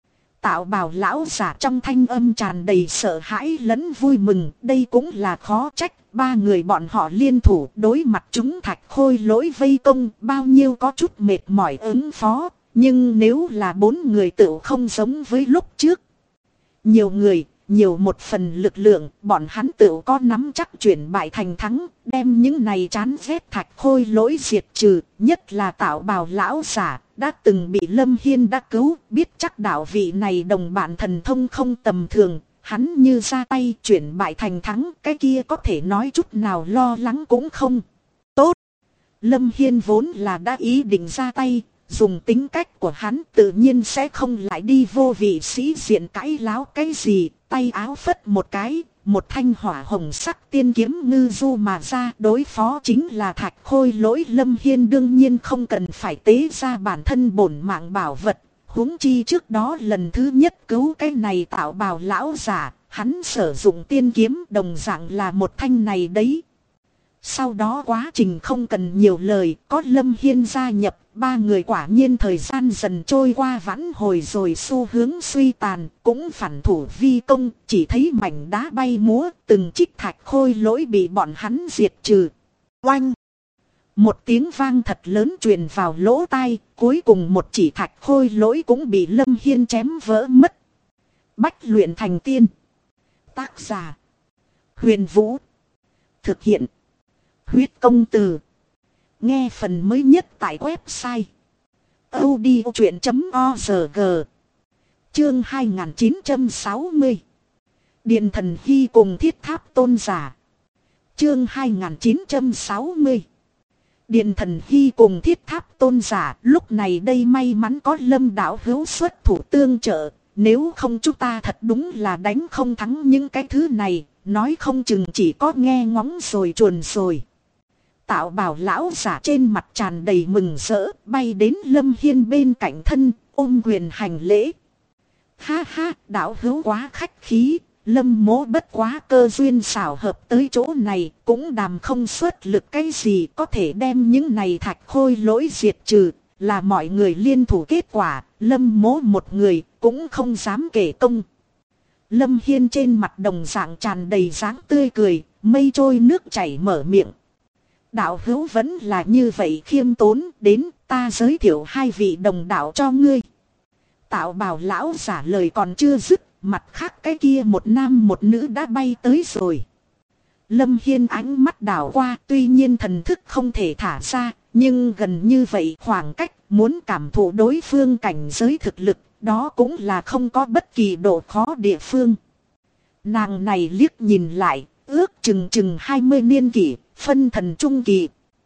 Tạo bào lão giả trong thanh âm tràn đầy sợ hãi lẫn vui mừng, đây cũng là khó trách, ba người bọn họ liên thủ đối mặt chúng thạch khôi lỗi vây công, bao nhiêu có chút mệt mỏi ứng phó, nhưng nếu là bốn người tựu không giống với lúc trước. Nhiều người, nhiều một phần lực lượng, bọn hắn tựu có nắm chắc chuyển bại thành thắng, đem những này chán ghét thạch khôi lỗi diệt trừ, nhất là tạo bào lão giả, đã từng bị Lâm Hiên đã cứu, biết chắc đạo vị này đồng bạn thần thông không tầm thường, hắn như ra tay chuyển bại thành thắng, cái kia có thể nói chút nào lo lắng cũng không. Tốt! Lâm Hiên vốn là đã ý định ra tay, dùng tính cách của hắn tự nhiên sẽ không lại đi vô vị sĩ diện cãi láo cái gì, tay áo phất một cái, một thanh hỏa hồng sắc tiên kiếm ngư du mà ra, đối phó chính là Thạch Khôi Lỗi. Lâm Hiên đương nhiên không cần phải tế ra bản thân bổn mạng bảo vật, huống chi trước đó lần thứ nhất cứu cái này Tạo Bào lão giả, hắn sử dụng tiên kiếm đồng dạng là một thanh này đấy. Sau đó quá trình không cần nhiều lời, có Lâm Hiên gia nhập, ba người quả nhiên thời gian dần trôi qua vãn hồi rồi xu hướng suy tàn, cũng phản thủ vi công, chỉ thấy mảnh đá bay múa, từng trích Thạch Khôi Lỗi bị bọn hắn diệt trừ. Oanh! Một tiếng vang thật lớn truyền vào lỗ tai, cuối cùng một chỉ Thạch Khôi Lỗi cũng bị Lâm Hiên chém vỡ mất. Bách luyện thành tiên. Tác giả: Huyền Vũ. Thực hiện: Huyết Công Từ. Nghe phần mới nhất tại website audiochuyện.org. Chương 2960. Điện Thần Hy cùng Thiết Tháp Tôn Giả. Chương 2960. Điện Thần Hy cùng Thiết Tháp Tôn Giả. Lúc này đây may mắn có Lâm đạo hữu xuất thủ tương trợ, nếu không chúng ta thật đúng là đánh không thắng những cái thứ này, nói không chừng chỉ có nghe ngóng rồi chuồn rồi. Tạo Bào lão giả trên mặt tràn đầy mừng rỡ, bay đến Lâm Hiên bên cạnh thân, ôm quyền hành lễ. Ha ha, đạo hữu quá khách khí, Lâm mỗ bất quá cơ duyên xảo hợp tới chỗ này, cũng đàm không xuất lực cái gì có thể đem những này Thạch Khôi Lỗi diệt trừ, là mọi người liên thủ kết quả, Lâm mỗ một người cũng không dám kể công. Lâm Hiên trên mặt đồng dạng tràn đầy dáng tươi cười, mây trôi nước chảy mở miệng. Đạo hữu vẫn là như vậy khiêm tốn, đến ta giới thiệu hai vị đồng đạo cho ngươi. Tạo Bào lão giả lời còn chưa dứt, mặt khác cái kia một nam một nữ đã bay tới rồi. Lâm Hiên ánh mắt đảo qua, tuy nhiên thần thức không thể thả ra, nhưng gần như vậy khoảng cách muốn cảm thụ đối phương cảnh giới thực lực, đó cũng là không có bất kỳ độ khó địa phương. Nàng này liếc nhìn lại, ước chừng 20 niên kỷ, phân thần trung kỳ.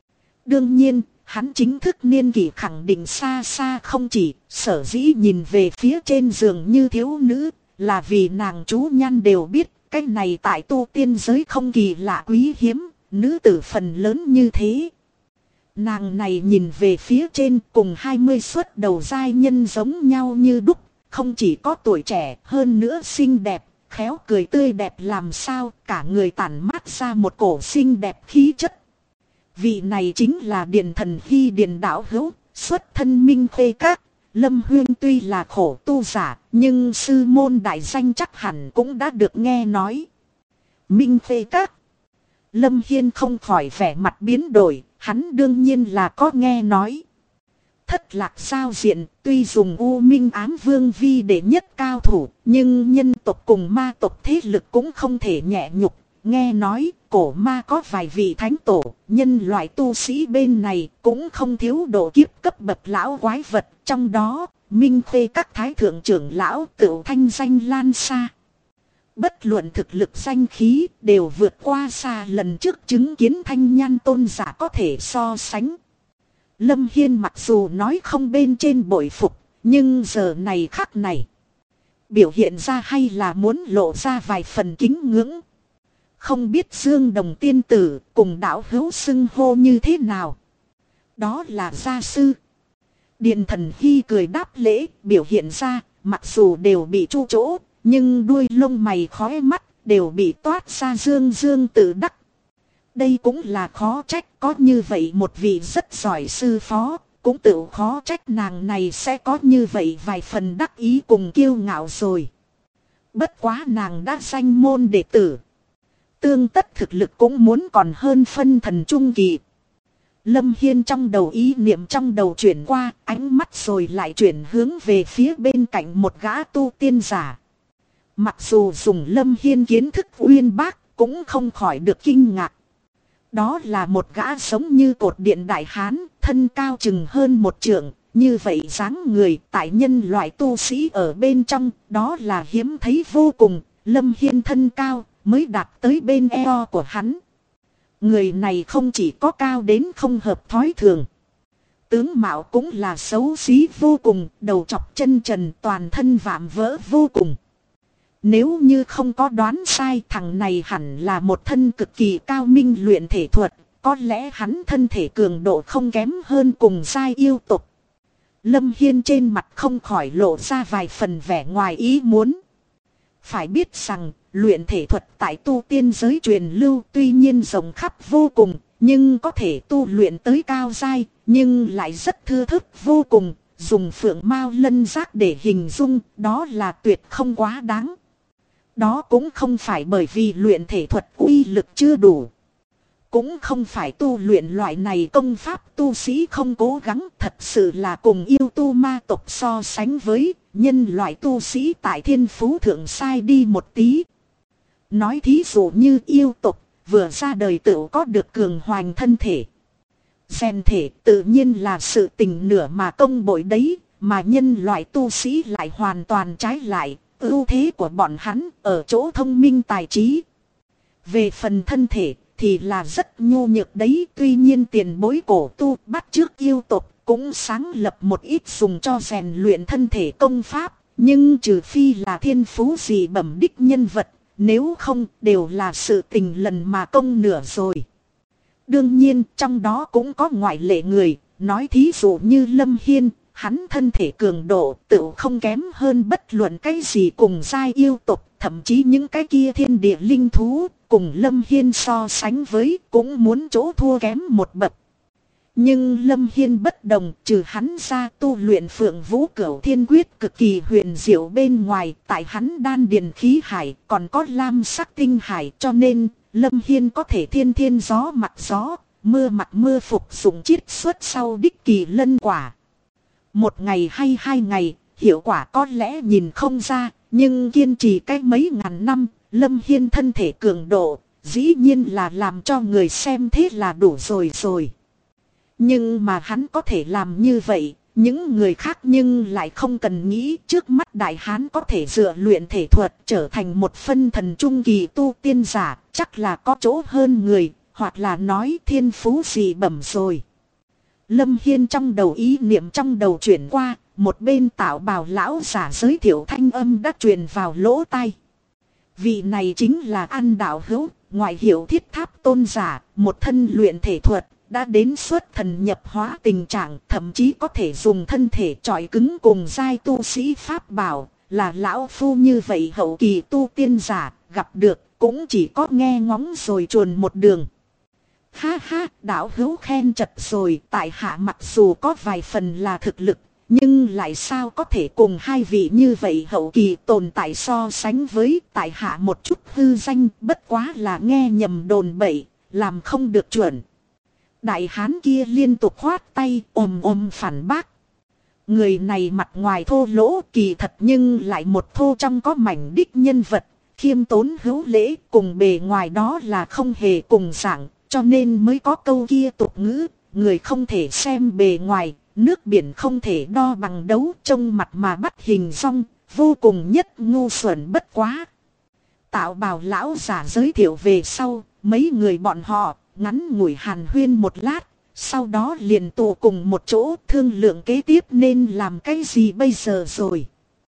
Đương nhiên, hắn chính thức niên kỷ khẳng định xa xa không chỉ, sở dĩ nhìn về phía trên giường như thiếu nữ, là vì nàng chú nhan đều biết, cái này tại tu tiên giới không kỳ lạ quý hiếm, nữ tử phần lớn như thế. Nàng này nhìn về phía trên cùng 20 xuất đầu giai nhân giống nhau như đúc, không chỉ có tuổi trẻ hơn nữa xinh đẹp, khéo cười tươi đẹp làm sao, cả người tản mát ra một cổ xinh đẹp khí chất. Vị này chính là Điện Thần Hy Điện đạo hữu, xuất thân Minh Khê Các. Lâm Huyên tuy là khổ tu giả, nhưng sư môn đại danh chắc hẳn cũng đã được nghe nói. Minh Khê Các. Lâm Hiên không khỏi vẻ mặt biến đổi, hắn đương nhiên là có nghe nói. Thất Lạc giao diện, tuy dùng U Minh Ám Vương vi để nhất cao thủ, nhưng nhân tộc cùng ma tộc thế lực cũng không thể nhẹ nhục. Nghe nói, cổ ma có vài vị thánh tổ, nhân loại tu sĩ bên này cũng không thiếu độ kiếp cấp bậc lão quái vật. Trong đó, Minh Khê Các thái thượng trưởng lão tựu thanh danh lan xa. Bất luận thực lực danh khí đều vượt qua xa lần trước chứng kiến Thanh Nhan tôn giả có thể so sánh. Lâm Hiên mặc dù nói không bên trên bội phục, nhưng giờ này khắc này, biểu hiện ra hay là muốn lộ ra vài phần kính ngưỡng. Không biết Dương Đồng tiên tử cùng đạo hữu xưng hô như thế nào? Đó là gia sư. Điện Thần Hy cười đáp lễ, biểu hiện ra, mặc dù đều bị chu chỗ, nhưng đuôi lông mày khóe mắt đều bị toát ra dương dương tự đắc. Đây cũng là khó trách, có như vậy một vị rất giỏi sư phó, cũng tự khó trách nàng này sẽ có như vậy vài phần đắc ý cùng kiêu ngạo rồi. Bất quá nàng đã danh môn đệ tử, tương tất thực lực cũng muốn còn hơn phân thần trung kỳ. Lâm Hiên trong đầu ý niệm trong đầu chuyển qua, ánh mắt rồi lại chuyển hướng về phía bên cạnh một gã tu tiên giả. Mặc dù dùng Lâm Hiên kiến thức uyên bác, cũng không khỏi được kinh ngạc. Đó là một gã giống như cột điện đại hán, thân cao chừng hơn một trượng, như vậy dáng người tại nhân loại tu sĩ ở bên trong, đó là hiếm thấy vô cùng. Lâm Hiên thân cao mới đạt tới bên eo của hắn. Người này không chỉ có cao đến không hợp thói thường, tướng mạo cũng là xấu xí vô cùng, đầu trọc chân trần, toàn thân vạm vỡ vô cùng. Nếu như không có đoán sai, thằng này hẳn là một thân cực kỳ cao minh luyện thể thuật. Có lẽ hắn thân thể cường độ không kém hơn cùng giai yêu tộc. Lâm Hiên trên mặt không khỏi lộ ra vài phần vẻ ngoài ý muốn. Phải biết rằng, luyện thể thuật tại tu tiên giới truyền lưu tuy nhiên rộng khắp vô cùng, nhưng có thể tu luyện tới cao giai, nhưng lại rất thưa thức vô cùng. Dùng phượng mao lân giác để hình dung, đó là tuyệt không quá đáng. Đó cũng không phải bởi vì luyện thể thuật uy lực chưa đủ. Cũng không phải tu luyện loại này công pháp tu sĩ không cố gắng, thật sự là cùng yêu tu ma tộc so sánh với nhân loại tu sĩ tại thiên phú thượng sai đi một tí. Nói thí dụ như yêu tộc vừa ra đời tự có được cường hoành thân thể. Rèn thể tự nhiên là sự tình nửa mà công bội đấy, mà nhân loại tu sĩ lại hoàn toàn trái lại, ưu thế của bọn hắn ở chỗ thông minh tài trí. Về phần thân thể thì là rất nhu nhược đấy, tuy nhiên tiền bối cổ tu bắt chước yêu tộc cũng sáng lập một ít dùng cho rèn luyện thân thể công pháp, nhưng trừ phi là thiên phú dị bẩm đích nhân vật, nếu không đều là sự tình lần mà công nửa rồi. Đương nhiên trong đó cũng có ngoại lệ người, nói thí dụ như Lâm Hiên, hắn thân thể cường độ tự không kém hơn bất luận cái gì cùng giai yêu tộc, thậm chí những cái kia thiên địa linh thú, cùng Lâm Hiên so sánh với cũng muốn chỗ thua kém một bậc. Nhưng Lâm Hiên bất đồng, trừ hắn ra tu luyện Phượng Vũ Cửu Thiên Quyết cực kỳ huyền diệu bên ngoài, tại hắn đan điền khí hải còn có lam sắc tinh hải, cho nên Lâm Hiên có thể thiên thiên gió mặt gió, mưa mặt mưa phục dụng chiết xuất sau đích kỳ lân quả. Một ngày hay 2 ngày, hiệu quả có lẽ nhìn không ra, nhưng kiên trì cách mấy ngàn năm, Lâm Hiên thân thể cường độ, dĩ nhiên là làm cho người xem thế là đủ rồi. Nhưng mà hắn có thể làm như vậy, những người khác nhưng lại không cần nghĩ. Trước mắt đại hán có thể dựa luyện thể thuật trở thành một phân thần trung kỳ tu tiên giả, chắc là có chỗ hơn người, hoặc là nói thiên phú dị bẩm rồi. Lâm Hiên trong đầu ý niệm trong đầu chuyển qua, một bên Tạo Bào lão giả giới thiệu thanh âm đã truyền vào lỗ tai. Vị này chính là An Đạo Hữu, ngoại hiệu Thiết Tháp tôn giả, một thân luyện thể thuật, đã đến xuất thần nhập hóa tình trạng, thậm chí có thể dùng thân thể chọi cứng cùng giai tu sĩ pháp bảo, là lão phu như vậy hậu kỳ tu tiên giả, gặp được cũng chỉ có nghe ngóng rồi chuồn một đường. Ha ha, đạo hữu khen chật rồi, tại hạ mặc dù có vài phần là thực lực, nhưng lại sao có thể cùng hai vị như vậy hậu kỳ tồn tại so sánh với. Tại hạ một chút hư danh, bất quá là nghe nhầm đồn bậy, làm không được chuẩn. Đại hán kia liên tục khoát tay ồm phản bác. Người này mặt ngoài thô lỗ kỳ thật nhưng lại một thô trong có mảnh đích nhân vật, khiêm tốn hữu lễ, cùng bề ngoài đó là không hề cùng dạng, cho nên mới có câu kia tục ngữ, người không thể xem bề ngoài, nước biển không thể đo bằng đấu, trông mặt mà bắt hình dong, vô cùng nhất ngu xuẩn bất quá. Tạo Bào lão giả giới thiệu về sau, mấy người bọn họ ngắn ngủi hàn huyên một lát, sau đó liền tụ cùng một chỗ thương lượng kế tiếp nên làm cái gì bây giờ rồi.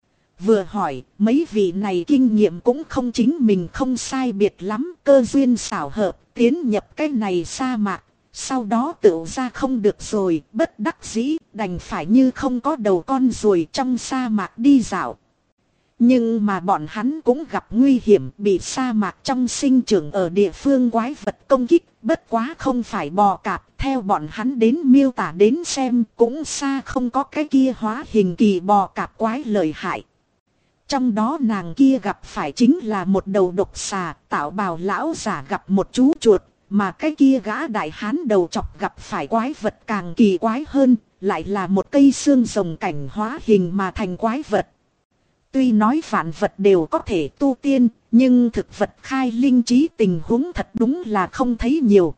Vừa hỏi, mấy vị này kinh nghiệm cũng không chính mình không sai biệt lắm, cơ duyên xảo hợp, tiến nhập cái này sa mạc, sau đó tự ra không được rồi, bất đắc dĩ, đành phải như không có đầu con ruồi trong sa mạc đi dạo. Nhưng mà bọn hắn cũng gặp nguy hiểm, bị sa mạc trong sinh trưởng ở địa phương quái vật công kích, bất quá không phải bò cạp, theo bọn hắn đến miêu tả đến xem cũng xa không có cái kia hóa hình kỳ bò cạp quái lợi hại. Trong đó nàng kia gặp phải chính là một đầu độc xà, Tạo Bào lão giả gặp một chú chuột, mà cái kia gã đại hán đầu chọc gặp phải quái vật càng kỳ quái hơn, lại là một cây xương rồng cảnh hóa hình mà thành quái vật. Tuy nói vạn vật đều có thể tu tiên, nhưng thực vật khai linh trí tình huống thật đúng là không thấy nhiều.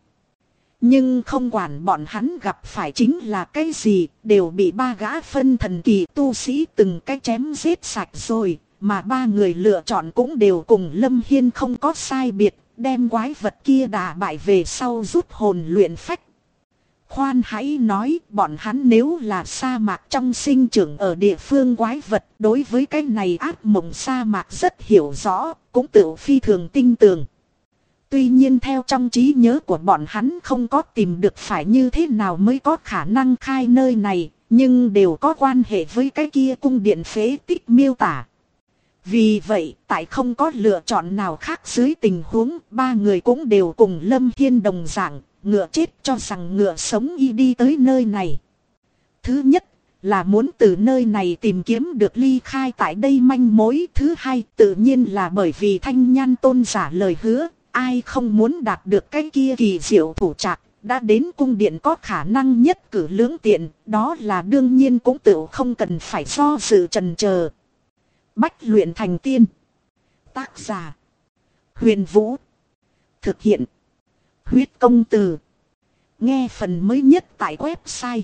Nhưng không quản bọn hắn gặp phải chính là cái gì, đều bị 3 gã phân thần kỳ tu sĩ từng cái chém giết sạch rồi, mà 3 người lựa chọn cũng đều cùng Lâm Hiên không có sai biệt, đem quái vật kia đả bại về sau rút hồn luyện phách. Khoan hãy nói, bọn hắn nếu là sa mạc trong sinh trưởng ở địa phương quái vật, đối với cái này ác mộng sa mạc rất hiểu rõ, cũng tự phi thường tinh tường. Tuy nhiên theo trong trí nhớ của bọn hắn không có tìm được phải như thế nào mới có khả năng khai nơi này, nhưng đều có quan hệ với cái kia cung điện phế tích miêu tả. Vì vậy, tại không có lựa chọn nào khác dưới tình huống, ba người cũng đều cùng Lâm Hiên đồng dạng, ngựa chết cho rằng ngựa sống y đi tới nơi này. Thứ nhất là muốn từ nơi này tìm kiếm được ly khai tại đây manh mối. Thứ hai tự nhiên là bởi vì Thanh Nhan tôn giả lời hứa, ai không muốn đạt được cái kia kỳ diệu thủ trạc, đã đến cung điện có khả năng nhất cử lưỡng tiện, đó là đương nhiên cũng tự không cần phải do dự chần chờ. Bách luyện thành tiên. Tác giả Huyền Vũ. Thực hiện Huyết Công Từ. Nghe phần mới nhất tại website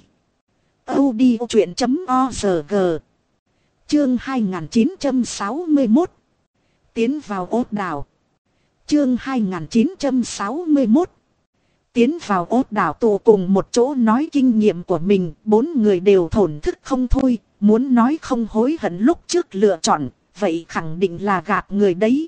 audiochuyện.org. Chương 2961. Tiến vào ốt đảo. Chương 2961. Tiến vào ốt đảo tụ cùng một chỗ nói kinh nghiệm của mình, bốn người đều thổn thức không thôi, muốn nói không hối hận lúc trước lựa chọn, vậy khẳng định là gạt người đấy.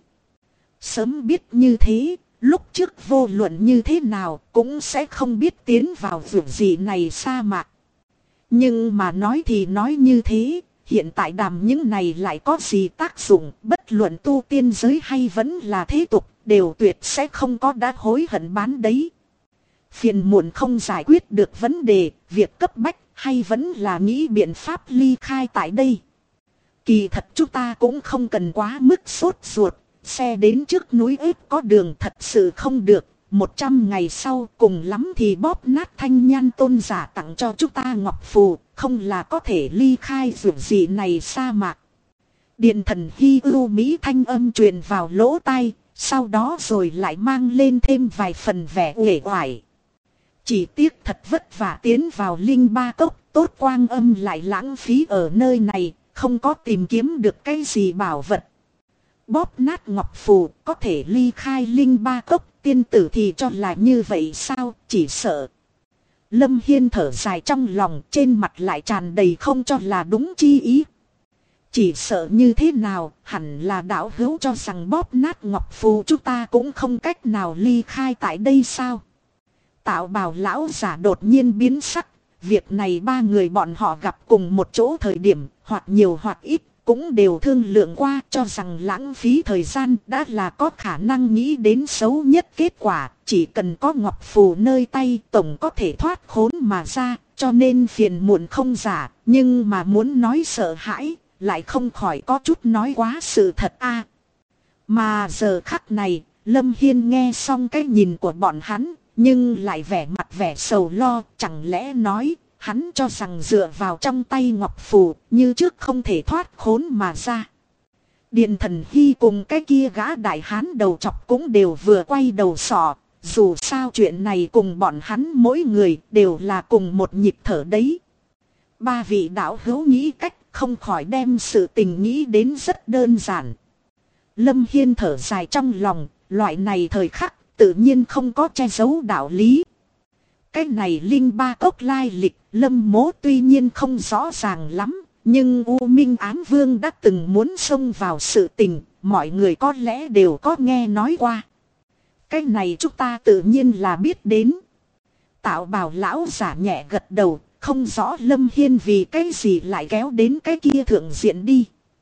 Sớm biết như thế, lúc trước vô luận như thế nào cũng sẽ không biết tiến vào vườn gì này sa mạc. Nhưng mà nói thì nói như thế, hiện tại đàm những này lại có gì tác dụng, bất luận tu tiên giới hay vẫn là thế tục, đều tuyệt sẽ không có đã hối hận bán đấy. Phiền muộn không giải quyết được vấn đề, việc cấp bách hay vẫn là nghĩ biện pháp ly khai tại đây. Kỳ thật chúng ta cũng không cần quá mức sốt ruột, xe đến trước núi ếp có đường thật sự không được. 100 ngày sau cùng lắm thì bóp nát Thanh Nhan tôn giả tặng cho chúng ta ngọc phù, không là có thể ly khai vườn gì này sa mạc. Điện thần hy ưu mỹ thanh âm truyền vào lỗ tai, sau đó rồi lại mang lên thêm vài phần vẻ uể oải. Chỉ tiếc thật vất vả tiến vào linh ba cốc, tốt quang âm lại lãng phí ở nơi này, không có tìm kiếm được cái gì bảo vật. Bóp nát ngọc phù có thể ly khai linh ba cốc, tiên tử thì cho là như vậy sao, chỉ sợ. Lâm Hiên thở dài trong lòng, trên mặt lại tràn đầy không cho là đúng chi ý. Chỉ sợ như thế nào, hẳn là đạo hữu cho rằng bóp nát ngọc phù chúng ta cũng không cách nào ly khai tại đây sao. Tạo bào lão giả đột nhiên biến sắc, việc này ba người bọn họ gặp cùng một chỗ thời điểm, hoặc nhiều hoặc ít, cũng đều thương lượng qua, cho rằng lãng phí thời gian đã là có khả năng nghĩ đến xấu nhất kết quả, chỉ cần có ngọc phù nơi tay tổng có thể thoát khốn mà ra, cho nên phiền muộn không giả, nhưng mà muốn nói sợ hãi, lại không khỏi có chút nói quá sự thật a. Mà giờ khắc này, Lâm Hiên nghe xong cái nhìn của bọn hắn, nhưng lại vẻ mặt vẻ sầu lo, chẳng lẽ nói, hắn cho rằng dựa vào trong tay ngọc phù, như trước không thể thoát khốn mà ra. Điện thần hy cùng cái kia gã đại hán đầu chọc cũng đều vừa quay đầu sọ, dù sao chuyện này cùng bọn hắn mỗi người đều là cùng một nhịp thở đấy. Ba vị đạo hữu nghĩ cách không khỏi đem sự tình nghĩ đến rất đơn giản. Lâm Hiên thở dài trong lòng, loại này thời khắc tự nhiên không có che giấu đạo lý. Cái này linh ba cốc lai lịch, Lâm Mố tuy nhiên không rõ ràng lắm, nhưng U Minh Ám Vương đã từng muốn xông vào sự tình, mọi người có lẽ đều có nghe nói qua. Cái này chúng ta tự nhiên là biết đến. Tạo bào lão giả nhẹ gật đầu, không rõ Lâm Hiên vì cái gì lại kéo đến cái kia thượng diện đi.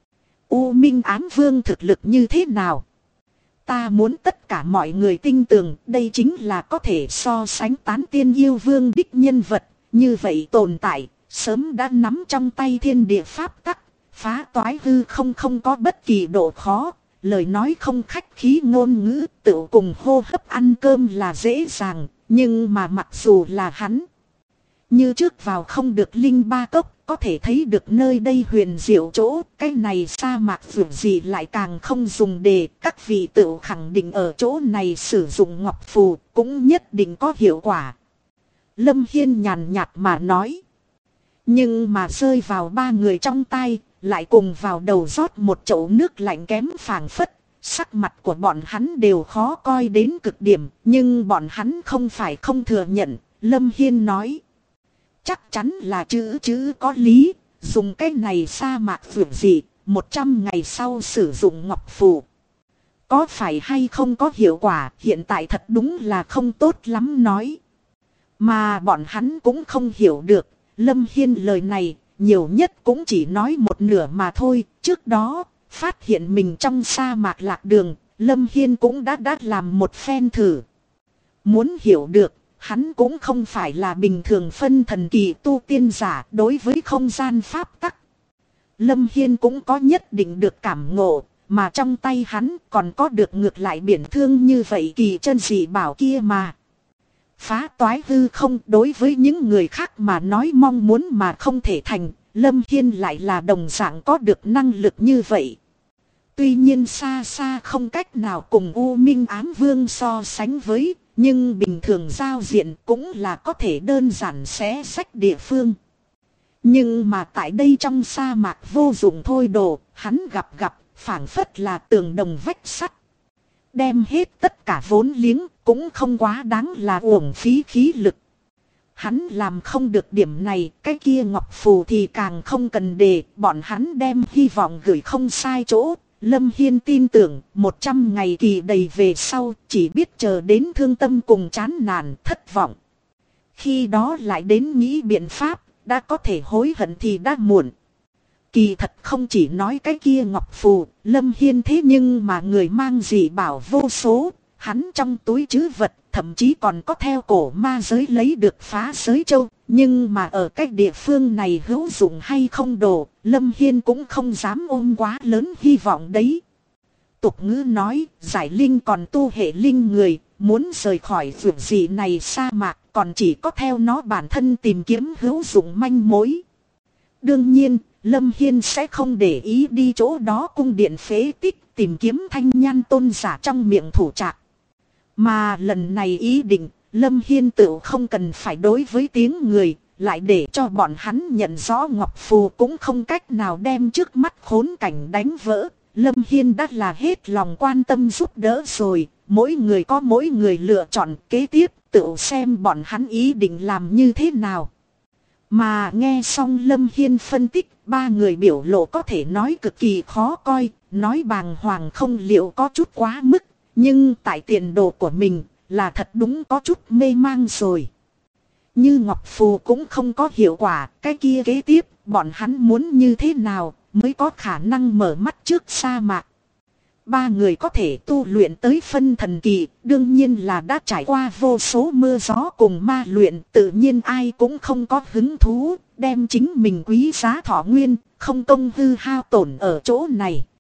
U Minh Ám Vương thực lực như thế nào? Ta muốn tất cả mọi người tin tưởng đây chính là có thể so sánh tán tiên yêu vương đích nhân vật. Như vậy tồn tại, sớm đã nắm trong tay thiên địa pháp tắc, phá toái hư không có bất kỳ độ khó. Lời nói không khách khí ngôn ngữ, tự cùng hô hấp ăn cơm là dễ dàng, nhưng mà mặc dù là hắn, như trước vào không được linh ba cốc, có thể thấy được nơi đây huyền diệu chỗ, cái này sa mạc vượt gì lại càng không dùng để, các vị tự khẳng định ở chỗ này sử dụng ngọc phù, cũng nhất định có hiệu quả. Lâm Hiên nhàn nhạt mà nói. Nhưng mà rơi vào ba người trong tay, lại cùng vào đầu rót một chậu nước lạnh kém phảng phất. Sắc mặt của bọn hắn đều khó coi đến cực điểm, nhưng bọn hắn không phải không thừa nhận. Lâm Hiên nói. Chắc chắn là chữ có lý, dùng cái này sa mạc vượt dị, 100 ngày sau sử dụng ngọc phù. Có phải hay không có hiệu quả, hiện tại thật đúng là không tốt lắm nói. Mà bọn hắn cũng không hiểu được, Lâm Hiên lời này, nhiều nhất cũng chỉ nói một nửa mà thôi. Trước đó, phát hiện mình trong sa mạc lạc đường, Lâm Hiên cũng đã làm một phen thử. Muốn hiểu được, hắn cũng không phải là bình thường phân thần kỳ tu tiên giả đối với không gian pháp tắc. Lâm Hiên cũng có nhất định được cảm ngộ, mà trong tay hắn còn có được ngược lại biển thương như vậy kỳ chân dị bảo kia mà. Phá toái hư không đối với những người khác mà nói mong muốn mà không thể thành, Lâm Hiên lại là đồng dạng có được năng lực như vậy. Tuy nhiên xa xa không cách nào cùng U Minh Ám Vương so sánh với, nhưng bình thường giao diện cũng là có thể đơn giản xé xách địa phương. Nhưng mà tại đây trong sa mạc vô dụng thôi đồ, hắn gặp phảng phất là tường đồng vách sắt. Đem hết tất cả vốn liếng cũng không quá đáng là uổng phí khí lực. Hắn làm không được điểm này, cái kia ngọc phù thì càng không cần để, bọn hắn đem hy vọng gửi không sai chỗ. Lâm Hiên tin tưởng 100 ngày kỳ đầy về sau chỉ biết chờ đến thương tâm cùng chán nản thất vọng. Khi đó lại đến nghĩ biện pháp, đã có thể hối hận thì đã muộn. Kỳ thật không chỉ nói cái kia ngọc phù, Lâm Hiên thế nhưng mà người mang dị bảo vô số, hắn trong túi trữ vật thậm chí còn có theo cổ ma giới lấy được phá giới châu. Nhưng mà ở cái địa phương này hữu dụng hay không đồ, Lâm Hiên cũng không dám ôm quá lớn hy vọng đấy. Tục ngữ nói, giải linh còn tu hệ linh người, muốn rời khỏi vượt dị này sa mạc còn chỉ có theo nó bản thân tìm kiếm hữu dụng manh mối. Đương nhiên, Lâm Hiên sẽ không để ý đi chỗ đó cung điện phế tích tìm kiếm thanh nhan tôn giả trong miệng thủ trạc. Mà lần này ý định, Lâm Hiên tự không cần phải đối với tiếng người, lại để cho bọn hắn nhận rõ ngọc phù cũng không cách nào đem trước mắt khốn cảnh đánh vỡ. Lâm Hiên đã là hết lòng quan tâm giúp đỡ rồi, mỗi người có mỗi người lựa chọn, kế tiếp tự xem bọn hắn ý định làm như thế nào. Mà nghe xong Lâm Hiên phân tích, ba người biểu lộ có thể nói cực kỳ khó coi, nói bàng hoàng không liệu có chút quá mức, nhưng tại tiền đồ của mình là thật đúng có chút mê mang rồi. Như ngọc phù cũng không có hiệu quả, cái kia kế tiếp bọn hắn muốn như thế nào mới có khả năng mở mắt trước sa mạc. Ba người có thể tu luyện tới phân thần kỳ, đương nhiên là đã trải qua vô số mưa gió cùng ma luyện, tự nhiên ai cũng không có hứng thú, đem chính mình quý giá thọ nguyên, không công hư hao tổn ở chỗ này.